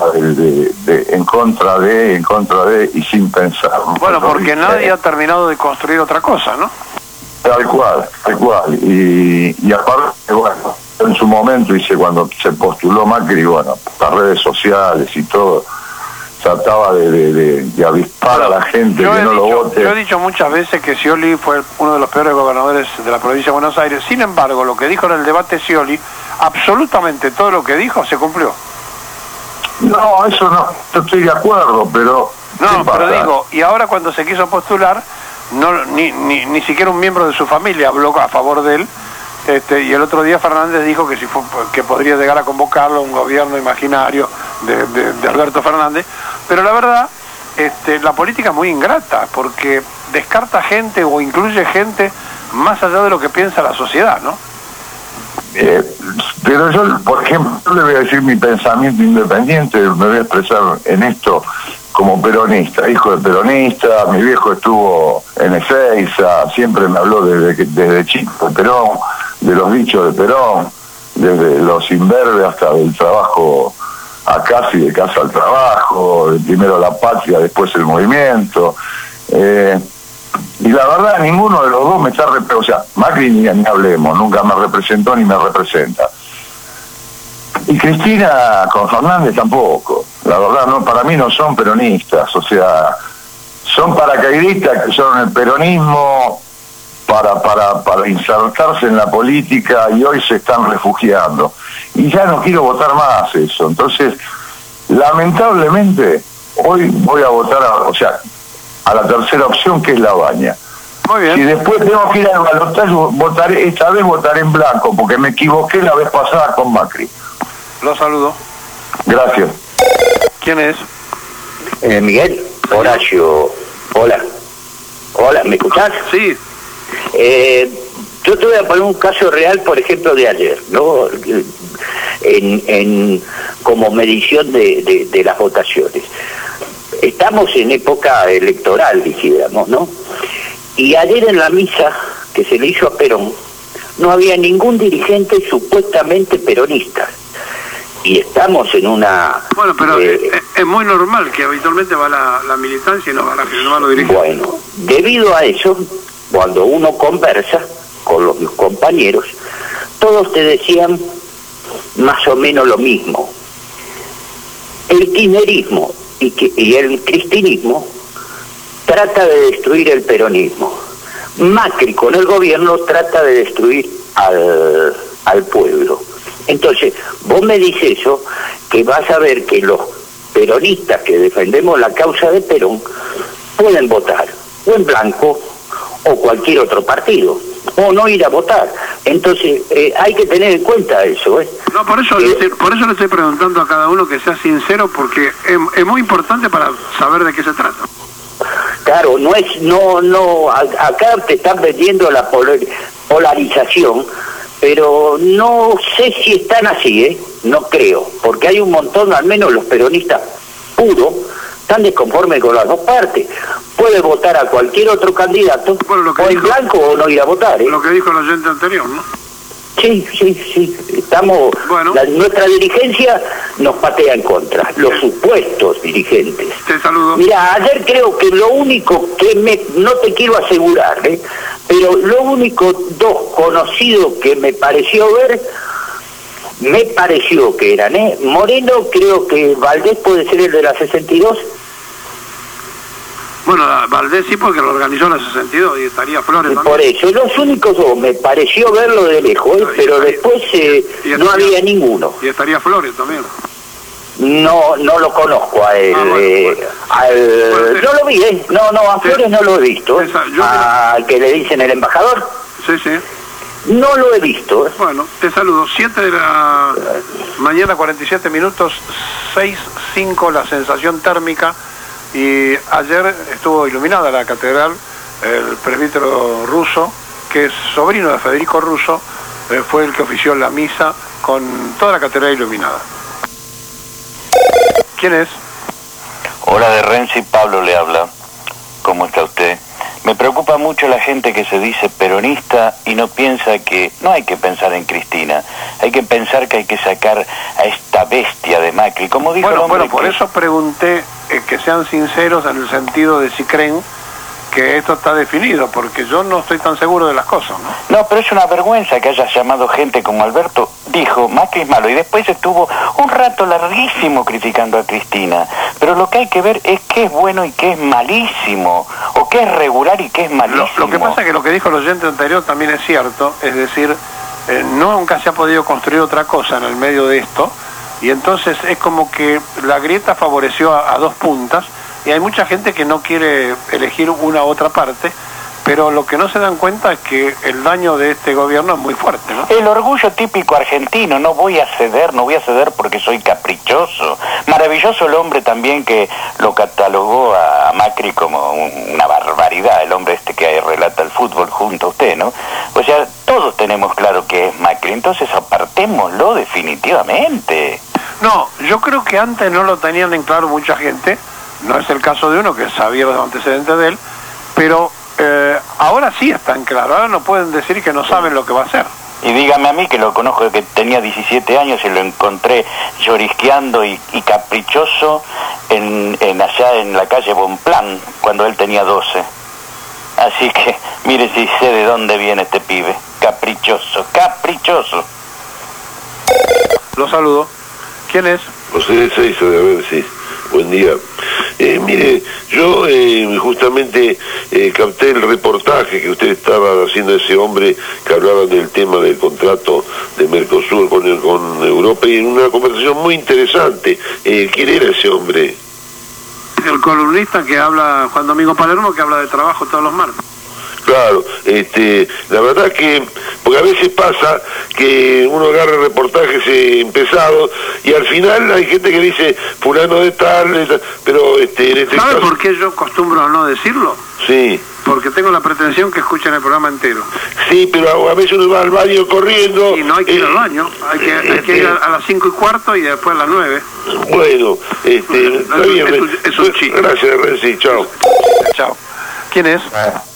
C: de y sin pensar, ¿no?
D: Bueno, porque nadie ha terminado de construir otra cosa, ¿no?
C: Tal cual. Y aparte, bueno, en su momento, cuando se postuló Macri, bueno, las redes sociales y todo, trataba de avispar a la gente que no lo vote.
D: Yo he dicho muchas veces que Scioli fue uno de los peores gobernadores de la provincia de Buenos Aires. Sin embargo, lo que dijo en el debate Scioli, absolutamente todo lo que dijo se cumplió.
C: No, eso no, yo estoy de acuerdo, pero...
D: No, pero digo, y ahora cuando se quiso postular, ni siquiera un miembro de su familia habló a favor de él. Y el otro día Fernández dijo que podría llegar a convocarlo a un gobierno imaginario de Alberto Fernández, pero la verdad, la política es muy ingrata, porque descarta gente o incluye gente más allá de lo que piensa la sociedad, ¿no?
C: Pero yo, por ejemplo, le voy a decir mi pensamiento independiente, me voy a expresar en esto como peronista, hijo de peronista, mi viejo estuvo en Ezeiza, siempre me habló desde chico de Perón, de los dichos de Perón, desde los imberbes hasta del trabajo a casi de casa al trabajo, primero la patria, después el movimiento. Y la verdad, ninguno de los dos me está representando. O sea, Macri ni hablemos, nunca me representó ni me representa. Y Cristina con Fernández tampoco. La verdad, no, para mí no son peronistas. O sea, son paracaidistas que usaron el peronismo para insertarse en la política y hoy se están refugiando. Y ya no quiero votar más eso. Entonces, lamentablemente, hoy voy a votar a la tercera opción, que es La Baña.
D: Muy bien.
C: Si después tengo que ir al balotaje, esta vez votaré en blanco, porque me equivoqué la vez pasada con Macri.
D: Lo saludo.
C: Gracias.
D: ¿Quién es?
O: Miguel, Horacio. Hola. Hola, ¿me escuchás?
D: Sí.
O: Yo te voy a poner un caso real, por ejemplo, de ayer, ¿no? Como medición de las votaciones. Estamos en época electoral, dijéramos, ¿no? Y ayer en la misa que se le hizo a Perón, no había ningún dirigente supuestamente peronista. Y estamos en una...
D: Bueno, pero es muy normal que habitualmente va la militancia y no va los dirigentes.
O: Bueno, debido a eso, cuando uno conversa con los compañeros, todos te decían más o menos lo mismo. El kirchnerismo y el cristinismo trata de destruir el peronismo. Macri con el gobierno trata de destruir al pueblo. Entonces, vos me dices eso, que vas a ver que los peronistas que defendemos la causa de Perón pueden votar o en blanco o cualquier otro partido, o no ir a votar. Entonces, hay que tener en cuenta eso, ¿eh?
D: No, por eso le estoy preguntando a cada uno que sea sincero, porque es muy importante para saber de qué se trata.
O: Claro, acá te están vendiendo la polarización, pero no sé si están así, ¿eh? No creo, porque hay un montón, al menos los peronistas puros, están desconformes con las dos partes. Puede votar a cualquier otro candidato, o en blanco o no ir a votar, ¿eh?
D: Lo que dijo el oyente anterior, ¿no?
O: Sí, estamos... Bueno. Nuestra dirigencia nos patea en contra, los supuestos dirigentes.
D: Te saludo.
O: Mira, ayer creo que lo único que no te quiero asegurar, pero lo único dos conocidos que me pareció que eran, Moreno, creo que Valdés puede ser el de la 62.
D: Bueno, Valdés sí, porque lo organizó la 62 y estaría Flores también.
O: Por eso, los únicos dos, me pareció verlo de lejos, pero después no había ninguno.
D: Y estaría Flores también.
O: No lo conozco a él. No lo vi, a Flores no lo he visto. Al que le dicen el embajador.
D: Sí.
O: No lo he visto.
D: Bueno, te saludo. 7 de la mañana, 47 minutos, 6:05 la sensación térmica. Y ayer estuvo iluminada la catedral. El presbítero Russo, que es sobrino de Federico Russo, fue el que ofició la misa con toda la catedral iluminada. ¿Quién es?
E: Hola, de Renzi, Pablo le habla. ¿Cómo está usted? Me preocupa mucho la gente que se dice peronista y no piensa que no hay que pensar en Cristina, hay que pensar que hay que sacar a esta bestia de Macri, como dijo el hombre.
D: Por eso pregunté que sean sinceros en el sentido de si creen que esto está definido, porque yo no estoy tan seguro de las cosas, ¿no?
E: No, pero es una vergüenza que hayas llamado gente como Alberto, dijo, Macri es malo, y después estuvo un rato larguísimo criticando a Cristina. Pero lo que hay que ver es qué es bueno y qué es malísimo, o qué es regular y qué es malísimo.
D: Lo que pasa es que lo que dijo el oyente anterior también es cierto, es decir, nunca se ha podido construir otra cosa en el medio de esto, y entonces es como que la grieta favoreció a dos puntas, y hay mucha gente que no quiere elegir una u otra parte, pero lo que no se dan cuenta es que el daño de este gobierno es muy fuerte, ¿no?
E: El orgullo típico argentino, no voy a ceder porque soy caprichoso. Maravilloso el hombre también que lo catalogó a Macri como una barbaridad, el hombre este que relata el fútbol junto a usted, ¿no? O sea, todos tenemos claro que es Macri, entonces apartémoslo definitivamente.
D: No, yo creo que antes no lo tenían en claro mucha gente. No es el caso de uno que sabía los antecedentes de él, pero ahora sí están claros. Ahora no pueden decir que no saben lo que va a hacer.
E: Y dígame a mí, que lo conozco desde que tenía 17 años y lo encontré llorisqueando y caprichoso allá en la calle Bonplan, cuando él tenía 12. Así que, mire si sé de dónde viene este pibe. Caprichoso, caprichoso.
D: Lo saludo. ¿Quién es?
F: José de Seiza, de Aversis. Buen día. Mire, yo justamente capté el reportaje que usted estaba haciendo de ese hombre que hablaba del tema del contrato de Mercosur con Europa, y en una conversación muy interesante. ¿Quién era ese hombre?
D: El columnista que habla, Juan Domingo Palermo, que habla de trabajo todos los martes.
F: Claro, la verdad que, porque a veces pasa que uno agarra reportajes empezados y al final hay gente que dice fulano de tal, pero en este
D: ¿Sabe
F: caso...
D: por qué yo acostumbro a no decirlo?
F: Sí.
D: Porque tengo la pretensión que escuchen el programa entero.
F: Sí, pero a veces uno va al baño corriendo...
D: Y no hay que ir al baño, hay que ir a las 5:15 y después a las 9.
F: Bueno, está bien.
D: Es un chiste.
F: Gracias, Renzi, chao.
D: Chao. ¿Quién es?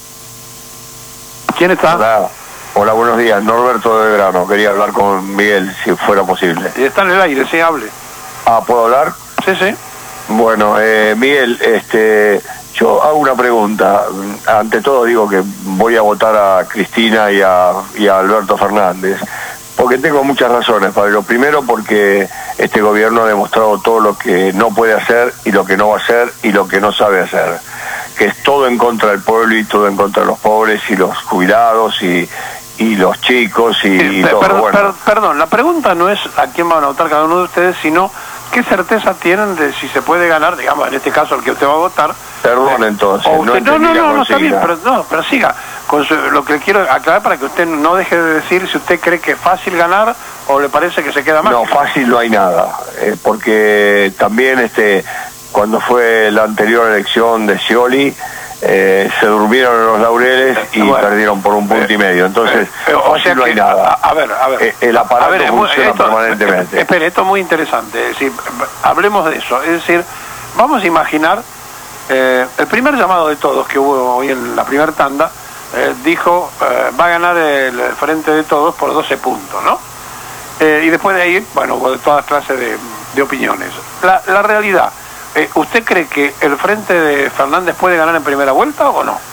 D: ¿Quién está?
C: Hola, buenos días. Norberto de Grano. Quería hablar con Miguel, si fuera posible.
D: Y está en el aire, sí, hable.
C: Ah, ¿puedo hablar?
D: Sí, sí.
C: Bueno, Miguel, yo hago una pregunta. Ante todo digo que voy a votar a Cristina y a Alberto Fernández, porque tengo muchas razones, Pablo. Primero, porque este gobierno ha demostrado todo lo que no puede hacer y lo que no va a hacer y lo que no sabe hacer, que es todo en contra del pueblo y todo en contra de los pobres y los jubilados y los chicos y todo.
D: Perdón, la pregunta no es a quién van a votar cada uno de ustedes, sino qué certeza tienen de si se puede ganar, digamos, en este caso el que usted va a votar.
C: Perdón, entonces.
D: No, está bien, pero siga con lo que quiero aclarar para que usted no deje de decir si usted cree que es fácil ganar o le parece que se queda mal.
C: No, fácil no hay nada, porque también cuando fue la anterior elección de Scioli, se durmieron en los laureles y perdieron por 1,5 puntos. Entonces, fácil no hay nada.
D: A ver.
C: El aparato funciona permanentemente.
D: Espere, esto es muy interesante. Es decir, hablemos de eso. Es decir, vamos a imaginar el primer llamado de todos que hubo hoy en la primera tanda, dijo, va a ganar el Frente de Todos por 12 puntos, ¿no? Y después de ahí, bueno, hubo de todas clases de opiniones. La realidad, ¿usted cree que el Frente de Fernández puede ganar en primera vuelta o no?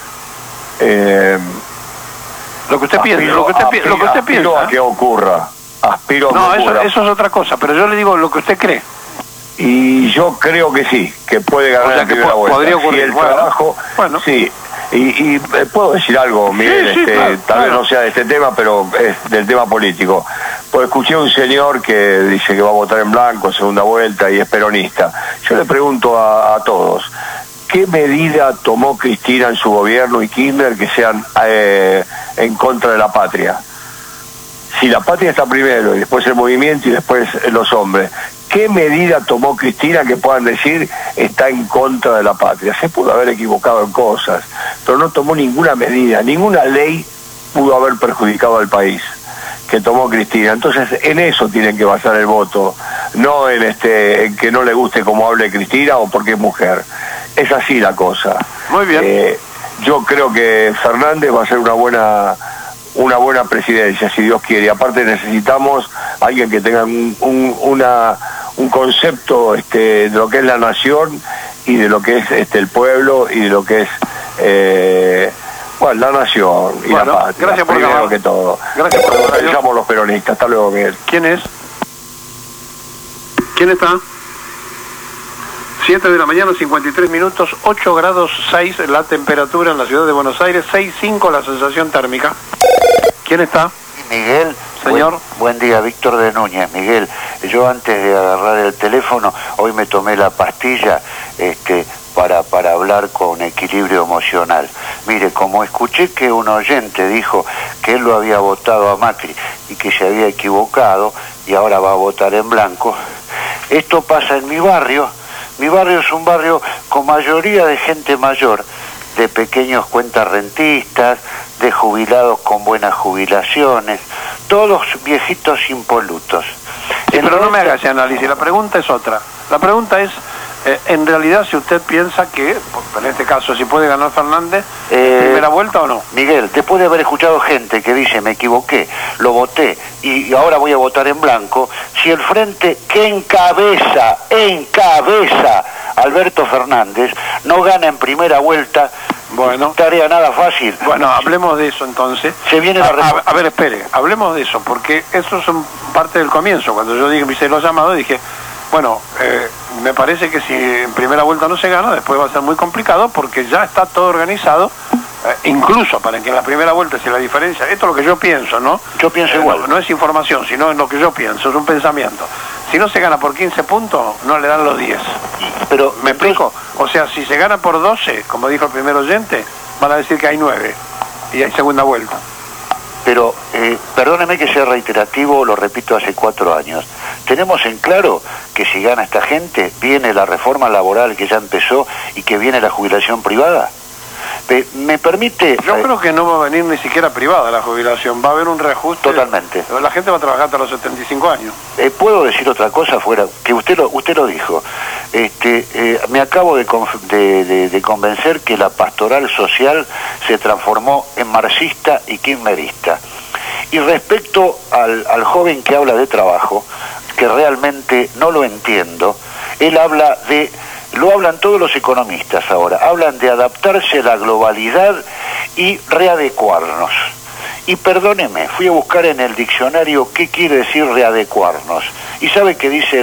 D: Lo que usted piensa, lo que usted piensa.
C: A que ocurra. Aspiro a que ocurra.
D: Eso es otra cosa, pero yo le digo lo que usted cree.
C: Y yo creo que sí, que puede ganar en primera vuelta.
D: Podría ocurrir.
C: Si el trabajo, sí. Y puedo decir algo, Miguel,
D: claro,
C: tal vez no sea de este tema, pero es del tema político. Pues escuché a un señor que dice que va a votar en blanco en segunda vuelta y es peronista. Yo le pregunto a todos, ¿qué medida tomó Cristina en su gobierno y Kirchner que sean en contra de la patria? Si la patria está primero y después el movimiento y después los hombres, ¿qué medida tomó Cristina que puedan decir está en contra de la patria? Se pudo haber equivocado en cosas, pero no tomó ninguna medida, ninguna ley pudo haber perjudicado al país que tomó Cristina. Entonces en eso tienen que basar el voto, no en que no le guste cómo hable Cristina o porque es mujer. Es así la cosa.
D: Muy bien.
C: Yo creo que Fernández va a ser una buena presidencia, si Dios quiere. Aparte necesitamos alguien que tenga un concepto de lo que es la nación y de lo que es el pueblo y de lo que es la nación y la patria.
D: Gracias por
C: primero que todo.
D: Gracias por
C: pensamos los peronistas. Hasta luego, Miguel.
D: ¿Quién es? ¿Quién está? 7 de la mañana, 53 minutos, 8 grados 6 la temperatura en la ciudad de Buenos Aires, 6,5 la sensación térmica. ¿Quién está?
J: Miguel.
D: Señor.
J: Buen día, Víctor de Núñez. Miguel, yo antes de agarrar el teléfono, hoy me tomé la pastilla para hablar con equilibrio emocional. Mire, como escuché que un oyente dijo que él lo había votado a Macri y que se había equivocado y ahora va a votar en blanco, esto pasa en mi barrio. Mi barrio es un barrio con mayoría de gente mayor, de pequeños cuentarentistas, de jubilados con buenas jubilaciones, todos viejitos impolutos.
D: Sí, pero no me haga ese análisis, la pregunta es otra. La pregunta es, en realidad, si usted piensa que, en este caso, si puede ganar Fernández, ¿primera vuelta o no?
J: Miguel, después de haber escuchado gente que dice, me equivoqué, lo voté y ahora voy a votar en blanco, si el frente que encabeza Alberto Fernández no gana en primera vuelta,
D: bueno,
J: tarea nada fácil.
D: Bueno, hablemos de eso entonces.
J: Se viene
D: a ver, espere, hablemos de eso, porque eso es parte del comienzo. Cuando yo hice los llamados, dije, bueno, me parece que si en primera vuelta no se gana, después va a ser muy complicado, porque ya está todo organizado, incluso para que en la primera vuelta, si la diferencia, esto es lo que yo pienso, ¿no?
J: Yo pienso igual.
D: No es información, sino en lo que yo pienso, es un pensamiento. Si no se gana por 15 puntos, no le dan los 10.
J: Pero,
D: ¿me explico? O sea, si se gana por 12, como dijo el primer oyente, van a decir que hay 9 y hay segunda vuelta.
J: Pero, perdóneme que sea reiterativo, lo repito hace 4 años. Tenemos en claro que si gana esta gente, viene la reforma laboral que ya empezó y que viene la jubilación privada. ¿Me permite?
D: Yo creo que no va a venir ni siquiera privada la jubilación, va a haber un reajuste.
J: Totalmente.
D: La gente va a trabajar hasta los 75 años.
J: ¿Puedo decir otra cosa fuera? Que usted lo dijo. Me acabo de convencer que la pastoral social se transformó en marxista y kirchnerista. Y respecto al joven que habla de trabajo, que realmente no lo entiendo, él habla de... Lo hablan todos los economistas ahora, hablan de adaptarse a la globalidad y readecuarnos. Y perdóneme, fui a buscar en el diccionario qué quiere decir readecuarnos. ¿Y sabe qué dice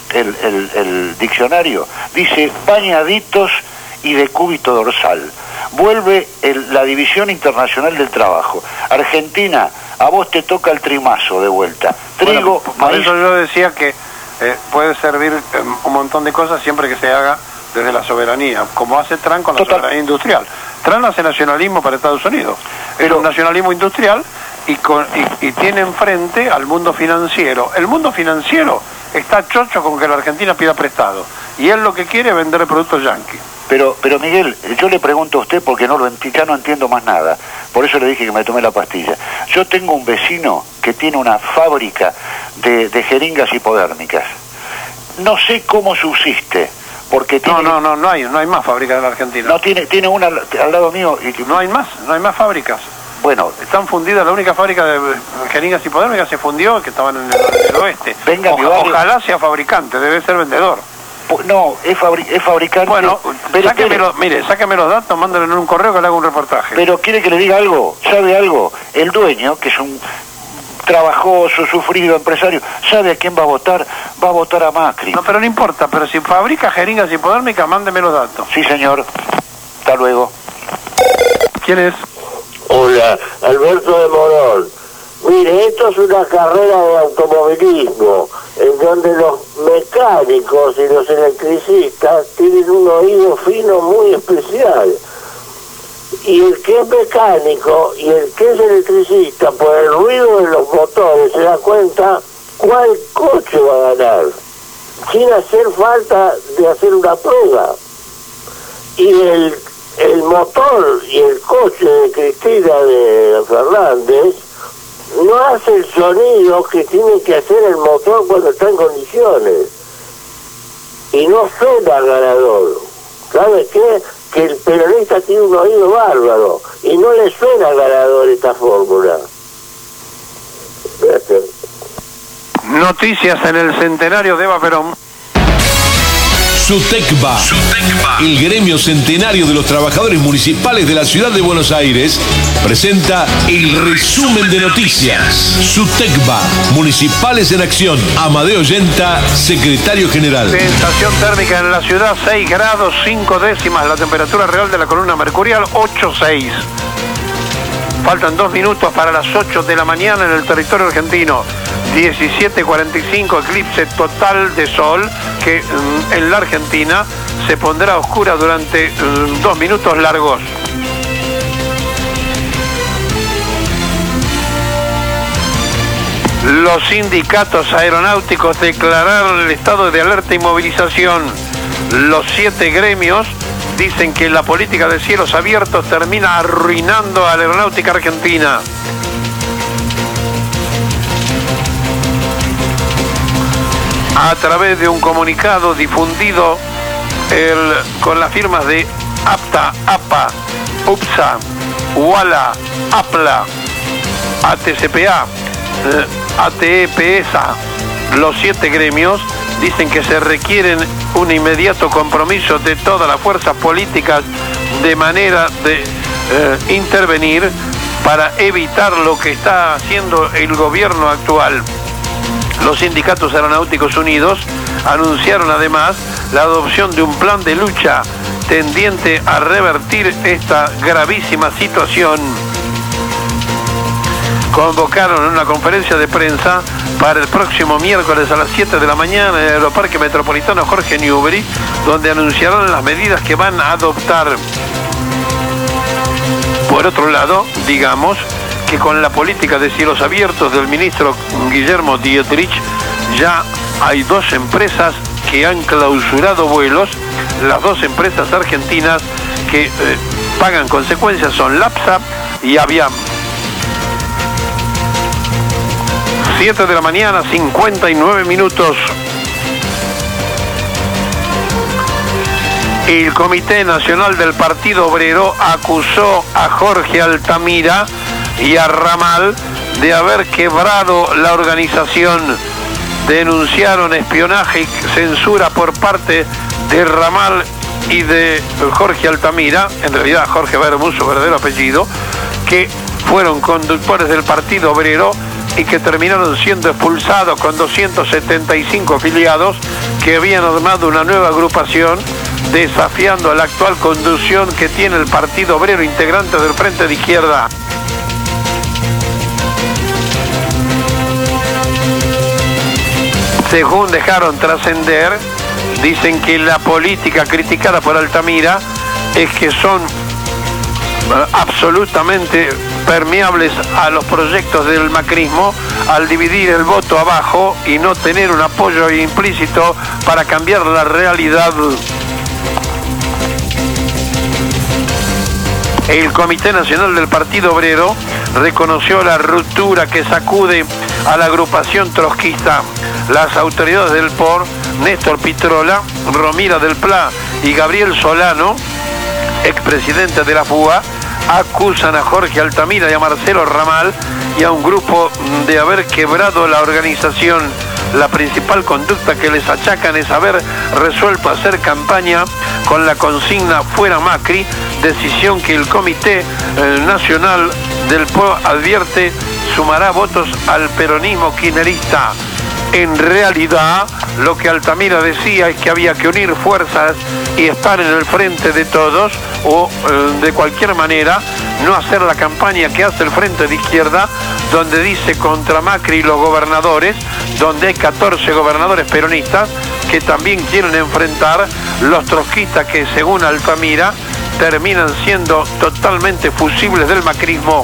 J: el diccionario? Dice bañaditos y decúbito dorsal. Vuelve la División Internacional del Trabajo. Argentina, a vos te toca el trimazo de vuelta. Trigo,
D: por
J: maíz...
D: eso yo decía que puede servir un montón de cosas siempre que se haga desde la soberanía, como hace Trump con la soberanía industrial. Trump hace nacionalismo para Estados Unidos, pero un nacionalismo industrial y tiene enfrente al mundo financiero. El mundo financiero está chocho con que la Argentina pida prestado, y él lo que quiere es vender productos yanquis.
J: Pero Miguel, yo le pregunto a usted porque ya no entiendo más nada. Por eso le dije que me tomé la pastilla. Yo tengo un vecino que tiene una fábrica de jeringas hipodérmicas. No sé cómo subsiste, porque tiene...
D: No hay más fábricas en la Argentina.
J: No, tiene una al lado mío y...
D: No hay más fábricas.
J: Bueno,
D: están fundidas, la única fábrica de jeringas hipodérmicas se fundió, que estaban en el oeste.
J: Venga,
D: ojalá sea fabricante, debe ser vendedor.
J: No, es fabricante.
D: Bueno, sáqueme los datos, mándale en un correo que le haga un reportaje.
J: Pero quiere que le diga algo, ¿sabe algo? El dueño, que es un trabajoso, sufrido empresario, ¿sabe a quién va a votar? Va a votar a Macri.
D: No, pero no importa, pero si fabrica jeringas hipodérmicas, mándeme los datos.
J: Sí, señor. Hasta luego.
D: ¿Quién es?
L: Hola, Alberto de Morón. Mire, esto es una carrera de automovilismo, en donde los mecánicos y los electricistas tienen un oído fino muy especial. Y el que es mecánico y el que es electricista, por el ruido de los motores, se da cuenta cuál coche va a ganar, sin hacer falta de hacer una prueba. Y el motor y el coche de Cristina de Fernández no hace el sonido que tiene que hacer el motor cuando está en condiciones. Y no suena ganador. ¿Sabe qué? Que el peronista tiene un oído bárbaro y no le suena ganador esta fórmula. Gracias.
D: Noticias en el centenario de Eva Perón.
A: SUTECBA, el gremio centenario de los trabajadores municipales de la ciudad de Buenos Aires, presenta el resumen de noticias. SUTECBA, Municipales en Acción. Amadeo Yenta, secretario general.
D: Sensación térmica en la ciudad, 6 grados 5 décimas. La temperatura real de la columna mercurial, 8,6. Faltan 2 minutos para las 8 de la mañana en el territorio argentino. 17:45, eclipse total de sol que en la Argentina se pondrá oscura durante 2 minutos largos. Los sindicatos aeronáuticos declararon el estado de alerta y movilización. Los 7 gremios dicen que la política de cielos abiertos termina arruinando a la aeronáutica argentina. A través de un comunicado difundido con las firmas de APTA, APA, UPSA, UALA, APLA, ATCPA, ATEPESA, los 7 gremios, dicen que se requieren un inmediato compromiso de todas las fuerzas políticas de manera de intervenir para evitar lo que está haciendo el gobierno actual. Los sindicatos aeronáuticos unidos anunciaron además la adopción de un plan de lucha tendiente a revertir esta gravísima situación. Convocaron una conferencia de prensa para el próximo miércoles a las 7 de la mañana en el Aeroparque Metropolitano Jorge Newbery, donde anunciarán las medidas que van a adoptar. Por otro lado, digamos que con la política de cielos abiertos del ministro Guillermo Dietrich, ya hay 2 empresas que han clausurado vuelos. Las 2 empresas argentinas que pagan consecuencias son LAPSA y Aviam. 7 de la mañana, 59 minutos. El Comité Nacional del Partido Obrero acusó a Jorge Altamira y a Ramal de haber quebrado la organización. Denunciaron espionaje y censura por parte de Ramal y de Jorge Altamira, en realidad Jorge Bermúdez, su verdadero apellido, que fueron conductores del Partido Obrero y que terminaron siendo expulsados con 275 afiliados que habían armado una nueva agrupación desafiando a la actual conducción que tiene el Partido Obrero, integrante del Frente de Izquierda. Según dejaron trascender, dicen que la política criticada por Altamira es que son absolutamente permeables a los proyectos del macrismo al dividir el voto abajo y no tener un apoyo implícito para cambiar la realidad. El Comité Nacional del Partido Obrero reconoció la ruptura que sacude a la agrupación trotskista. Las autoridades del POR, Néstor Pitrola, Romira del Pla y Gabriel Solano, expresidente de la FUA, acusan a Jorge Altamira y a Marcelo Ramal y a un grupo de haber quebrado la organización. La principal conducta que les achacan es haber resuelto hacer campaña con la consigna Fuera Macri, decisión que el Comité Nacional del POR advierte sumará votos al peronismo kirchnerista. En realidad, lo que Altamira decía es que había que unir fuerzas y estar en el frente de todos, o de cualquier manera no hacer la campaña que hace el Frente de Izquierda, donde dice contra Macri y los gobernadores, donde hay 14 gobernadores peronistas que también quieren enfrentar los trotskistas que, según Altamira, terminan siendo totalmente fusibles del macrismo.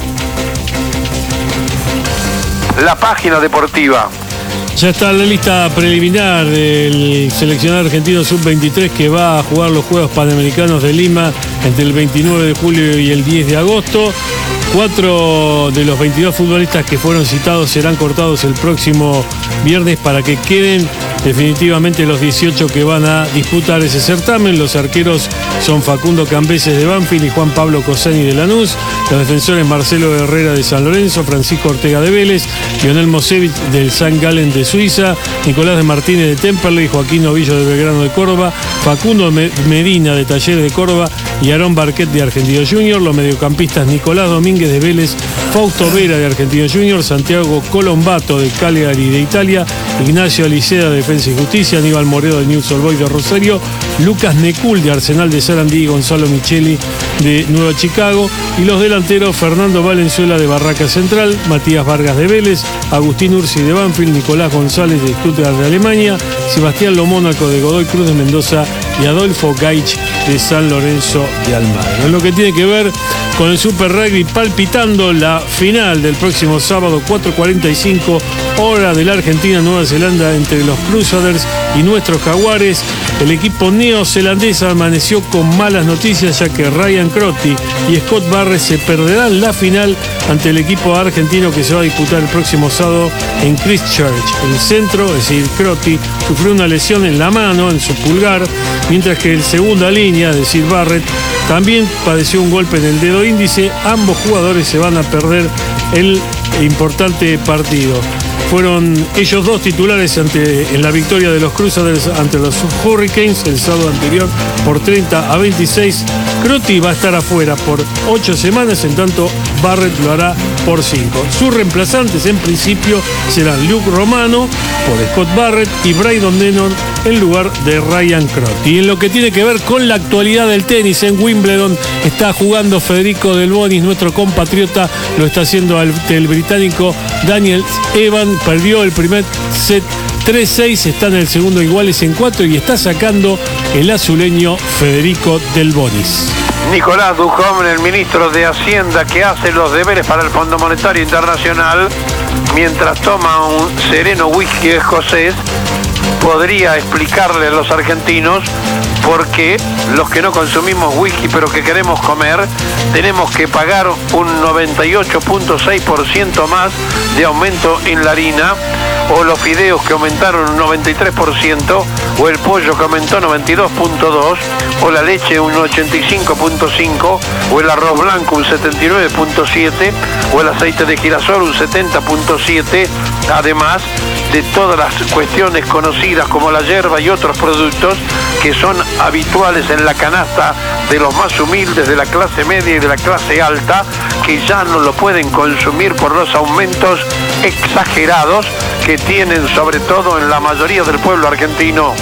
D: La página deportiva.
H: Ya está la lista preliminar del seleccionado argentino sub-23 que va a jugar los Juegos Panamericanos de Lima entre el 29 de julio y el 10 de agosto. 4 de los 22 futbolistas que fueron citados serán cortados el próximo viernes para que queden definitivamente los 18 que van a disputar ese certamen. Los arqueros son Facundo Cambeses de Banfield y Juan Pablo Cosani de Lanús. Los defensores Marcelo Herrera de San Lorenzo, Francisco Ortega de Vélez, Lionel Mosevich del St. Gallen de Suiza, Nicolás de Martínez de Temperley, Joaquín Novillo de Belgrano de Córdoba, Facundo Medina de Talleres de Córdoba y Aarón Barquet de Argentino Junior. Los mediocampistas Nicolás Domínguez de Vélez, Fausto Vera de Argentino Junior, Santiago Colombato de Cagliari de Italia, Ignacio Aliceda de Defensa y Justicia, Aníbal Moreno de Newell's Old Boys de Rosario, Lucas Necul de Arsenal de Sarandí y Gonzalo Micheli de Nueva Chicago. Y los delanteros Fernando Valenzuela de Barraca Central, Matías Vargas de Vélez, Agustín Ursi de Banfield, Nicolás González de Stuttgart de Alemania, Sebastián Lomónaco de Godoy Cruz de Mendoza y Adolfo Gaich de San Lorenzo de Almagro. En lo que tiene que ver con el Super Rugby palpitando la final del próximo sábado 4:45 hora de la Argentina, Nueva Zelanda, entre los Crusaders y nuestros Jaguares. El equipo neozelandés amaneció con malas noticias, ya que Ryan Crotty y Scott Barrett se perderán la final ante el equipo argentino que se va a disputar el próximo sábado en Christchurch. El centro, es decir, Crotty, sufrió una lesión en la mano, en su pulgar, mientras que el segunda línea, es decir, Barrett, también padeció un golpe en el dedo índice. Ambos jugadores se van a perder el importante partido. Fueron ellos dos titulares en la victoria de los Crusaders ante los Hurricanes el sábado anterior por 30-26. Crotty va a estar afuera por 8 semanas, en tanto Barrett lo hará por 5. Sus reemplazantes en principio serán Luke Romano por Scott Barrett y Brandon Lennon en lugar de Ryan Crotty. Y en lo que tiene que ver con la actualidad del tenis, en Wimbledon está jugando Federico Del Bonis, nuestro compatriota, lo está haciendo ante el británico Daniel Evans. Perdió el primer set 3-6, está en el segundo iguales en 4 y está sacando el azuleño Federico Del Bonis.
D: Nicolás Duchovne, el ministro de Hacienda, que hace los deberes para el Fondo Monetario Internacional mientras toma un sereno whisky escocés, podría explicarle a los argentinos por qué los que no consumimos whisky pero que queremos comer tenemos que pagar un 98.6% más de aumento en la harina, o los fideos que aumentaron un 93%, o el pollo que aumentó 92.2%, o la leche un 85.5%, o el arroz blanco un 79.7%, o el aceite de girasol un 70.7%, además de todas las cuestiones conocidas como la yerba y otros productos que son habituales en la canasta de los más humildes, de la clase media y de la clase alta, que ya no lo pueden consumir por los aumentos exagerados que tienen, sobre todo en la mayoría del pueblo argentino.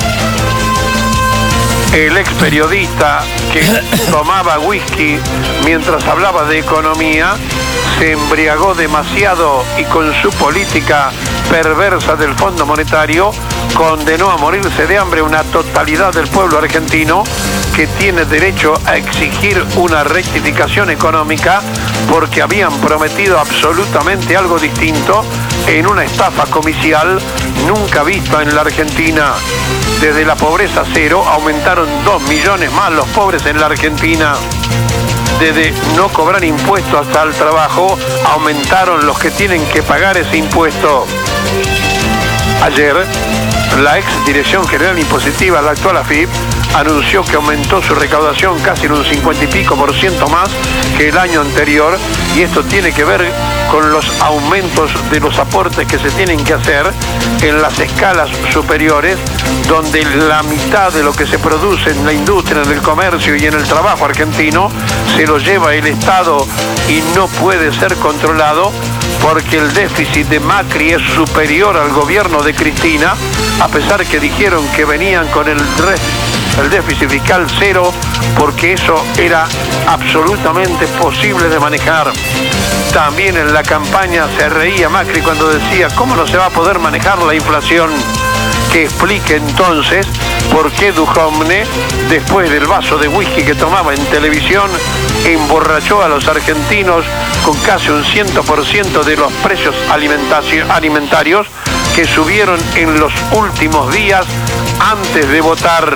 D: El ex periodista que tomaba whisky mientras hablaba de economía se embriagó demasiado y con su política perversa del Fondo Monetario condenó a morirse de hambre una totalidad del pueblo argentino, que tiene derecho a exigir una rectificación económica porque habían prometido absolutamente algo distinto en una estafa comicial nunca vista en la Argentina. Desde la pobreza cero aumentaron 2 millones más los pobres en la Argentina. Desde no cobrar impuestos hasta el trabajo aumentaron los que tienen que pagar ese impuesto. Ayer, la ex Dirección General Impositiva, la actual AFIP, anunció que aumentó su recaudación casi en un 50 y pico % más que el año anterior, y esto tiene que ver con los aumentos de los aportes que se tienen que hacer en las escalas superiores, donde la mitad de lo que se produce en la industria, en el comercio y en el trabajo argentino se lo lleva el Estado y no puede ser controlado, porque el déficit de Macri es superior al gobierno de Cristina, a pesar que dijeron que venían con el déficit fiscal cero, porque eso era absolutamente posible de manejar. También en la campaña se reía Macri cuando decía: ¿cómo no se va a poder manejar la inflación? Que explique entonces por qué Duchovne, después del vaso de whisky que tomaba en televisión, emborrachó a los argentinos con casi un 100% de los precios alimentarios que subieron en los últimos días antes de votar.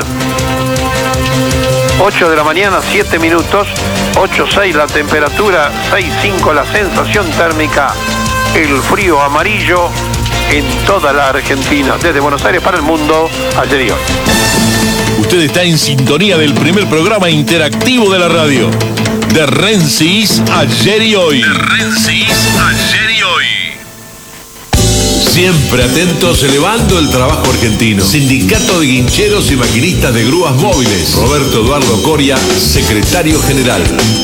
D: 8 de la mañana, 7 minutos, 8.6 la temperatura, 6.5 la sensación térmica, el frío amarillo en toda la Argentina. Desde Buenos Aires para el mundo, ayer y hoy.
A: Usted está en sintonía del primer programa interactivo de la radio, de Rensis Ayer y Hoy.
B: De Rensis Ayer y Hoy.
A: Siempre atentos, elevando el trabajo argentino. Sindicato de Guincheros y Maquinistas de Grúas Móviles. Roberto Eduardo Coria, secretario general.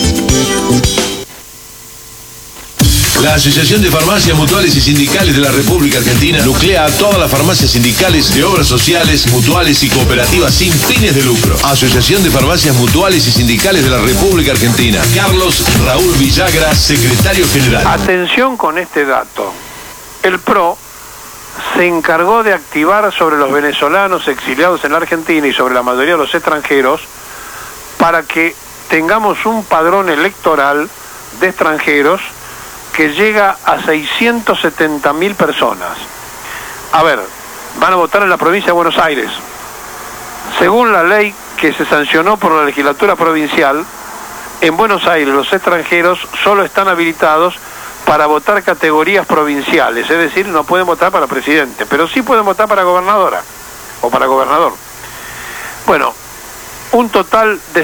A: La Asociación de Farmacias Mutuales y Sindicales de la República Argentina nuclea a todas las farmacias sindicales de obras sociales, mutuales y cooperativas sin fines de lucro. Asociación de Farmacias Mutuales y Sindicales de la República Argentina. Carlos Raúl Villagra, secretario general.
D: Atención con este dato. El PRO se encargó de activar sobre los venezolanos exiliados en la Argentina y sobre la mayoría de los extranjeros para que tengamos un padrón electoral de extranjeros que llega a 670.000 personas. A ver, van a votar en la provincia de Buenos Aires. Según la ley que se sancionó por la legislatura provincial, en Buenos Aires los extranjeros solo están habilitados para votar categorías provinciales, es decir, no pueden votar para presidente, pero sí pueden votar para gobernadora o para gobernador. Bueno, un total de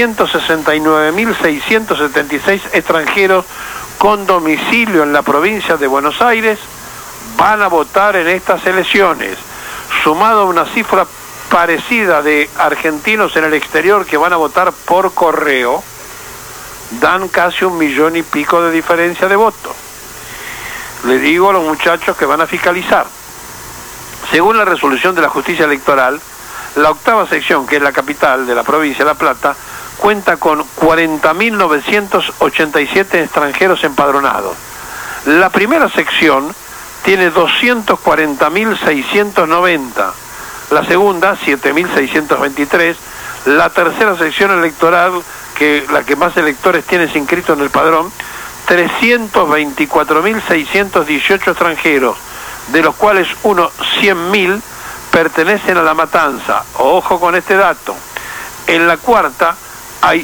D: 669.676 extranjeros con domicilio en la provincia de Buenos Aires van a votar en estas elecciones, sumado a una cifra parecida de argentinos en el exterior que van a votar por correo, dan casi 1,5 millones de diferencia de votos. Le digo a los muchachos que van a fiscalizar. Según la resolución de la justicia electoral, la octava sección, que es la capital de la provincia de La Plata, cuenta con 40.987 extranjeros empadronados. La primera sección tiene 240.690, la segunda 7.623, la tercera sección electoral, que la que más electores tiene inscritos en el padrón, 324.618 extranjeros, de los cuales unos 100.000 pertenecen a La Matanza. Ojo con este dato. En la cuarta hay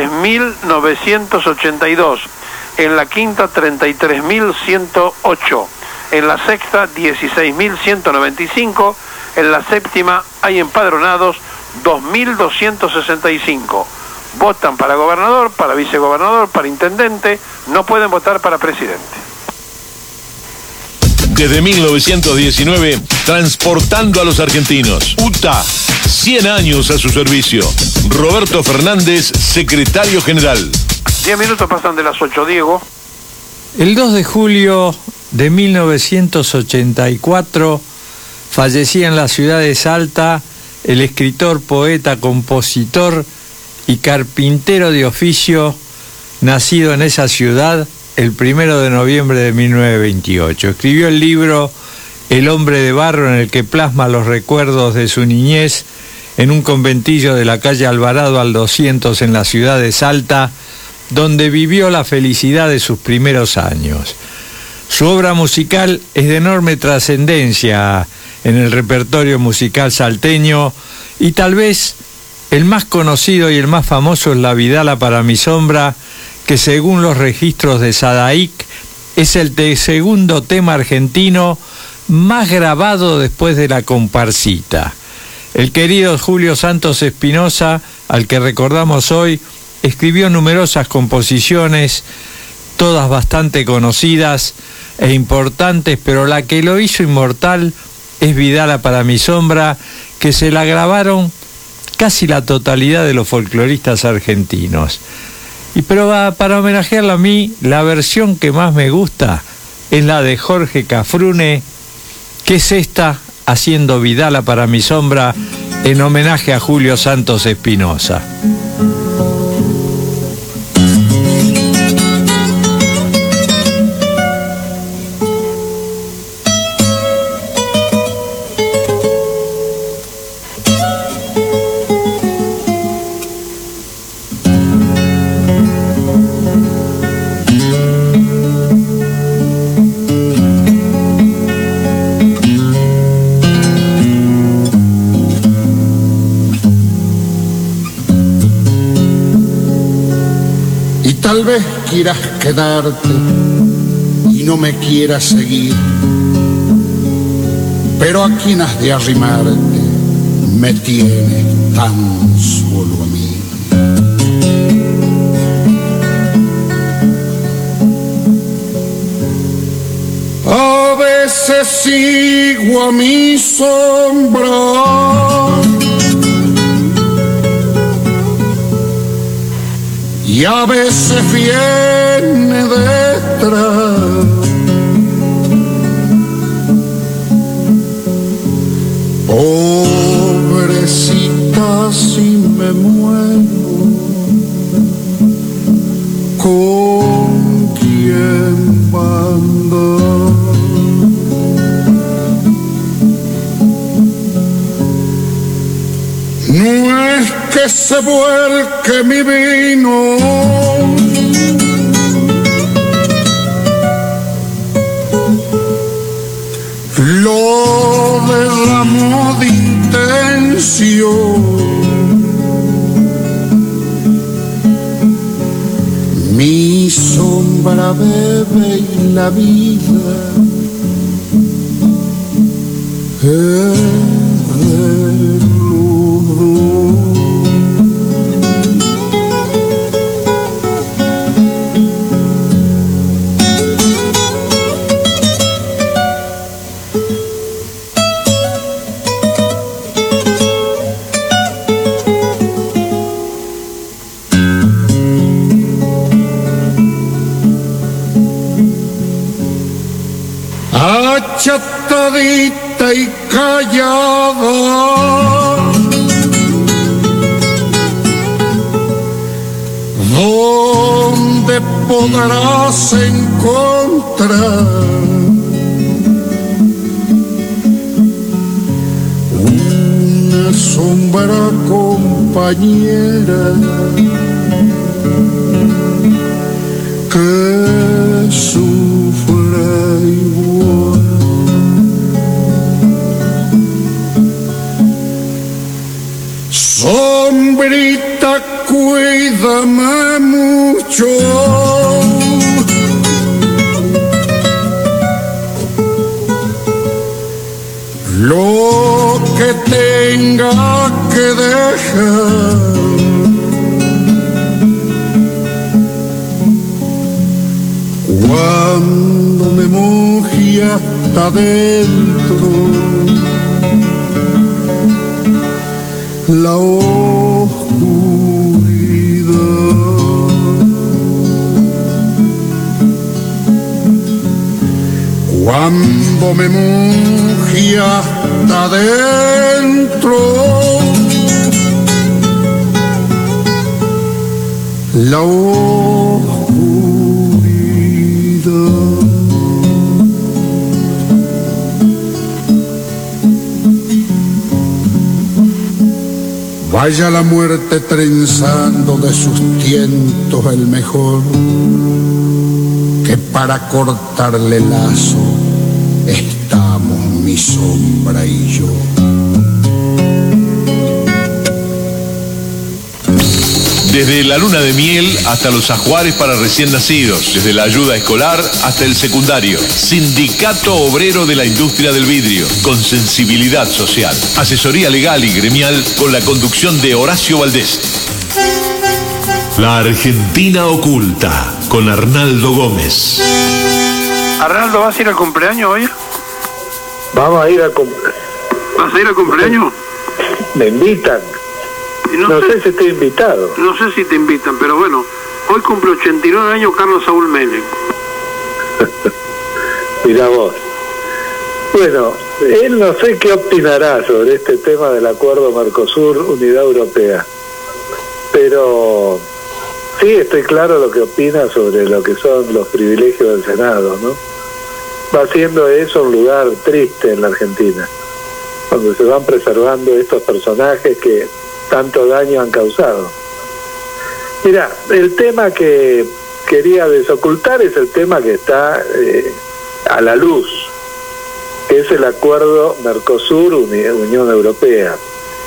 D: 3.982, en la quinta 33.108, en la sexta 16.195, en la séptima hay empadronados 2.265. Votan para gobernador, para vicegobernador, para intendente, no pueden votar para presidente.
A: Desde 1919, transportando a los argentinos. UTA, 100 años a su servicio. Roberto Fernández, secretario general.
D: 10 minutos pasan de las 8, Diego.
G: El 2 de julio de 1984 fallecía en la ciudad de Salta el escritor, poeta, compositor y carpintero de oficio, nacido en esa ciudad el 1 de noviembre de 1928. Escribió el libro El hombre de barro, en el que plasma los recuerdos de su niñez en un conventillo de la calle Alvarado al 200 en la ciudad de Salta, donde vivió la felicidad de sus primeros años. Su obra musical es de enorme trascendencia en el repertorio musical salteño, y tal vez el más conocido y el más famoso es La Vidala para mi sombra, que según los registros de Sadaic es el segundo tema argentino más grabado después de La Comparsita. El querido Julio Santos Espinosa, al que recordamos hoy, escribió numerosas composiciones, todas bastante conocidas e importantes, pero la que lo hizo inmortal es Vidala para mi sombra, que se la grabaron casi la totalidad de los folcloristas argentinos. Pero para homenajearla a mí, la versión que más me gusta es la de Jorge Cafrune, que es esta, haciendo Vidala para mi sombra, en homenaje a Julio Santos Espinosa.
V: Tal vez quieras quedarte y no me quieras seguir, pero a quien has de arrimarte me tienes tan solo a mí. A veces sigo a mi sombra y a veces viene detrás. Pobrecita, si me muero, ¿con quién manda? No es que se vuelque mi vino. Lo derramó de intención. Mi sombra bebe y la vida es del ludo. Achatadita y callada, ¿dónde podrás encontrar una sombra compañera que sufra igual? Sombrita, cuídame mucho, lo que tenga que dejar. Cuando me moje hasta dentro la oscuridad, cuando me moje hasta dentro la oscuridad. Vaya la muerte trenzando de sus tientos el mejor, que para cortarle lazo estamos mi sombra y yo.
A: Desde la luna de miel hasta los ajuares para recién nacidos, desde la ayuda escolar hasta el secundario. Sindicato Obrero de la Industria del Vidrio, con sensibilidad social. Asesoría legal y gremial con la conducción de Horacio Valdés. La Argentina Oculta, con Arnaldo Gómez.
D: Arnaldo, ¿vas a ir al cumpleaños hoy?
M: Vamos a ir al cumpleaños.
D: ¿Vas a ir al cumpleaños?
M: Me invitan. No sé si estoy invitado.
D: No sé si te invitan, pero bueno, hoy cumple 89 años Carlos Saúl Menem.
M: Mirá vos. Bueno, él no sé qué opinará sobre este tema del acuerdo Mercosur-Unidad Europea, pero sí estoy claro lo que opina sobre lo que son los privilegios del Senado, ¿no? Va siendo eso un lugar triste en la Argentina, donde se van preservando estos personajes que tanto daño han causado. Mira, el tema que quería desocultar es el tema que está a la luz, que es el acuerdo Mercosur-Unión Europea.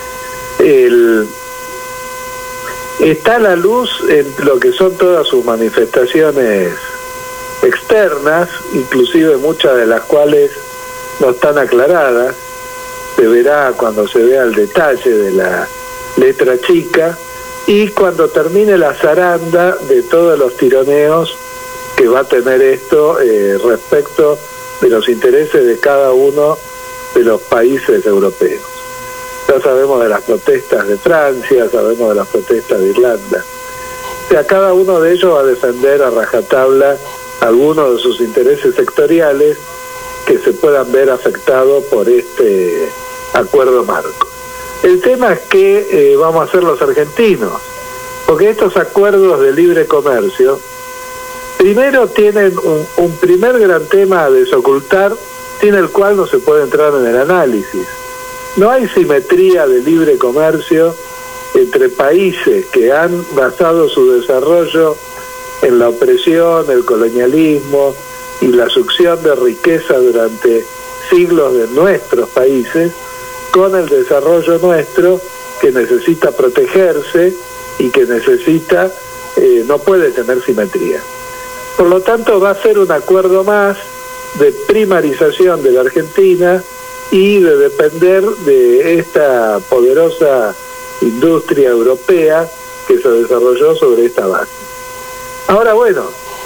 M: Está a la luz en lo que son todas sus manifestaciones externas, inclusive muchas de las cuales no están aclaradas. Se verá cuando se vea el detalle de la letra chica y cuando termine la zaranda de todos los tironeos que va a tener esto respecto de los intereses de cada uno de los países europeos. Ya sabemos de las protestas de Francia, sabemos de las protestas de Irlanda. O sea, cada uno de ellos va a defender a rajatabla algunos de sus intereses sectoriales que se puedan ver afectados por este acuerdo marco. El tema es que vamos a hacer los argentinos, porque estos acuerdos de libre comercio, primero tienen un primer gran tema a desocultar, sin el cual no se puede entrar en el análisis. No hay simetría de libre comercio entre países que han basado su desarrollo en la opresión, el colonialismo y la succión de riqueza durante siglos de nuestros países, con el desarrollo nuestro que necesita protegerse y que necesita, no puede tener simetría. Por lo tanto, va a ser un acuerdo más de primarización de la Argentina y de depender de esta poderosa industria europea que se desarrolló sobre esta base. Ahora, bueno,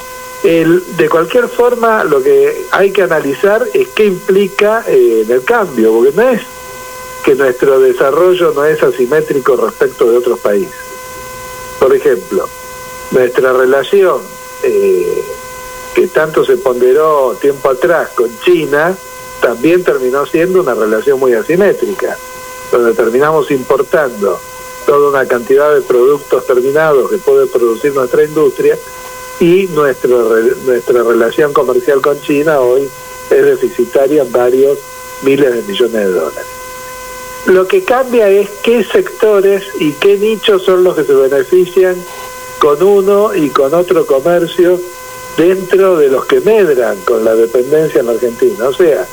M: de cualquier forma lo que hay que analizar es qué implica en el cambio, porque no es que nuestro desarrollo no es asimétrico respecto de otros países. Por ejemplo, nuestra relación que tanto se ponderó tiempo atrás con China también terminó siendo una relación muy asimétrica, donde terminamos importando toda una cantidad de productos terminados que puede producir nuestra industria, y nuestra relación comercial con China hoy es deficitaria en varios miles de millones de dólares. Lo que cambia es qué sectores y qué nichos son los que se benefician con uno y con otro comercio dentro de los que medran con la dependencia en la Argentina. O sea,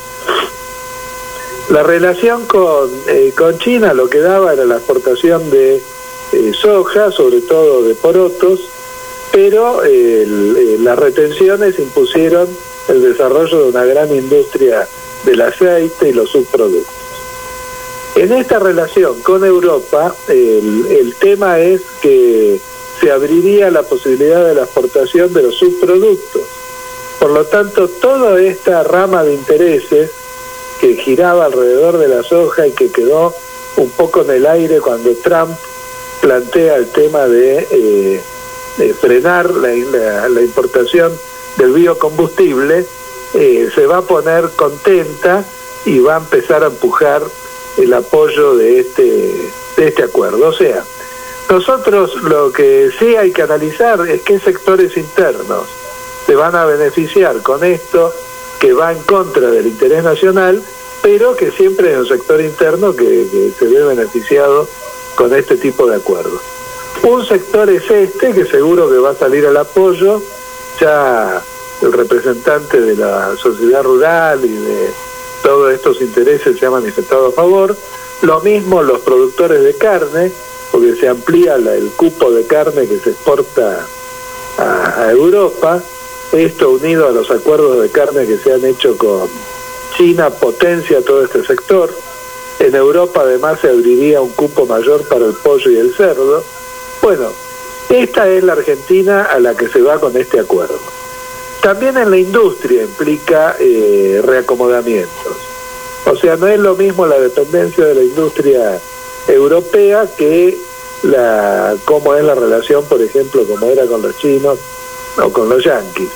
M: la relación con China lo que daba era la exportación de soja, sobre todo de porotos, pero las retenciones impusieron el desarrollo de una gran industria del aceite y los subproductos. En esta relación con Europa, el tema es que se abriría la posibilidad de la exportación de los subproductos. Por lo tanto, toda esta rama de intereses que giraba alrededor de la soja y que quedó un poco en el aire cuando Trump plantea el tema de frenar la importación del biocombustible, se va a poner contenta y va a empezar a empujar el apoyo de este acuerdo. O sea, nosotros lo que sí hay que analizar es qué sectores internos se van a beneficiar con esto, que va en contra del interés nacional, pero que siempre es un sector interno que se ve beneficiado con este tipo de acuerdos. Un sector es que seguro que va a salir al apoyo, ya el representante de la sociedad rural y de todos estos intereses se ha manifestado a favor, lo mismo los productores de carne, porque se amplía el cupo de carne que se exporta a Europa. Esto unido a los acuerdos de carne que se han hecho con China potencia todo este sector. En Europa además se abriría un cupo mayor para el pollo y el cerdo. Bueno, esta es la Argentina a la que se va con este acuerdo. También en la industria implica reacomodamientos. O sea, no es lo mismo la dependencia de la industria europea que cómo es la relación, por ejemplo, como era con los chinos o con los yanquis.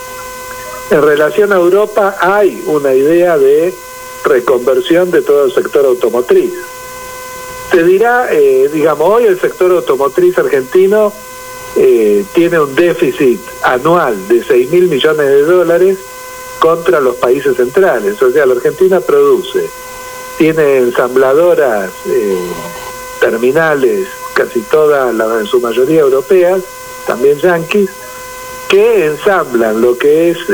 M: En relación a Europa hay una idea de reconversión de todo el sector automotriz. Se dirá, hoy el sector automotriz argentino tiene un déficit anual de 6.000 millones de dólares contra los países centrales. O sea, la Argentina tiene ensambladoras terminales, casi todas, en su mayoría europeas, también yanquis, que ensamblan lo que es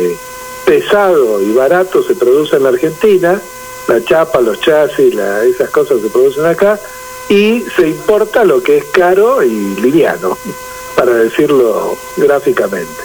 M: pesado y barato, se produce en la Argentina, la chapa, los chasis, esas cosas se producen acá, y se importa lo que es caro y liviano, para decirlo gráficamente.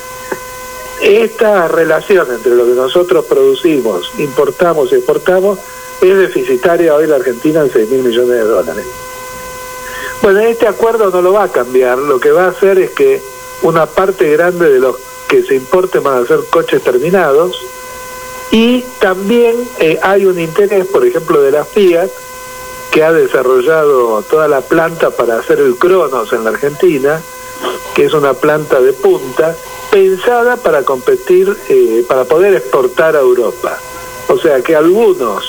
M: Esta relación entre lo que nosotros producimos, importamos y exportamos, es deficitaria hoy la Argentina en 6.000 millones de dólares. Bueno, este acuerdo no lo va a cambiar, lo que va a hacer es que una parte grande de los que se importen van a ser coches terminados, y también hay un interés, por ejemplo, de la Fiat, que ha desarrollado toda la planta para hacer el Cronos en la Argentina, que es una planta de punta, pensada para competir, para poder exportar a Europa. O sea, que algunos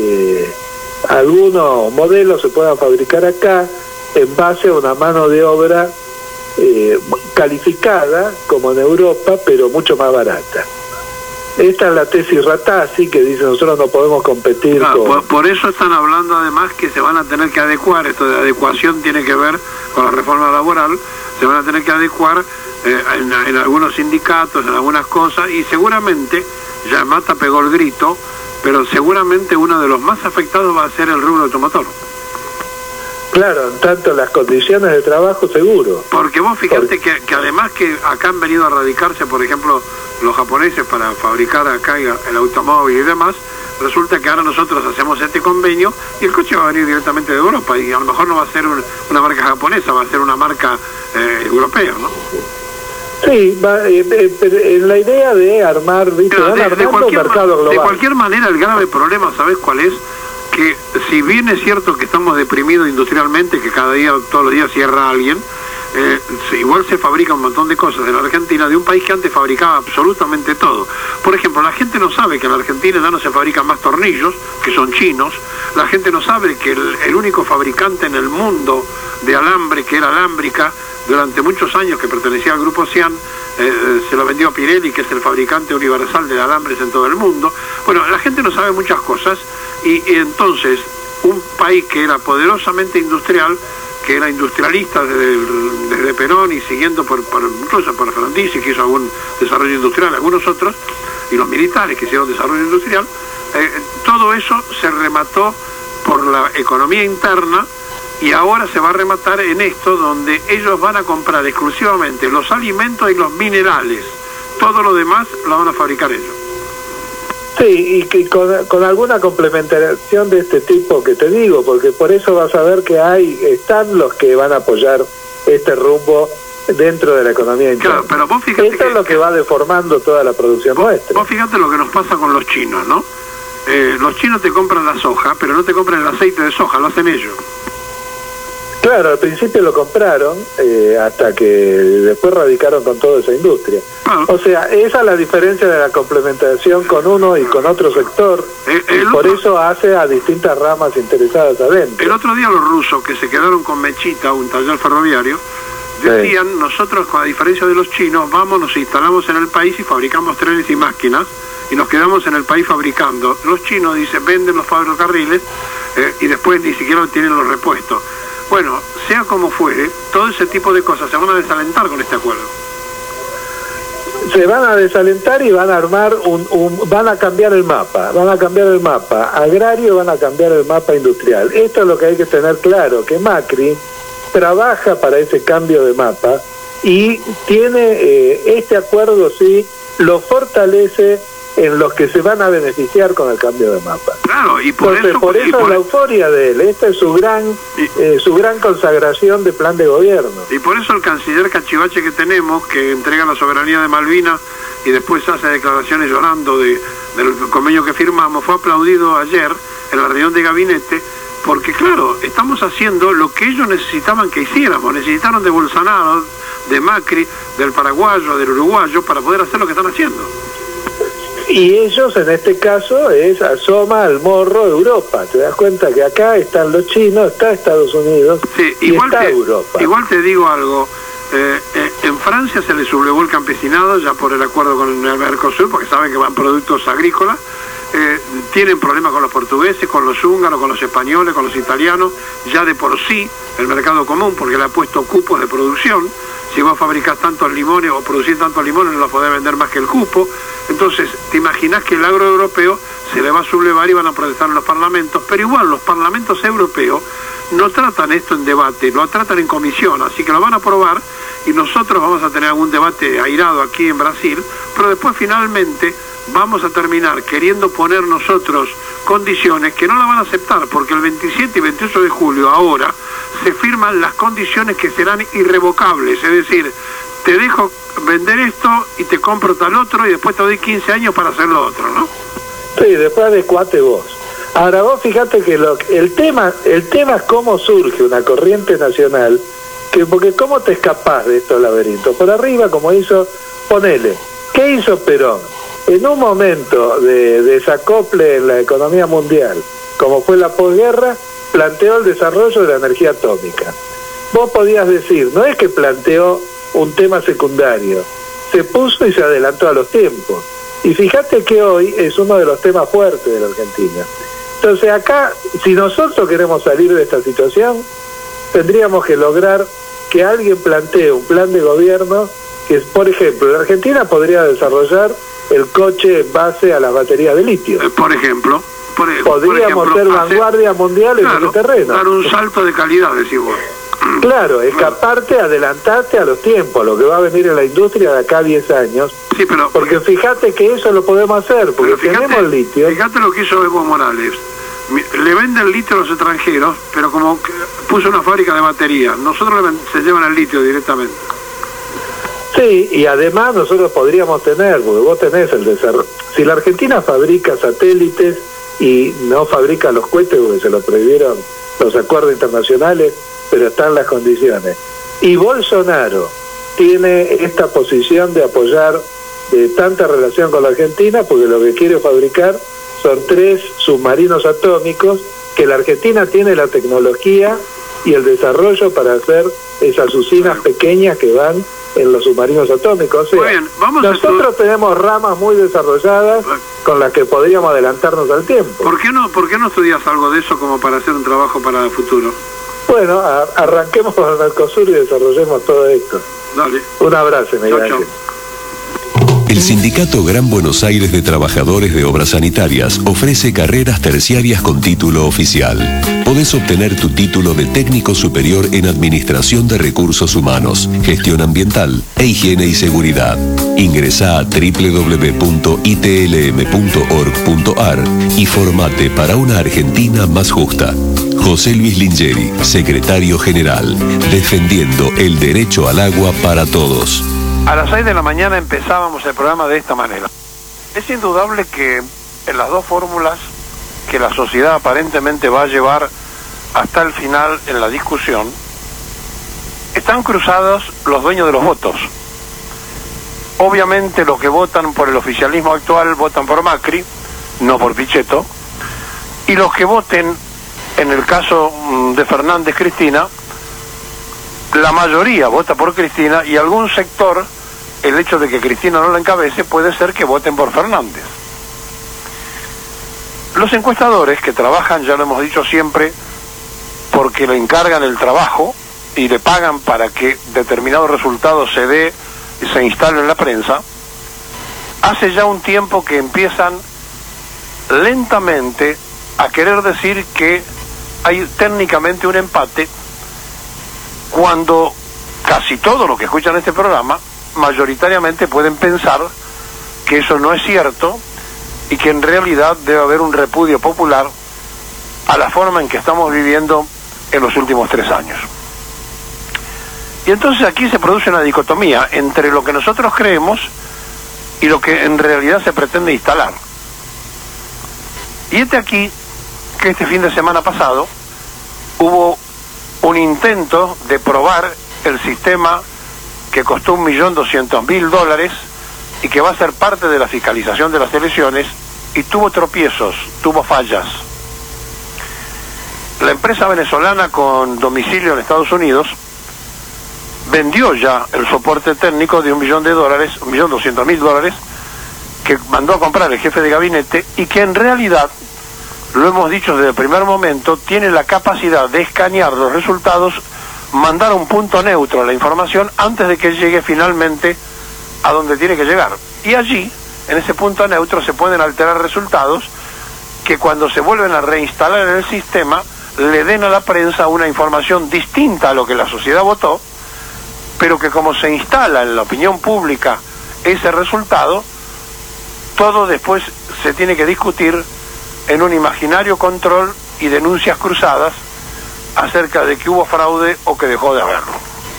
M: modelos se puedan fabricar acá en base a una mano de obra calificada como en Europa, pero mucho más barata. Esta es la tesis Ratazzi, que dice nosotros no podemos competir con...
D: por eso están hablando además que se van a tener que adecuar, esto de adecuación tiene que ver con la reforma laboral, se van a tener que adecuar en algunos sindicatos, en algunas cosas, y seguramente, ya Mata pegó el grito, pero seguramente uno de los más afectados va a ser el rubro automotor.
M: Claro, en tanto las condiciones de trabajo seguro.
D: Porque vos fíjate que además que acá han venido a radicarse, por ejemplo, los japoneses para fabricar acá el automóvil y demás, resulta que ahora nosotros hacemos este convenio y el coche va a venir directamente de Europa y a lo mejor no va a ser una marca japonesa, va a ser una marca europea, ¿no?
M: Sí, en la idea de armar, ¿viste? Van armando un mercado global.
D: De cualquier manera, el grave problema, ¿sabés cuál es? Que si bien es cierto que estamos deprimidos industrialmente, que cada día, todos los días cierra alguien, igual se fabrica un montón de cosas en la Argentina, de un país que antes fabricaba absolutamente todo. Por ejemplo, la gente no sabe que en la Argentina ya no se fabrican más tornillos, que son chinos. La gente no sabe que el único fabricante en el mundo de alambre, que era Alámbrica, durante muchos años, que pertenecía al grupo Cian, se lo vendió a Pirelli, que es el fabricante universal de alambres en todo el mundo. Bueno, la gente no sabe muchas cosas y entonces un país que era poderosamente industrial, que era industrialista desde Perón y siguiendo incluso por Frondizi, que hizo algún desarrollo industrial, algunos otros, y los militares que hicieron desarrollo industrial, todo eso se remató por la economía interna y ahora se va a rematar en esto, donde ellos van a comprar exclusivamente los alimentos y los minerales, todo lo demás lo van a fabricar ellos.
M: Sí, y con alguna complementación de este tipo que te digo, porque por eso vas a ver que están los que van a apoyar este rumbo dentro de la economía interna.
D: Claro, pero vos fíjate
M: esto es lo que va deformando toda la producción nuestra.
D: Vos fíjate lo que nos pasa con los chinos, ¿no? Los chinos te compran la soja, pero no te compran el aceite de soja, lo hacen ellos.
M: Claro, al principio lo compraron, hasta que después radicaron con toda esa industria. O sea, esa es la diferencia de la complementación con uno y con otro sector, y por eso hace a distintas ramas interesadas adentro.
D: El otro día los rusos, que se quedaron con Mechita, un taller ferroviario, decían, nosotros, a diferencia de los chinos, nos instalamos en el país y fabricamos trenes y máquinas, y nos quedamos en el país fabricando. Los chinos, dicen, venden los ferrocarriles, y después ni siquiera tienen los repuestos. Bueno, sea como fuere, todo ese tipo de cosas se van a desalentar con este acuerdo.
M: Se van a desalentar y van a armar van a cambiar el mapa agrario, van a cambiar el mapa industrial. Esto es lo que hay que tener claro, que Macri trabaja para ese cambio de mapa y tiene este acuerdo, sí, lo fortalece en los que se van a beneficiar con el cambio de mapa.
D: Claro, y por eso
M: la euforia de él, esta es su gran consagración de plan de gobierno.
D: Y por eso el canciller cachivache que tenemos, que entrega la soberanía de Malvinas y después hace declaraciones llorando del convenio que firmamos, fue aplaudido ayer en la reunión de gabinete, porque claro, estamos haciendo lo que ellos necesitaban que hiciéramos. Necesitaron de Bolsonaro, de Macri, del paraguayo, del uruguayo, para poder hacer lo que están haciendo.
M: Y ellos, en este caso, asoma al morro Europa. Te das cuenta que acá están los chinos, está Estados Unidos, y está Europa.
D: Igual te digo algo, en Francia se le sublevó el campesinado ya por el acuerdo con el Mercosur, porque saben que van productos agrícolas. Tienen problemas con los portugueses, con los húngaros, con los españoles, con los italianos, ya de por sí el mercado común, porque le ha puesto cupos de producción. Si vos fabricás tantos limones o producís tantos limones, no los podés vender más que el cupo. Entonces, te imaginás que el agro europeo se le va a sublevar y van a protestar en los parlamentos, pero igual los parlamentos europeos no tratan esto en debate, lo tratan en comisión, así que lo van a aprobar y nosotros vamos a tener algún debate airado aquí en Brasil, pero después finalmente vamos a terminar queriendo poner nosotros condiciones que no la van a aceptar, porque el 27 y 28 de julio ahora se firman las condiciones que serán irrevocables, es decir, te dejo vender esto y te compro tal otro y después te doy 15 años para hacer lo otro, ¿no?
M: Sí, después adecuate vos. Ahora vos fíjate que el tema es cómo surge una corriente nacional, porque cómo te escapás de estos laberintos. Por arriba, como hizo, ponele, ¿qué hizo Perón? En un momento de desacople en la economía mundial, como fue la posguerra, planteó el desarrollo de la energía atómica. Vos podías decir, no es que planteó un tema secundario, se puso y se adelantó a los tiempos. Y fíjate que hoy es uno de los temas fuertes de la Argentina. Entonces acá, si nosotros queremos salir de esta situación, tendríamos que lograr que alguien plantee un plan de gobierno que, por ejemplo, la Argentina podría desarrollar el coche en base a las baterías de litio.
N: Por ejemplo.
M: Podríamos ser vanguardia mundial en ese terreno.
N: Dar un salto de calidad, decís vos.
M: Claro, escaparte, adelantarte a los tiempos, lo que va a venir en la industria de acá a 10 años.
N: Sí, pero
M: porque fíjate que eso lo podemos hacer, porque tenemos el litio.
N: Fíjate lo que hizo Evo Morales. Le venden litio a los extranjeros, pero como que puso una fábrica de baterías. Nosotros se llevan el litio directamente.
M: Sí, y además nosotros podríamos tener, porque vos tenés el desarrollo. Si la Argentina fabrica satélites y no fabrica los cohetes, porque se lo prohibieron los acuerdos internacionales, pero están las condiciones. Y Bolsonaro tiene esta posición de apoyar de tanta relación con la Argentina, porque lo que quiere fabricar son 3 submarinos atómicos, que la Argentina tiene la tecnología y el desarrollo para hacer esas usinas pequeñas que van en los submarinos atómicos. O sea, nosotros tenemos ramas muy desarrolladas con las que podríamos adelantarnos al tiempo.
N: ¿Por qué no estudias algo de eso como para hacer un trabajo para el futuro?
M: Bueno, arranquemos con el Mercosur y desarrollemos todo esto.
N: Dale.
M: Un abrazo, Miguel Ángel.
P: El Sindicato Gran Buenos Aires de Trabajadores de Obras Sanitarias ofrece carreras terciarias con título oficial. Podés obtener tu título de técnico superior en Administración de Recursos Humanos, Gestión Ambiental e Higiene y Seguridad. Ingresá a www.itlm.org.ar y formate para una Argentina más justa. José Luis Lingeri, Secretario General, defendiendo el derecho al agua para todos.
D: A las 6 de la mañana empezábamos el programa de esta manera. Es indudable que en las dos fórmulas que la sociedad aparentemente va a llevar hasta el final en la discusión, están cruzados los dueños de los votos. Obviamente los que votan por el oficialismo actual votan por Macri, no por Pichetto, y los que voten, en el caso de Fernández Cristina, la mayoría vota por Cristina, y algún sector, el hecho de que Cristina no la encabece, puede ser que voten por Fernández. Los encuestadores que trabajan, ya lo hemos dicho siempre, porque le encargan el trabajo y le pagan para que determinado resultado se dé y se instale en la prensa, hace ya un tiempo que empiezan lentamente a querer decir que hay técnicamente un empate, cuando casi todos los que escuchan este programa mayoritariamente pueden pensar que eso no es cierto y que en realidad debe haber un repudio popular a la forma en que estamos viviendo en los últimos 3 años. Y entonces aquí se produce una dicotomía entre lo que nosotros creemos y lo que en realidad se pretende instalar. Y aquí que este fin de semana pasado hubo un intento de probar el sistema que costó $1.200.000 y que va a ser parte de la fiscalización de las elecciones, y tuvo tropiezos, tuvo fallas. La empresa venezolana con domicilio en Estados Unidos vendió ya el soporte técnico de $1 millón, $1.200.000, que mandó a comprar el jefe de gabinete, y que en realidad, lo hemos dicho desde el primer momento, tiene la capacidad de escanear los resultados, mandar a un punto neutro la información antes de que llegue finalmente a donde tiene que llegar. Y allí, en ese punto neutro, se pueden alterar resultados que cuando se vuelven a reinstalar en el sistema, le den a la prensa una información distinta a lo que la sociedad votó, pero que como se instala en la opinión pública ese resultado, todo después se tiene que discutir en un imaginario control y denuncias cruzadas acerca de que hubo fraude o que dejó de haberlo.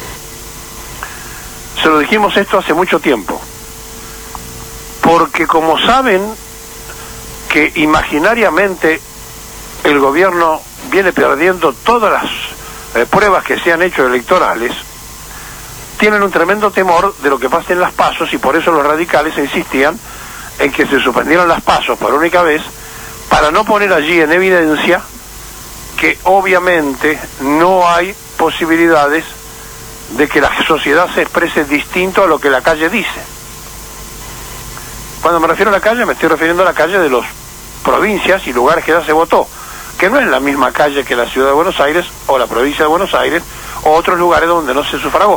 D: Se lo dijimos esto hace mucho tiempo, porque como saben que imaginariamente el gobierno viene perdiendo todas las pruebas que se han hecho electorales, tienen un tremendo temor de lo que pase en las PASO, y por eso los radicales insistían en que se suspendieran las PASO por única vez, para no poner allí en evidencia que obviamente no hay posibilidades de que la sociedad se exprese distinto a lo que la calle dice. Cuando me refiero a la calle, me estoy refiriendo a la calle de las provincias y lugares que ya se votó, que no es la misma calle que la ciudad de Buenos Aires o la provincia de Buenos Aires o otros lugares donde no se sufragó.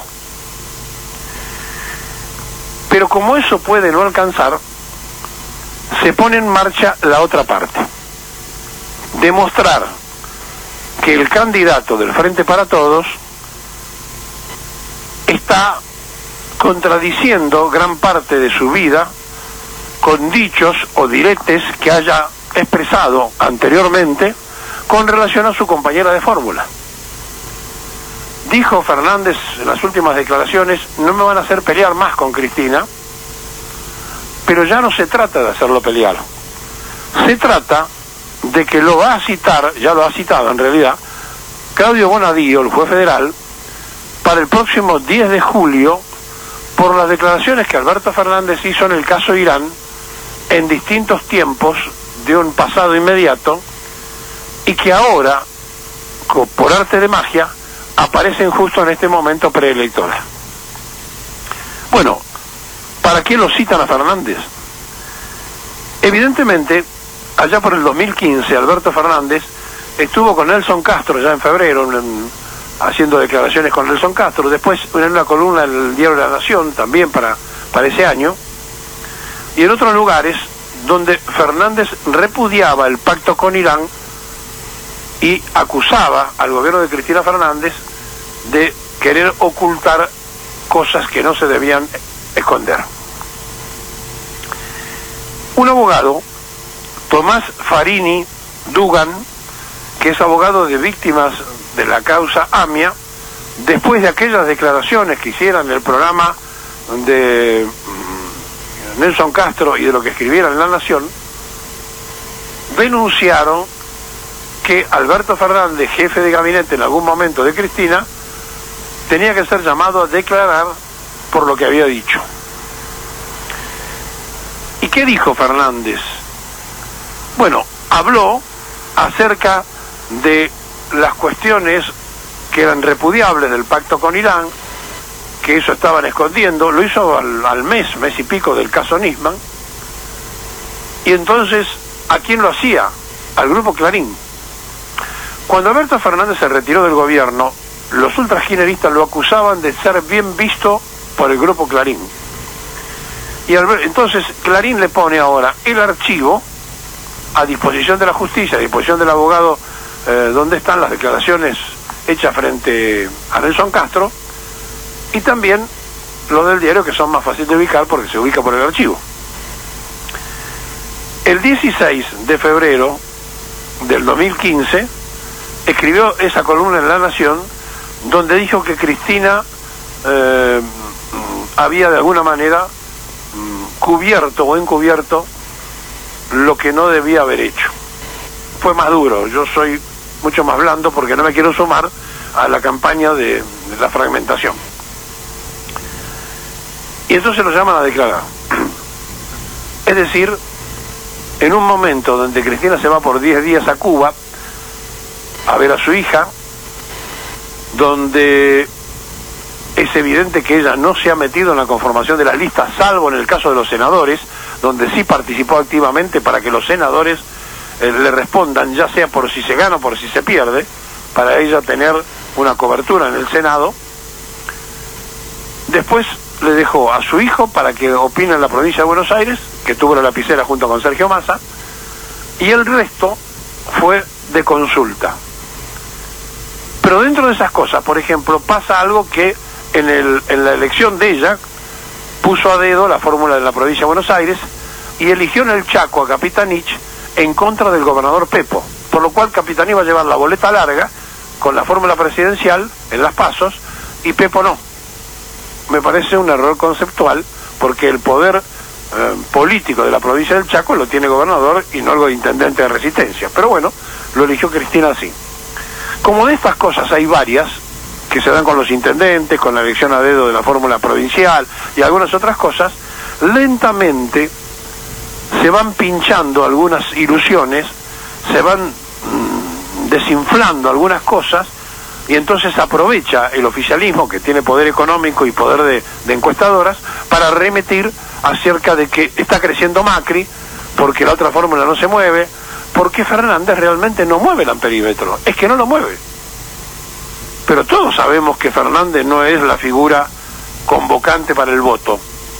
D: Pero como eso puede no alcanzar, se pone en marcha la otra parte: demostrar que el candidato del Frente para Todos está contradiciendo gran parte de su vida con dichos o diretes que haya expresado anteriormente con relación a su compañera de fórmula. Dijo Fernández en las últimas declaraciones: no me van a hacer pelear más con Cristina, pero ya no se trata de hacerlo pelear. Se trata de que lo va a citar, ya lo ha citado en realidad, Claudio Bonadío, el juez federal, para el próximo 10 de julio, por las declaraciones que Alberto Fernández hizo en el caso Irán, en distintos tiempos de un pasado inmediato, y que ahora, por arte de magia, aparecen justo en este momento preelectoral. Bueno, ¿para qué lo citan a Fernández? Evidentemente, allá por el 2015, Alberto Fernández estuvo con Nelson Castro ya en febrero, haciendo declaraciones con Nelson Castro, después en una columna del diario La Nación, también para ese año, y en otros lugares donde Fernández repudiaba el pacto con Irán y acusaba al gobierno de Cristina Fernández de querer ocultar cosas que no se debían esconder. Un abogado, Tomás Farini Dugan, que es abogado de víctimas de la causa AMIA, después de aquellas declaraciones que hicieran en el programa de Nelson Castro y de lo que escribieran en La Nación, denunciaron que Alberto Fernández, jefe de gabinete en algún momento de Cristina, tenía que ser llamado a declarar por lo que había dicho. ¿Y qué dijo Fernández? Bueno, habló acerca de las cuestiones que eran repudiables del pacto con Irán, que eso estaban escondiendo. Lo hizo al mes y pico del caso Nisman. Y entonces, ¿a quién lo hacía? Al Grupo Clarín. Cuando Alberto Fernández se retiró del gobierno, los ultrajineristas lo acusaban de ser bien visto por el Grupo Clarín. Y entonces Clarín le pone ahora el archivo a disposición de la justicia, a disposición del abogado, donde están las declaraciones hechas frente a Nelson Castro, y también los del diario, que son más fáciles de ubicar porque se ubica por el archivo. El 16 de febrero del 2015 escribió esa columna en La Nación, donde dijo que Cristina había de alguna manera cubierto o encubierto lo que no debía haber hecho. Fue más duro, yo soy mucho más blando porque no me quiero sumar a la campaña de la fragmentación. Y entonces lo llaman a declarar. Es decir, en un momento donde Cristina se va por 10 días a Cuba a ver a su hija, donde es evidente que ella no se ha metido en la conformación de las listas, salvo en el caso de los senadores, donde sí participó activamente para que los senadores le respondan, ya sea por si se gana o por si se pierde, para ella tener una cobertura en el Senado. Después le dejó a su hijo para que opine en la provincia de Buenos Aires, que tuvo la lapicera junto con Sergio Massa, y el resto fue de consulta. Pero dentro de esas cosas, por ejemplo, pasa algo que en la elección de ella puso a dedo la fórmula de la provincia de Buenos Aires y eligió en el Chaco a Capitanich en contra del gobernador Pepo, por lo cual Capitanich va a llevar la boleta larga con la fórmula presidencial en las pasos y Pepo no. Me parece un error conceptual, porque el poder político de la provincia del Chaco lo tiene el gobernador y no el intendente de Resistencia, pero bueno, lo eligió Cristina así. Como de estas cosas hay varias que se dan con los intendentes, con la elección a dedo de la fórmula provincial y algunas otras cosas, lentamente se van pinchando algunas ilusiones, se van desinflando algunas cosas, y entonces aprovecha el oficialismo, que tiene poder económico y poder de encuestadoras, para remitir acerca de que está creciendo Macri, porque la otra fórmula no se mueve, porque Fernández realmente no mueve el amperímetro, es que no lo mueve. Pero todos sabemos que Fernández no es la figura convocante para el voto.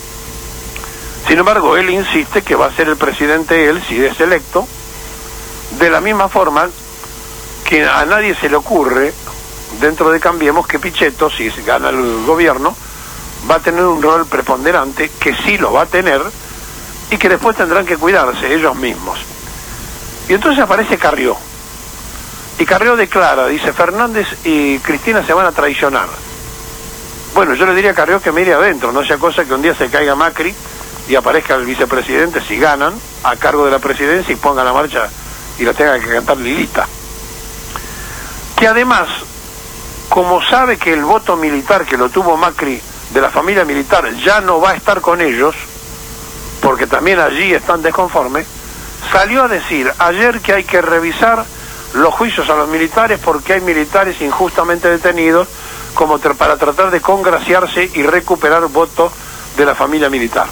D: Sin embargo, él insiste que va a ser el presidente él, si es electo, de la misma forma que a nadie se le ocurre, dentro de Cambiemos, que Pichetto, si gana el gobierno, va a tener un rol preponderante, que sí lo va a tener, y que después tendrán que cuidarse ellos mismos. Y entonces aparece Carrió. Y Carrió declara, dice, Fernández y Cristina se van a traicionar. Bueno, yo le diría a Carrió que mire adentro, no sea cosa que un día se caiga Macri y aparezca el vicepresidente, si ganan, a cargo de la presidencia y ponga la marcha y la tenga que cantar Lilita. Que además, como sabe que el voto militar que lo tuvo Macri de la familia militar ya no va a estar con ellos, porque también allí están desconformes, salió a decir ayer que hay que revisar los juicios a los militares porque hay militares injustamente detenidos, como para tratar de congraciarse y recuperar votos de la familia militar.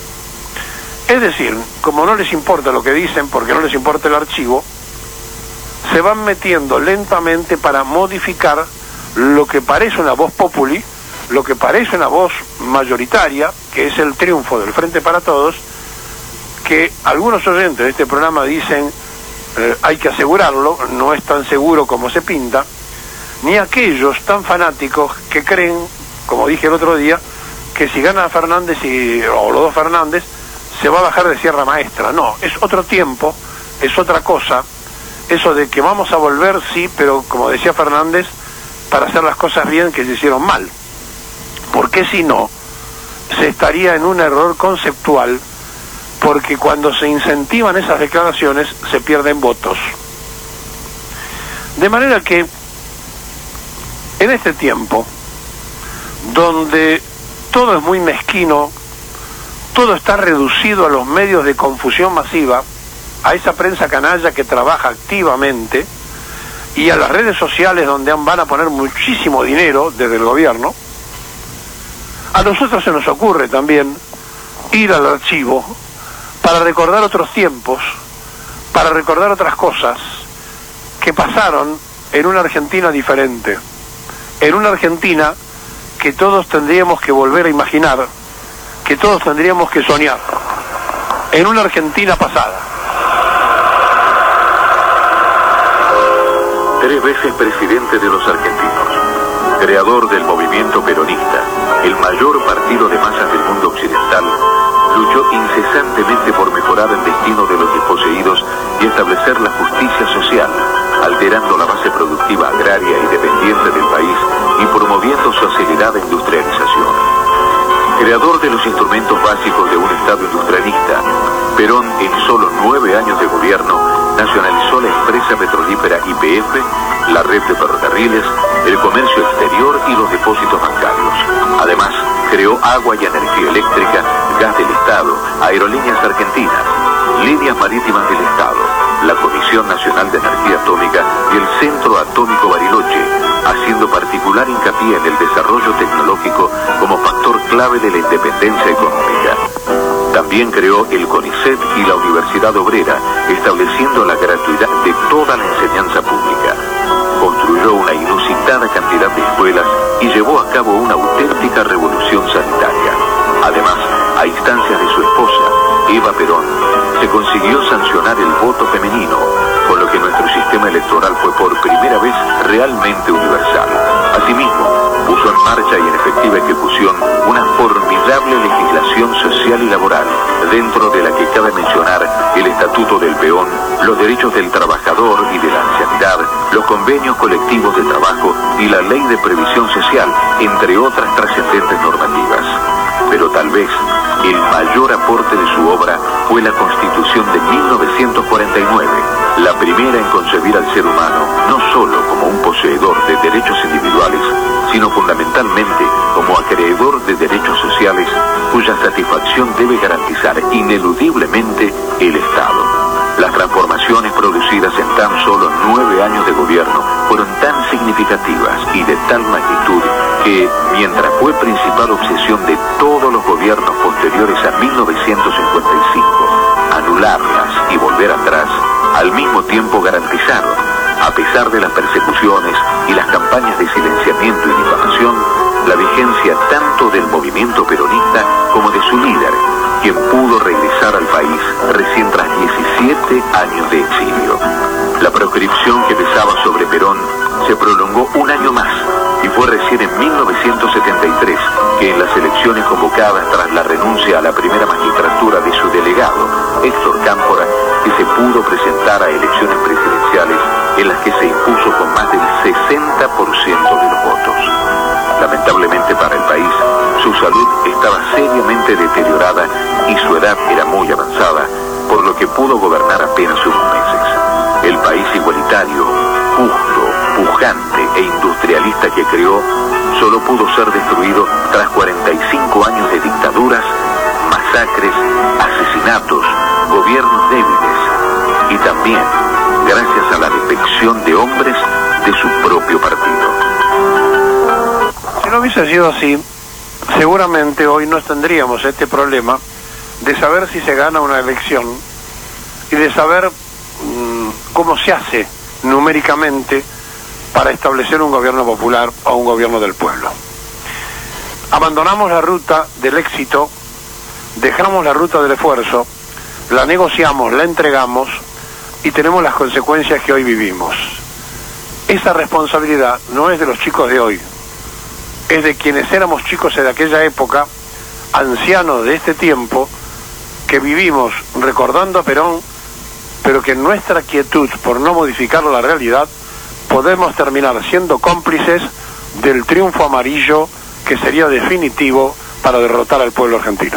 D: Es decir, como no les importa lo que dicen, porque no les importa el archivo, se van metiendo lentamente para modificar lo que parece una voz populi, lo que parece una voz mayoritaria, que es el triunfo del Frente para Todos, que algunos oyentes de este programa dicen hay que asegurarlo, no es tan seguro como se pinta, ni aquellos tan fanáticos que creen, como dije el otro día, que si gana Fernández o los dos Fernández, se va a bajar de Sierra Maestra. No, es otro tiempo, es otra cosa. Eso de que vamos a volver, sí, pero como decía Fernández, para hacer las cosas bien que se hicieron mal. Porque si no, se estaría en un error conceptual, porque cuando se incentivan esas declaraciones se pierden votos. De manera que en este tiempo, donde todo es muy mezquino, todo está reducido a los medios de confusión masiva, a esa prensa canalla que trabaja activamente, y a las redes sociales donde van a poner muchísimo dinero desde el gobierno, a nosotros se nos ocurre también ir al archivo para recordar otros tiempos, para recordar otras cosas que pasaron en una Argentina diferente, en una Argentina que todos tendríamos que volver a imaginar, que todos tendríamos que soñar, en una Argentina pasada.
Q: 3 veces presidente de los argentinos, creador del movimiento peronista, el mayor partido de masas del mundo occidental, luchó incesantemente por mejorar el destino de los desposeídos y establecer la justicia social, alterando la base productiva agraria y dependiente del país y promoviendo su acelerada industrialización. Creador de los instrumentos básicos de un Estado industrialista, Perón en solo 9 años de gobierno nacionalizó la empresa petrolífera YPF, la red de ferrocarriles, el comercio exterior y los depósitos bancarios. Además, creó agua y energía eléctrica, gas del Estado, aerolíneas argentinas, líneas marítimas del Estado, la Comisión Nacional de Energía Atómica y el Centro Atómico Bariloche, haciendo particular hincapié en el desarrollo tecnológico como factor clave de la independencia económica. También creó el CONICET y la Universidad Obrera, estableciendo la gratuidad de toda la enseñanza pública. Construyó una inusitada cantidad de escuelas y llevó a cabo una auténtica revolución sanitaria. Además, a instancias de su esposa, Eva Perón, se consiguió sancionar el voto femenino, con lo que nuestro sistema electoral fue por primera vez realmente universal. Asimismo, puso en marcha y en efectiva ejecución una formidable legislación social y laboral, dentro de la que cabe mencionar el Estatuto del Peón, los derechos del trabajador y de la ancianidad, los convenios colectivos de trabajo y la Ley de Previsión Social, entre otras trascendentes normativas. Pero tal vez el mayor aporte de su obra fue la Constitución de 1949, la primera en concebir al ser humano no solo como un poseedor de derechos individuales, sino fundamentalmente como acreedor de derechos sociales cuya satisfacción debe garantizar ineludiblemente el Estado. Las transformaciones producidas en tan solo 9 años de gobierno fueron tan significativas y de tal magnitud que, mientras fue principal obsesión de todos los gobiernos posteriores, posteriores a 1955, anularlas y volver atrás, al mismo tiempo garantizaron, a pesar de las persecuciones y las campañas de silenciamiento y difamación, la vigencia tanto del movimiento peronista como de su líder, quien pudo regresar al país recién tras 17 años de exilio. La proscripción que pesaba sobre Perón se prolongó un año más y fue recién en 1973 que en las elecciones convocadas tras la renuncia a la primera magistratura de su delegado, Héctor Cámpora, que se pudo presentar a elecciones presidenciales en las que se impuso con más del 60% de los votos. Lamentablemente para el país, su salud estaba seriamente deteriorada y su edad era muy avanzada, por lo que pudo gobernar apenas unos meses. El país igualitario, justo, pujante e industrialista que creó, solo pudo ser destruido tras 45 años de dictaduras, masacres, asesinatos, gobiernos débiles y también gracias a la defección de hombres de su propio partido.
D: Si no hubiese sido así, seguramente hoy no tendríamos este problema de saber si se gana una elección y de saber cómo se hace numéricamente para establecer un gobierno popular o un gobierno del pueblo. Abandonamos la ruta del éxito, dejamos la ruta del esfuerzo, la negociamos, la entregamos y tenemos las consecuencias que hoy vivimos. Esa responsabilidad no es de los chicos de hoy, es de quienes éramos chicos de aquella época, ancianos de este tiempo, que vivimos recordando a Perón, pero que en nuestra quietud por no modificar la realidad podemos terminar siendo cómplices del triunfo amarillo que sería definitivo para derrotar al pueblo argentino.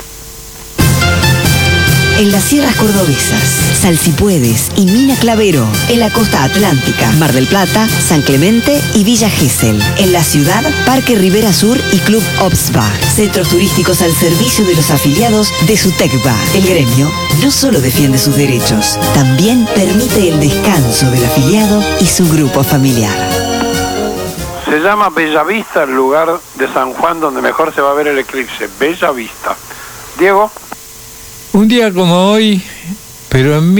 I: En las sierras cordobesas, Salsipuedes y Mina Clavero, en la costa atlántica, Mar del Plata, San Clemente y Villa Gesell. En la ciudad, Parque Rivera Sur y Club Obsbach, centros turísticos al servicio de los afiliados de su TECBA. El gremio no solo defiende sus derechos, también permite el descanso del afiliado y su grupo familiar.
D: Se llama Bellavista el lugar de San Juan donde mejor se va a ver el eclipse, Bellavista. Diego.
G: Un día como hoy, pero en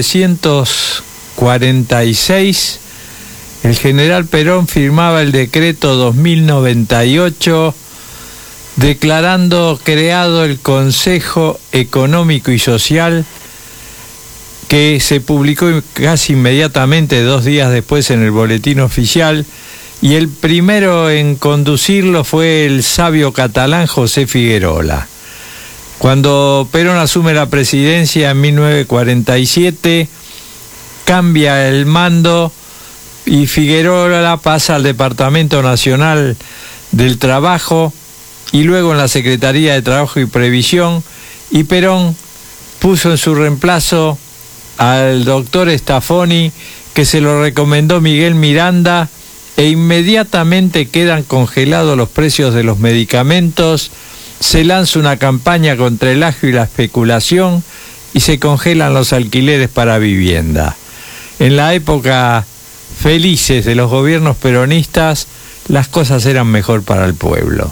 G: 1946, el general Perón firmaba el decreto 2098 declarando creado el Consejo Económico y Social, que se publicó casi inmediatamente, 2 días después, en el Boletín Oficial, y el primero en conducirlo fue el sabio catalán José Figuerola. Cuando Perón asume la presidencia en 1947, cambia el mando y Figuerola pasa al Departamento Nacional del Trabajo y luego en la Secretaría de Trabajo y Previsión, y Perón puso en su reemplazo al doctor Stafoni, que se lo recomendó Miguel Miranda, e inmediatamente quedan congelados los precios de los medicamentos. Se lanza una campaña contra el agio y la especulación y se congelan los alquileres para vivienda. En la época felices de los gobiernos peronistas, las cosas eran mejor para el pueblo.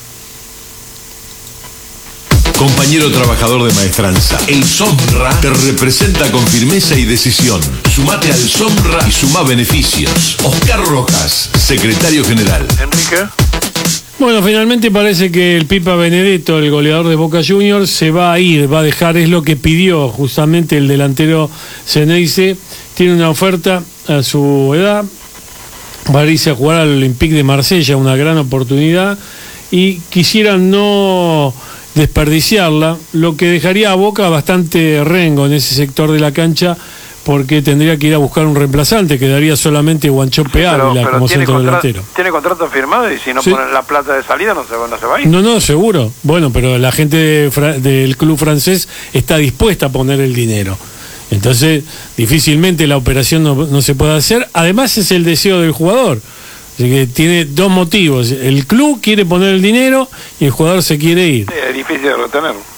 A: Compañero trabajador de maestranza, el SOMRA te representa con firmeza y decisión. Sumate al SOMRA y sumá beneficios. Oscar Rojas, secretario general.
D: Enrique.
H: Bueno, finalmente parece que el Pipa Benedetto, el goleador de Boca Juniors, se va a ir, va a dejar, es lo que pidió justamente el delantero Ceneice. Tiene una oferta a su edad, va a irse a jugar al Olympique de Marsella, una gran oportunidad, y quisiera no desperdiciarla, lo que dejaría a Boca bastante rengo en ese sector de la cancha, porque tendría que ir a buscar un reemplazante, quedaría solamente Guanchope Ávila como centro delantero.
D: Tiene contrato firmado y si no ponen la plata de salida no se va a ir.
H: No, seguro. Bueno, pero la gente del club francés está dispuesta a poner el dinero. Entonces, difícilmente la operación no se puede hacer. Además, es el deseo del jugador. Así que tiene 2 motivos. El club quiere poner el dinero y el jugador se quiere ir.
D: Sí, es difícil de retener.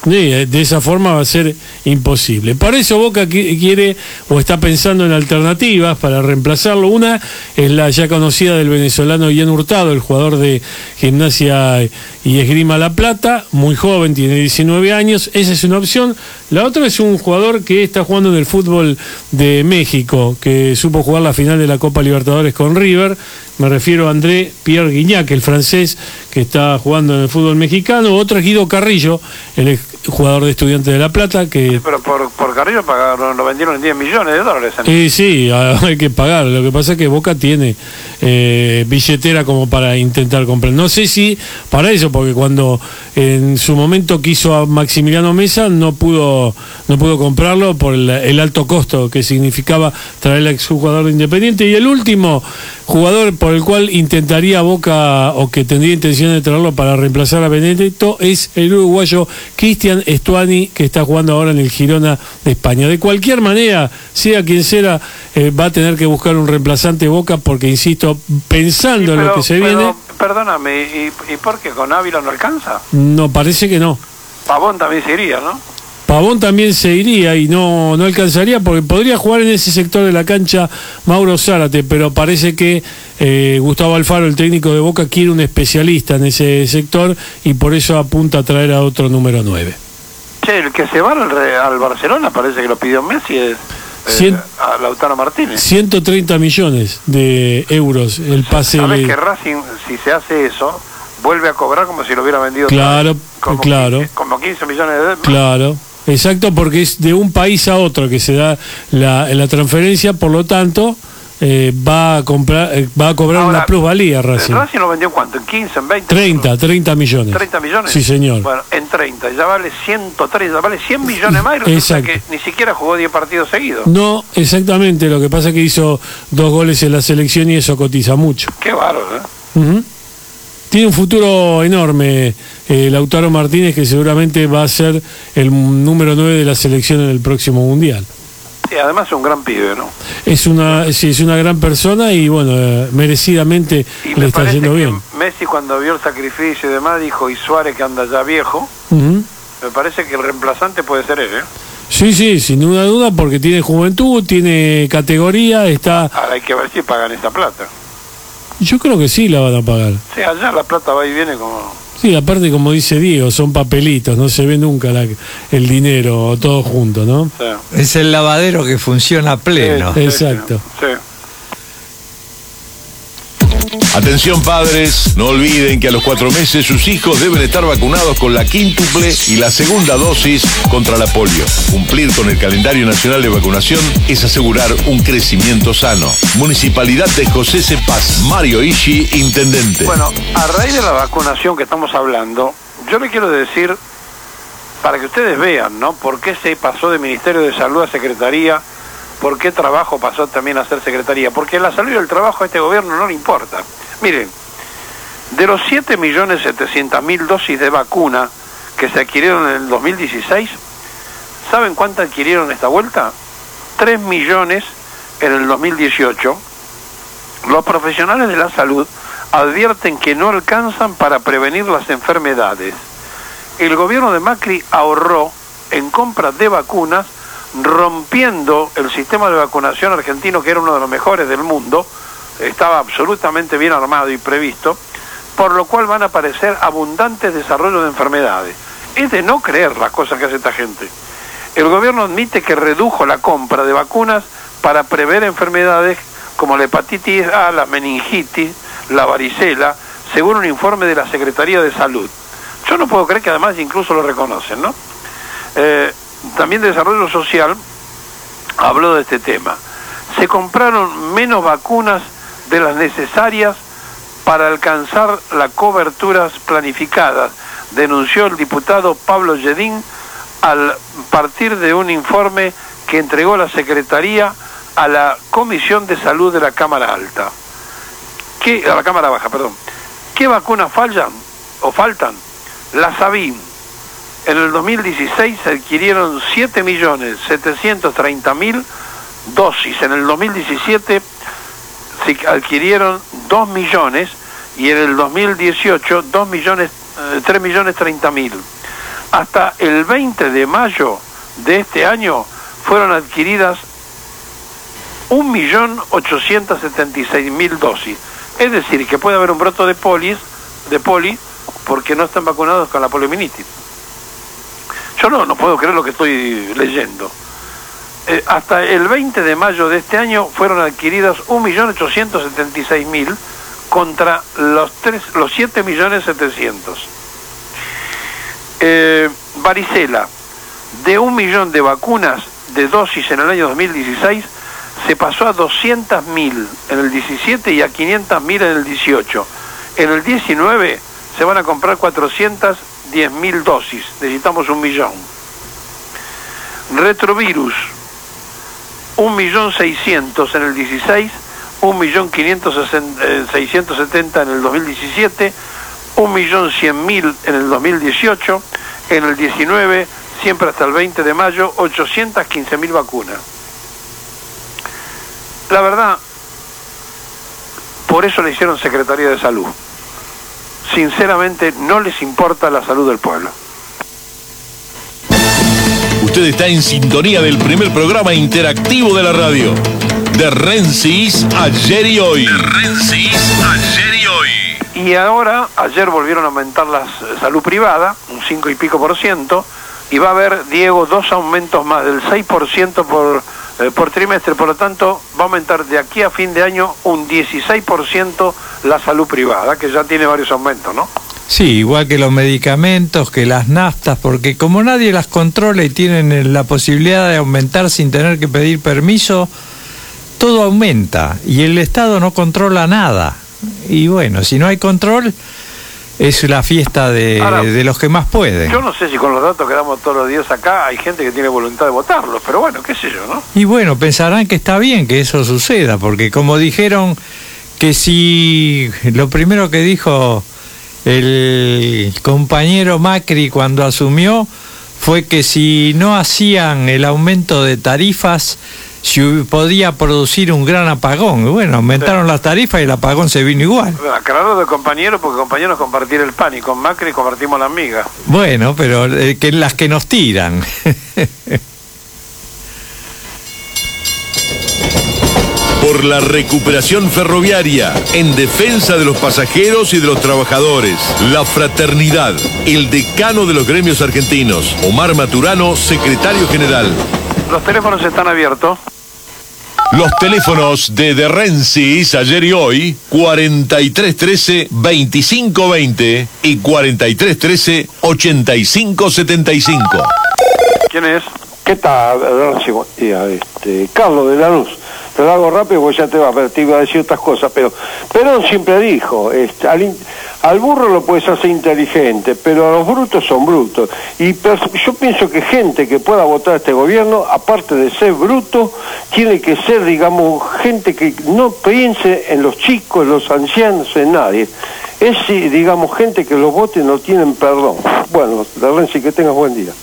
H: Sí, de esa forma va a ser imposible. Por eso Boca quiere o está pensando en alternativas para reemplazarlo. Una es la ya conocida del venezolano Ian Hurtado, el jugador de Gimnasia y Esgrima La Plata, muy joven, tiene 19 años, esa es una opción. La otra es un jugador que está jugando en el fútbol de México, que supo jugar la final de la Copa Libertadores con River. Me refiero a André Pierre Guignac, el francés que está jugando en el fútbol mexicano. Otro es Guido Carrillo, el jugador de Estudiantes de La Plata, que...
D: Sí, pero por Carrillo lo vendieron en 10 millones de dólares.
H: Sí, hay que pagar. Lo que pasa es que Boca tiene billetera como para intentar comprar. No sé si para eso, porque cuando en su momento quiso a Maximiliano Mesa no pudo comprarlo por el alto costo que significaba traer al exjugador de Independiente. Y el último jugador por el cual intentaría Boca o que tendría intención de traerlo para reemplazar a Benedetto es el uruguayo Cristian Estuani, que está jugando ahora en el Girona de España. De cualquier manera, sea quien sea, va a tener que buscar un reemplazante Boca, porque insisto, pensando en lo que se viene.
D: Perdóname, ¿y por qué con Ávila no alcanza?
H: No, parece que no.
D: Pavón también se iría, ¿no?
H: Pavón también se iría y no alcanzaría, porque podría jugar en ese sector de la cancha Mauro Zárate, pero parece que Gustavo Alfaro, el técnico de Boca, quiere un especialista en ese sector y por eso apunta a traer a otro número 9.
D: Che, el que se va al Barcelona parece que lo pidió Messi, es a Lautaro Martínez.
H: 130 millones de euros el pase.
D: ¿Sabes que Racing, si se hace eso, vuelve a cobrar como si lo hubiera vendido?
H: Claro, claro.
D: Como 15 millones de dólares.
H: Claro. Exacto, porque es de un país a otro que se da la transferencia, por lo tanto va a cobrar ahora, una plusvalía Racing.
D: ¿Racing lo vendió cuánto? ¿En 15, en 20?
H: 30 millones.
D: ¿30 millones?
H: Sí, señor.
D: Bueno, en 30, ya vale 103, ya vale 100 millones más, y resulta que ni siquiera jugó 10 partidos seguidos.
H: No, exactamente, lo que pasa es que hizo 2 goles en la selección y eso cotiza mucho.
D: Qué bárbaro,
H: Tiene un futuro enorme Lautaro Martínez, que seguramente va a ser el número 9 de la selección en el próximo Mundial.
D: Sí, además es un gran pibe, ¿no?
H: Es una gran persona y bueno, merecidamente le está yendo bien.
D: Messi, cuando vio el sacrificio y demás, dijo, y Suárez, que anda ya viejo, me parece que el reemplazante puede ser él, ¿eh?
H: Sí, sin duda, porque tiene juventud, tiene categoría, está...
D: Ahora hay que ver si pagan esa plata.
H: Yo creo que sí la van a pagar.
D: Sí, allá la plata va y viene como...
H: Sí, aparte, como dice Diego, son papelitos, no se ve nunca el dinero todo junto, ¿no?
D: Sí.
G: Es el lavadero que funciona a pleno.
H: Sí, exacto.
D: Sí.
A: Atención padres, no olviden que a los 4 meses sus hijos deben estar vacunados con la quíntuple y la segunda dosis contra la polio. Cumplir con el calendario nacional de vacunación es asegurar un crecimiento sano. Municipalidad de José C. Paz, Mario Ishi, intendente.
D: Bueno, a raíz de la vacunación que estamos hablando, yo le quiero decir, para que ustedes vean, ¿no?, por qué se pasó de Ministerio de Salud a Secretaría, por qué trabajo pasó también a ser Secretaría, porque la salud y el trabajo a este gobierno no le importa. Miren, de los 7.700.000 dosis de vacuna que se adquirieron en el 2016, ¿saben cuánto adquirieron esta vuelta? 3 millones en el 2018. Los profesionales de la salud advierten que no alcanzan para prevenir las enfermedades. El gobierno de Macri ahorró en compras de vacunas, rompiendo el sistema de vacunación argentino, que era uno de los mejores del mundo, estaba absolutamente bien armado y previsto, por lo cual van a aparecer abundantes desarrollos de enfermedades. Es de no creer las cosas que hace esta gente. El gobierno admite que redujo la compra de vacunas para prever enfermedades como la hepatitis A, la meningitis, la varicela, según un informe de la Secretaría de Salud. Yo no puedo creer que además incluso lo reconocen, ¿no? También Desarrollo Social habló de este tema. Se compraron menos vacunas de las necesarias para alcanzar las coberturas planificadas, denunció el diputado Pablo Lledín al partir de un informe que entregó la Secretaría a la Comisión de Salud de la Cámara Alta. A la Cámara Baja, perdón. ¿Qué vacunas faltan? La Sabin. En el 2016 se adquirieron 7.730.000 dosis. En el 2017 se adquirieron 2 millones y en el 2018 3.030.000. Hasta el 20 de mayo de este año fueron adquiridas 1.876.000 dosis. Es decir, que puede haber un brote de poli porque no están vacunados con la poliomielitis. Yo no puedo creer lo que estoy leyendo. Hasta el 20 de mayo de este año fueron adquiridas 1.876.000 contra los 7.700.000. Varicela, de 1 millón de vacunas de dosis en el año 2016, se pasó a 200.000 en el 17 y a 500.000 en el 18. En el 19 se van a comprar 410.000 dosis, necesitamos 1 millón. Retrovirus, 1.600.000 en el 16, 1.670.000 en el 2017, 1.100.000 en el 2018, en el 19, siempre hasta el 20 de mayo, 815.000 vacunas. La verdad, por eso le hicieron Secretaría de Salud. Sinceramente, no les importa la salud del pueblo.
A: Usted está en sintonía del primer programa interactivo de la radio. De Rensis, ayer y hoy.
B: De Rensis, ayer y hoy.
D: Y ahora, ayer volvieron a aumentar la salud privada, un 5 y pico %, y va a haber, Diego, 2 aumentos más, del 6% por trimestre. Por lo tanto, va a aumentar de aquí a fin de año un 16% la salud privada, que ya tiene varios aumentos, ¿no?
G: Sí, igual que los medicamentos, que las naftas, porque como nadie las controla y tienen la posibilidad de aumentar sin tener que pedir permiso, todo aumenta y el Estado no controla nada. Y bueno, si no hay control, es la fiesta de los que más pueden.
D: Yo no sé si con los datos que damos todos los días acá hay gente que tiene voluntad de votarlos, pero bueno, qué sé yo, ¿no?
G: Y bueno, pensarán que está bien que eso suceda, porque como dijeron que si lo primero que dijo el compañero Macri cuando asumió fue que si no hacían el aumento de tarifas podía producir un gran apagón. Y bueno, aumentaron las tarifas y el apagón se vino igual.
D: Aclarado de compañeros, porque compañeros compartir el pan y con Macri compartimos las migas.
G: Bueno, pero que las que nos tiran.
A: Por la recuperación ferroviaria, en defensa de los pasajeros y de los trabajadores. La Fraternidad, el decano de los gremios argentinos. Omar Maturano, secretario general.
D: Los teléfonos están abiertos.
A: Los teléfonos de Rensis, ayer y hoy, 4313-2520 y 4313-8575.
D: ¿Quién es?
R: ¿Qué tal, Renzi? Buen día. Carlos de Lanús. Te lo hago rápido porque ya te iba a decir otras cosas, pero Perón siempre dijo, al burro lo puedes hacer inteligente, pero a los brutos son brutos. Y yo pienso que gente que pueda votar a este gobierno, aparte de ser bruto, tiene que ser, digamos, gente que no piense en los chicos, en los ancianos, en nadie. Es, digamos, gente que los votes no tienen perdón. Bueno, Renzi, que tengas buen día.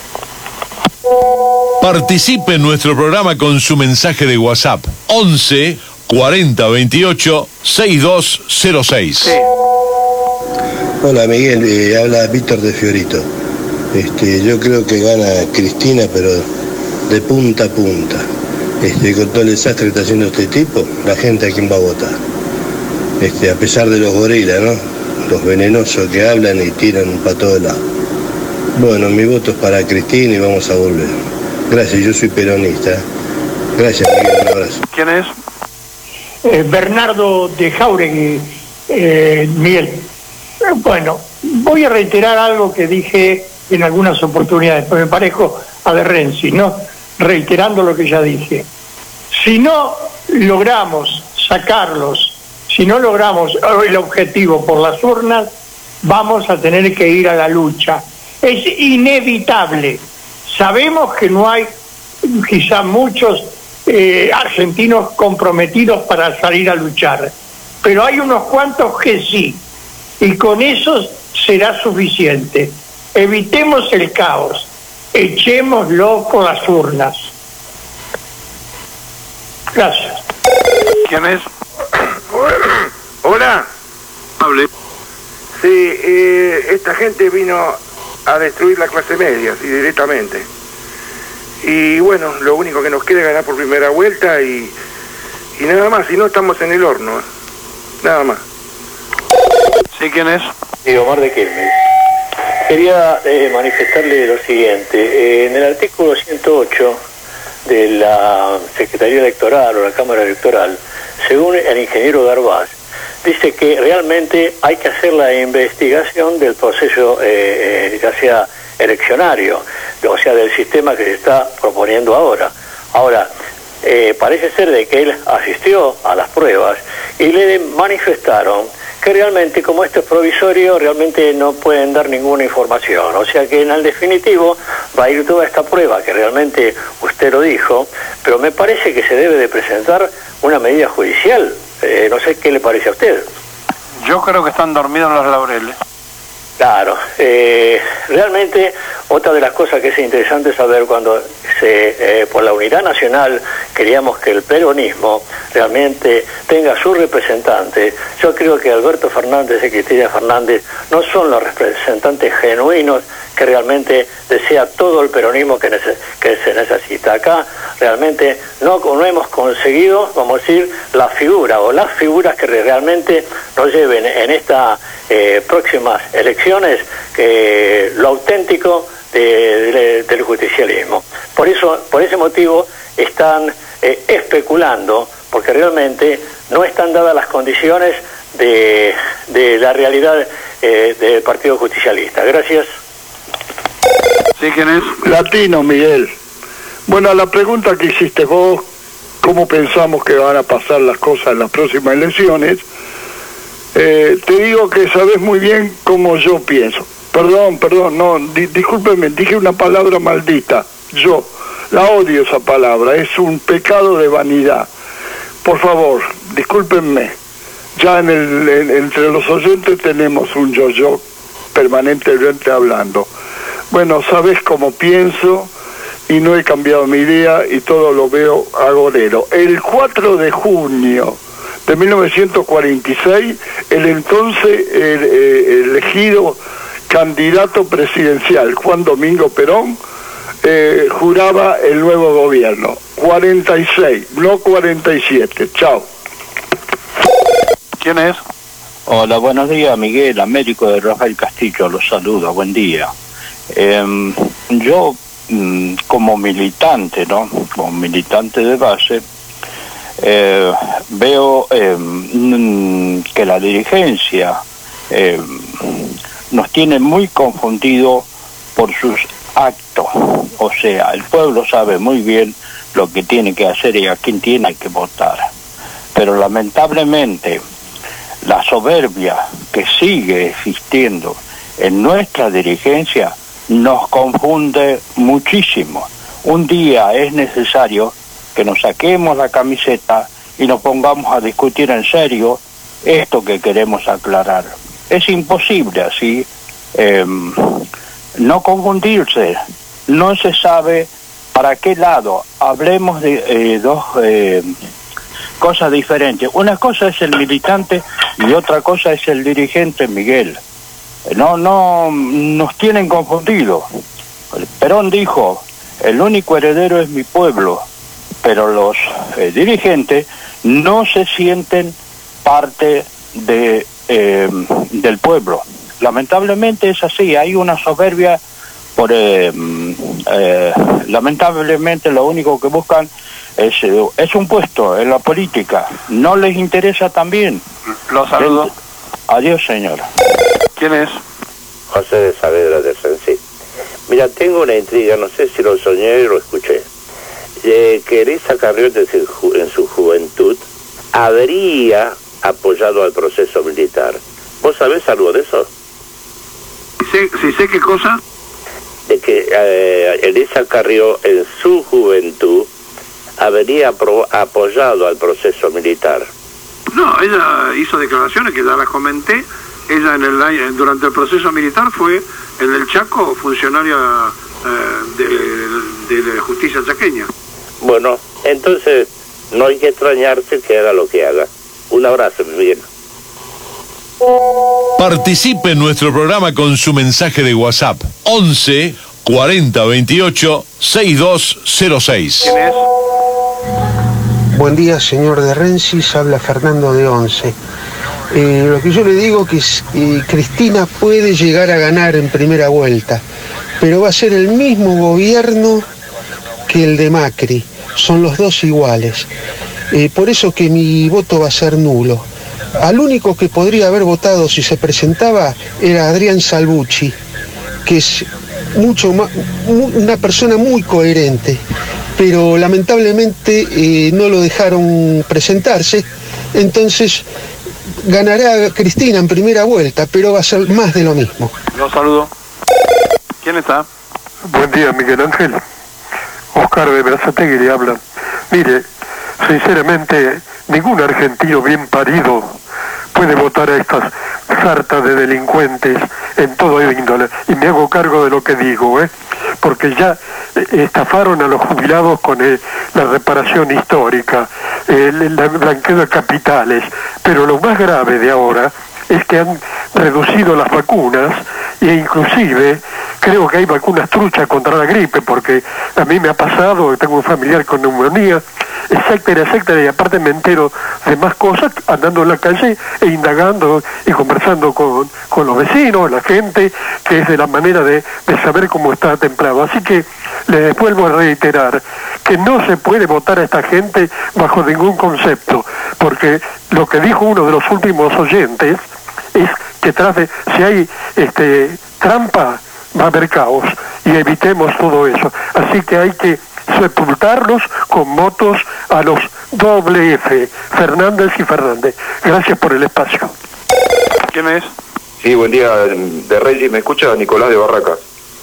A: Participe en nuestro programa con su mensaje de WhatsApp 11 40 28 6206.
D: Sí.
S: Hola Miguel, habla Víctor de Fiorito. Yo creo que gana Cristina, pero de punta a punta. Con todo el desastre que está haciendo este tipo, la gente a quién va a votar. A pesar de los gorilas, ¿no? Los venenosos que hablan y tiran para todos lados. Bueno, mi voto es para Cristina y vamos a volver. Gracias, yo soy peronista. Gracias, Miguel, un abrazo.
D: ¿Quién es?
W: Bernardo de Jauregui, Miguel. Bueno, voy a reiterar algo que dije en algunas oportunidades, pues me parezco a De Renzi, ¿no? Reiterando lo que ya dije. Si no logramos sacarlos, si no logramos el objetivo por las urnas, vamos a tener que ir a la lucha. Es inevitable. Sabemos que no hay quizá muchos argentinos comprometidos para salir a luchar, pero hay unos cuantos que sí, y con eso será suficiente. Evitemos el caos, echémoslo por las urnas. Gracias.
D: ¿Quién es?
X: Hola.
D: Hable.
X: Sí, esta gente vino
K: a destruir la clase media, y directamente. Y bueno, lo único que nos queda es ganar por primera vuelta y nada más, si no estamos en el horno, nada más.
D: ¿Sí, quién es?
T: Sí, Omar de Quilmes. Quería manifestarle lo siguiente. En el artículo 108 de la Secretaría Electoral o la Cámara Electoral, según el ingeniero Garbaz, dice que realmente hay que hacer la investigación del proceso, ya sea eleccionario, o sea, del sistema que se está proponiendo ahora. Ahora, parece ser de que él asistió a las pruebas y le manifestaron que realmente, como esto es provisorio, realmente no pueden dar ninguna información. O sea que en el definitivo va a ir toda esta prueba, que realmente usted lo dijo, pero me parece que se debe de presentar una medida judicial. No sé qué le parece a usted.
D: Yo creo que están dormidos en los laureles.
T: Claro, realmente otra de las cosas que es interesante saber cuando por la unidad nacional queríamos que el peronismo realmente tenga su representante. Yo creo que Alberto Fernández y Cristina Fernández no son los representantes genuinos que realmente desea todo el peronismo que se necesita. Acá realmente no hemos conseguido, vamos a decir, la figura o las figuras que realmente nos lleven en estas próximas elecciones lo auténtico del justicialismo. Por ese motivo están especulando, porque realmente no están dadas las condiciones de la realidad del Partido Justicialista. Gracias.
D: ¿Sí, quién es?
U: Latino, Miguel. Bueno, a la pregunta que hiciste vos, ¿cómo pensamos que van a pasar las cosas en las próximas elecciones? Te digo que sabes muy bien cómo yo pienso. Perdón, no, discúlpeme, dije una palabra maldita. Yo la odio esa palabra, es un pecado de vanidad. Por favor, discúlpenme. Ya entre los oyentes tenemos un yo permanentemente hablando. Bueno, sabes cómo pienso y no he cambiado mi idea y todo lo veo agorero. El 4 de junio de 1946, el entonces elegido candidato presidencial, Juan Domingo Perón, juraba el nuevo gobierno. 46, no 47. Chao.
D: ¿Quién es?
X: Hola, buenos días, Miguel, Américo de Rafael Castillo, los saluda, buen día. Yo, como militante, ¿no? Como militante de base, veo que la dirigencia nos tiene muy confundido por sus actos. O sea, el pueblo sabe muy bien lo que tiene que hacer y a quién tiene que votar. Pero lamentablemente la soberbia que sigue existiendo en nuestra dirigencia nos confunde muchísimo. Un día es necesario que nos saquemos la camiseta y nos pongamos a discutir en serio esto que queremos aclarar. Es imposible así no confundirse. No se sabe para qué lado. Hablemos de dos cosas diferentes. Una cosa es el militante y otra cosa es el dirigente, Miguel. No nos tienen confundidos. Perón dijo, el único heredero es mi pueblo, pero los dirigentes no se sienten parte del pueblo. Lamentablemente es así, hay una soberbia lamentablemente lo único que buscan es un puesto en la política. No les interesa también.
D: Los saludo.
X: Adiós, señor.
D: ¿Quién es?
Y: José de Saavedra de Sensi. Mira, tengo una intriga, no sé si lo soñé o lo escuché. Que Elisa Carrió en su juventud habría apoyado al proceso militar. ¿Vos sabés algo de eso?
N: ¿Sí sé qué cosa?
Y: De que Elisa Carrió en su juventud habría apoyado al proceso militar.
N: No, ella hizo declaraciones que ya las comenté. Ella durante el proceso militar fue en el Chaco funcionaria de la justicia chaqueña.
Y: Bueno, entonces no hay que extrañarse que haga lo que haga. Un abrazo, Miguel.
A: Participe en nuestro programa con su mensaje de WhatsApp 11 40 28 6206.
D: ¿Quién es?
C: Buen día, señor de Rensis, habla Fernando de Once. Lo que yo le digo que Cristina puede llegar a ganar en primera vuelta, pero va a ser el mismo gobierno que el de Macri, son los dos iguales. Por eso que mi voto va a ser nulo. Al único que podría haber votado si se presentaba era Adrián Salvucci, que es una persona muy coherente, pero lamentablemente no lo dejaron presentarse, entonces ganará Cristina en primera vuelta, pero va a ser más de lo mismo.
D: Los saludo. ¿Quién está?
U: Buen día, Miguel Ángel. Oscar de Berazategui le habla. Mire, sinceramente, ningún argentino bien parido puede votar a estas sartas de delincuentes en todo índole. Y me hago cargo de lo que digo, porque ya estafaron a los jubilados con la reparación histórica, el blanqueo de capitales. Pero lo más grave de ahora es que han reducido las vacunas e inclusive creo que hay vacunas truchas contra la gripe, porque a mí me ha pasado, tengo un familiar con neumonía, etcétera, y aparte me entero de más cosas andando en la calle e indagando y conversando con los vecinos, la gente, que es de la manera de saber cómo está templado. Así que les vuelvo a reiterar que no se puede votar a esta gente bajo ningún concepto, porque lo que dijo uno de los últimos oyentes es que si hay trampa, va a haber caos, y evitemos todo eso. Así que hay que sepultarlos con votos a los doble F, Fernández y Fernández. Gracias por el espacio.
D: ¿Quién es?
E: Sí, buen día, de Reyes, me escucha Nicolás de Barracas.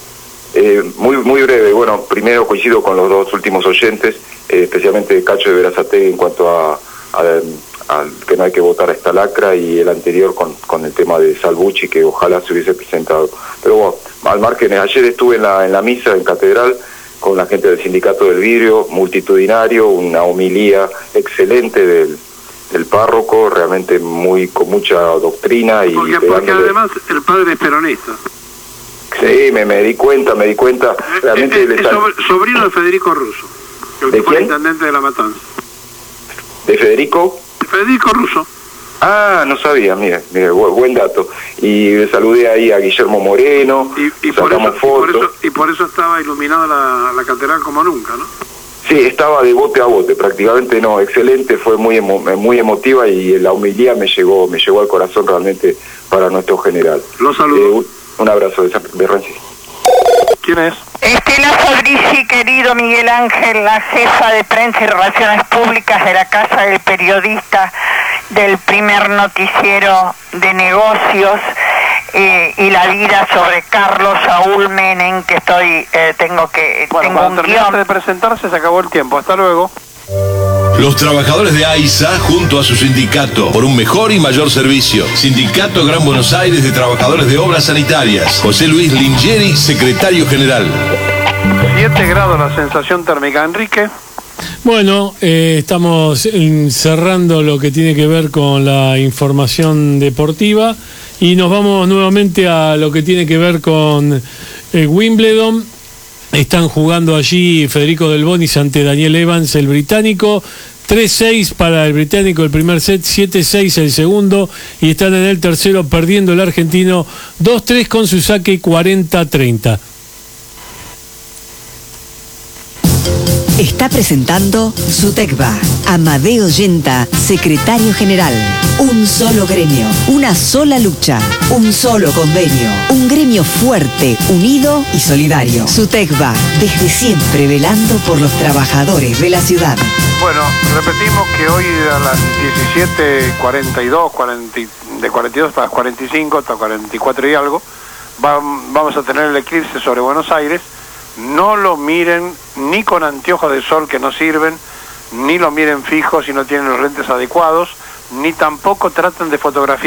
E: Muy breve, bueno, primero coincido con los dos últimos oyentes, especialmente Cacho de Berazategui en cuanto a que no hay que votar a esta lacra, y el anterior con el tema de Salvucci, que ojalá se hubiese presentado. Pero bueno, al margen, ayer estuve en la misa en Catedral con la gente del Sindicato del Vidrio, multitudinario, una homilía excelente del párroco, realmente con mucha doctrina. Porque
N: además el padre es peronista.
E: Sí, me di cuenta, realmente...
N: sobrino de Federico Russo, el que fue intendente de La Matanza.
E: ¿De Federico?
N: Federico Russo.
E: Ah, no sabía, mire, buen dato. Y saludé ahí a Guillermo Moreno, sacamos fotos.
N: Y por eso estaba iluminada la catedral como nunca, ¿no?
E: Sí, estaba de bote a bote, prácticamente no, excelente, fue muy emotiva, y la homilía me llegó al corazón realmente para nuestro general.
N: Los saludo.
E: Un abrazo de Rensis.
D: ¿Quién es?
F: Estela Fabrici, querido Miguel Ángel, la jefa de prensa y relaciones públicas de la Casa del Periodista, del primer noticiero de negocios y la vida sobre Carlos Saúl Menem, que tengo un guión.
D: De presentarse se acabó el tiempo. Hasta luego.
A: Los trabajadores de AISA junto a su sindicato por un mejor y mayor servicio. Sindicato Gran Buenos Aires de Trabajadores de Obras Sanitarias. José Luis Lingieri, secretario general.
D: 7 grados la sensación térmica. Enrique.
H: Bueno, estamos cerrando lo que tiene que ver con la información deportiva y nos vamos nuevamente a lo que tiene que ver con Wimbledon. Están jugando allí Federico Del Bonis ante Daniel Evans, el británico. 3-6 para el británico el primer set, 7-6 el segundo, y están en el tercero perdiendo el argentino 2-3 con su saque 40-30.
I: Está presentando Sutecba. Amadeo Yenta, secretario general. Un solo gremio, una sola lucha, un solo convenio. Un gremio fuerte, unido y solidario. Sutecba, desde siempre velando por los trabajadores de la ciudad.
D: Bueno, repetimos que hoy a las 17:42, de 42 hasta las 45, hasta 44 y algo, vamos a tener el eclipse sobre Buenos Aires. No lo miren ni con anteojos de sol que no sirven, ni lo miren fijo si no tienen los lentes adecuados, ni tampoco traten de fotografiar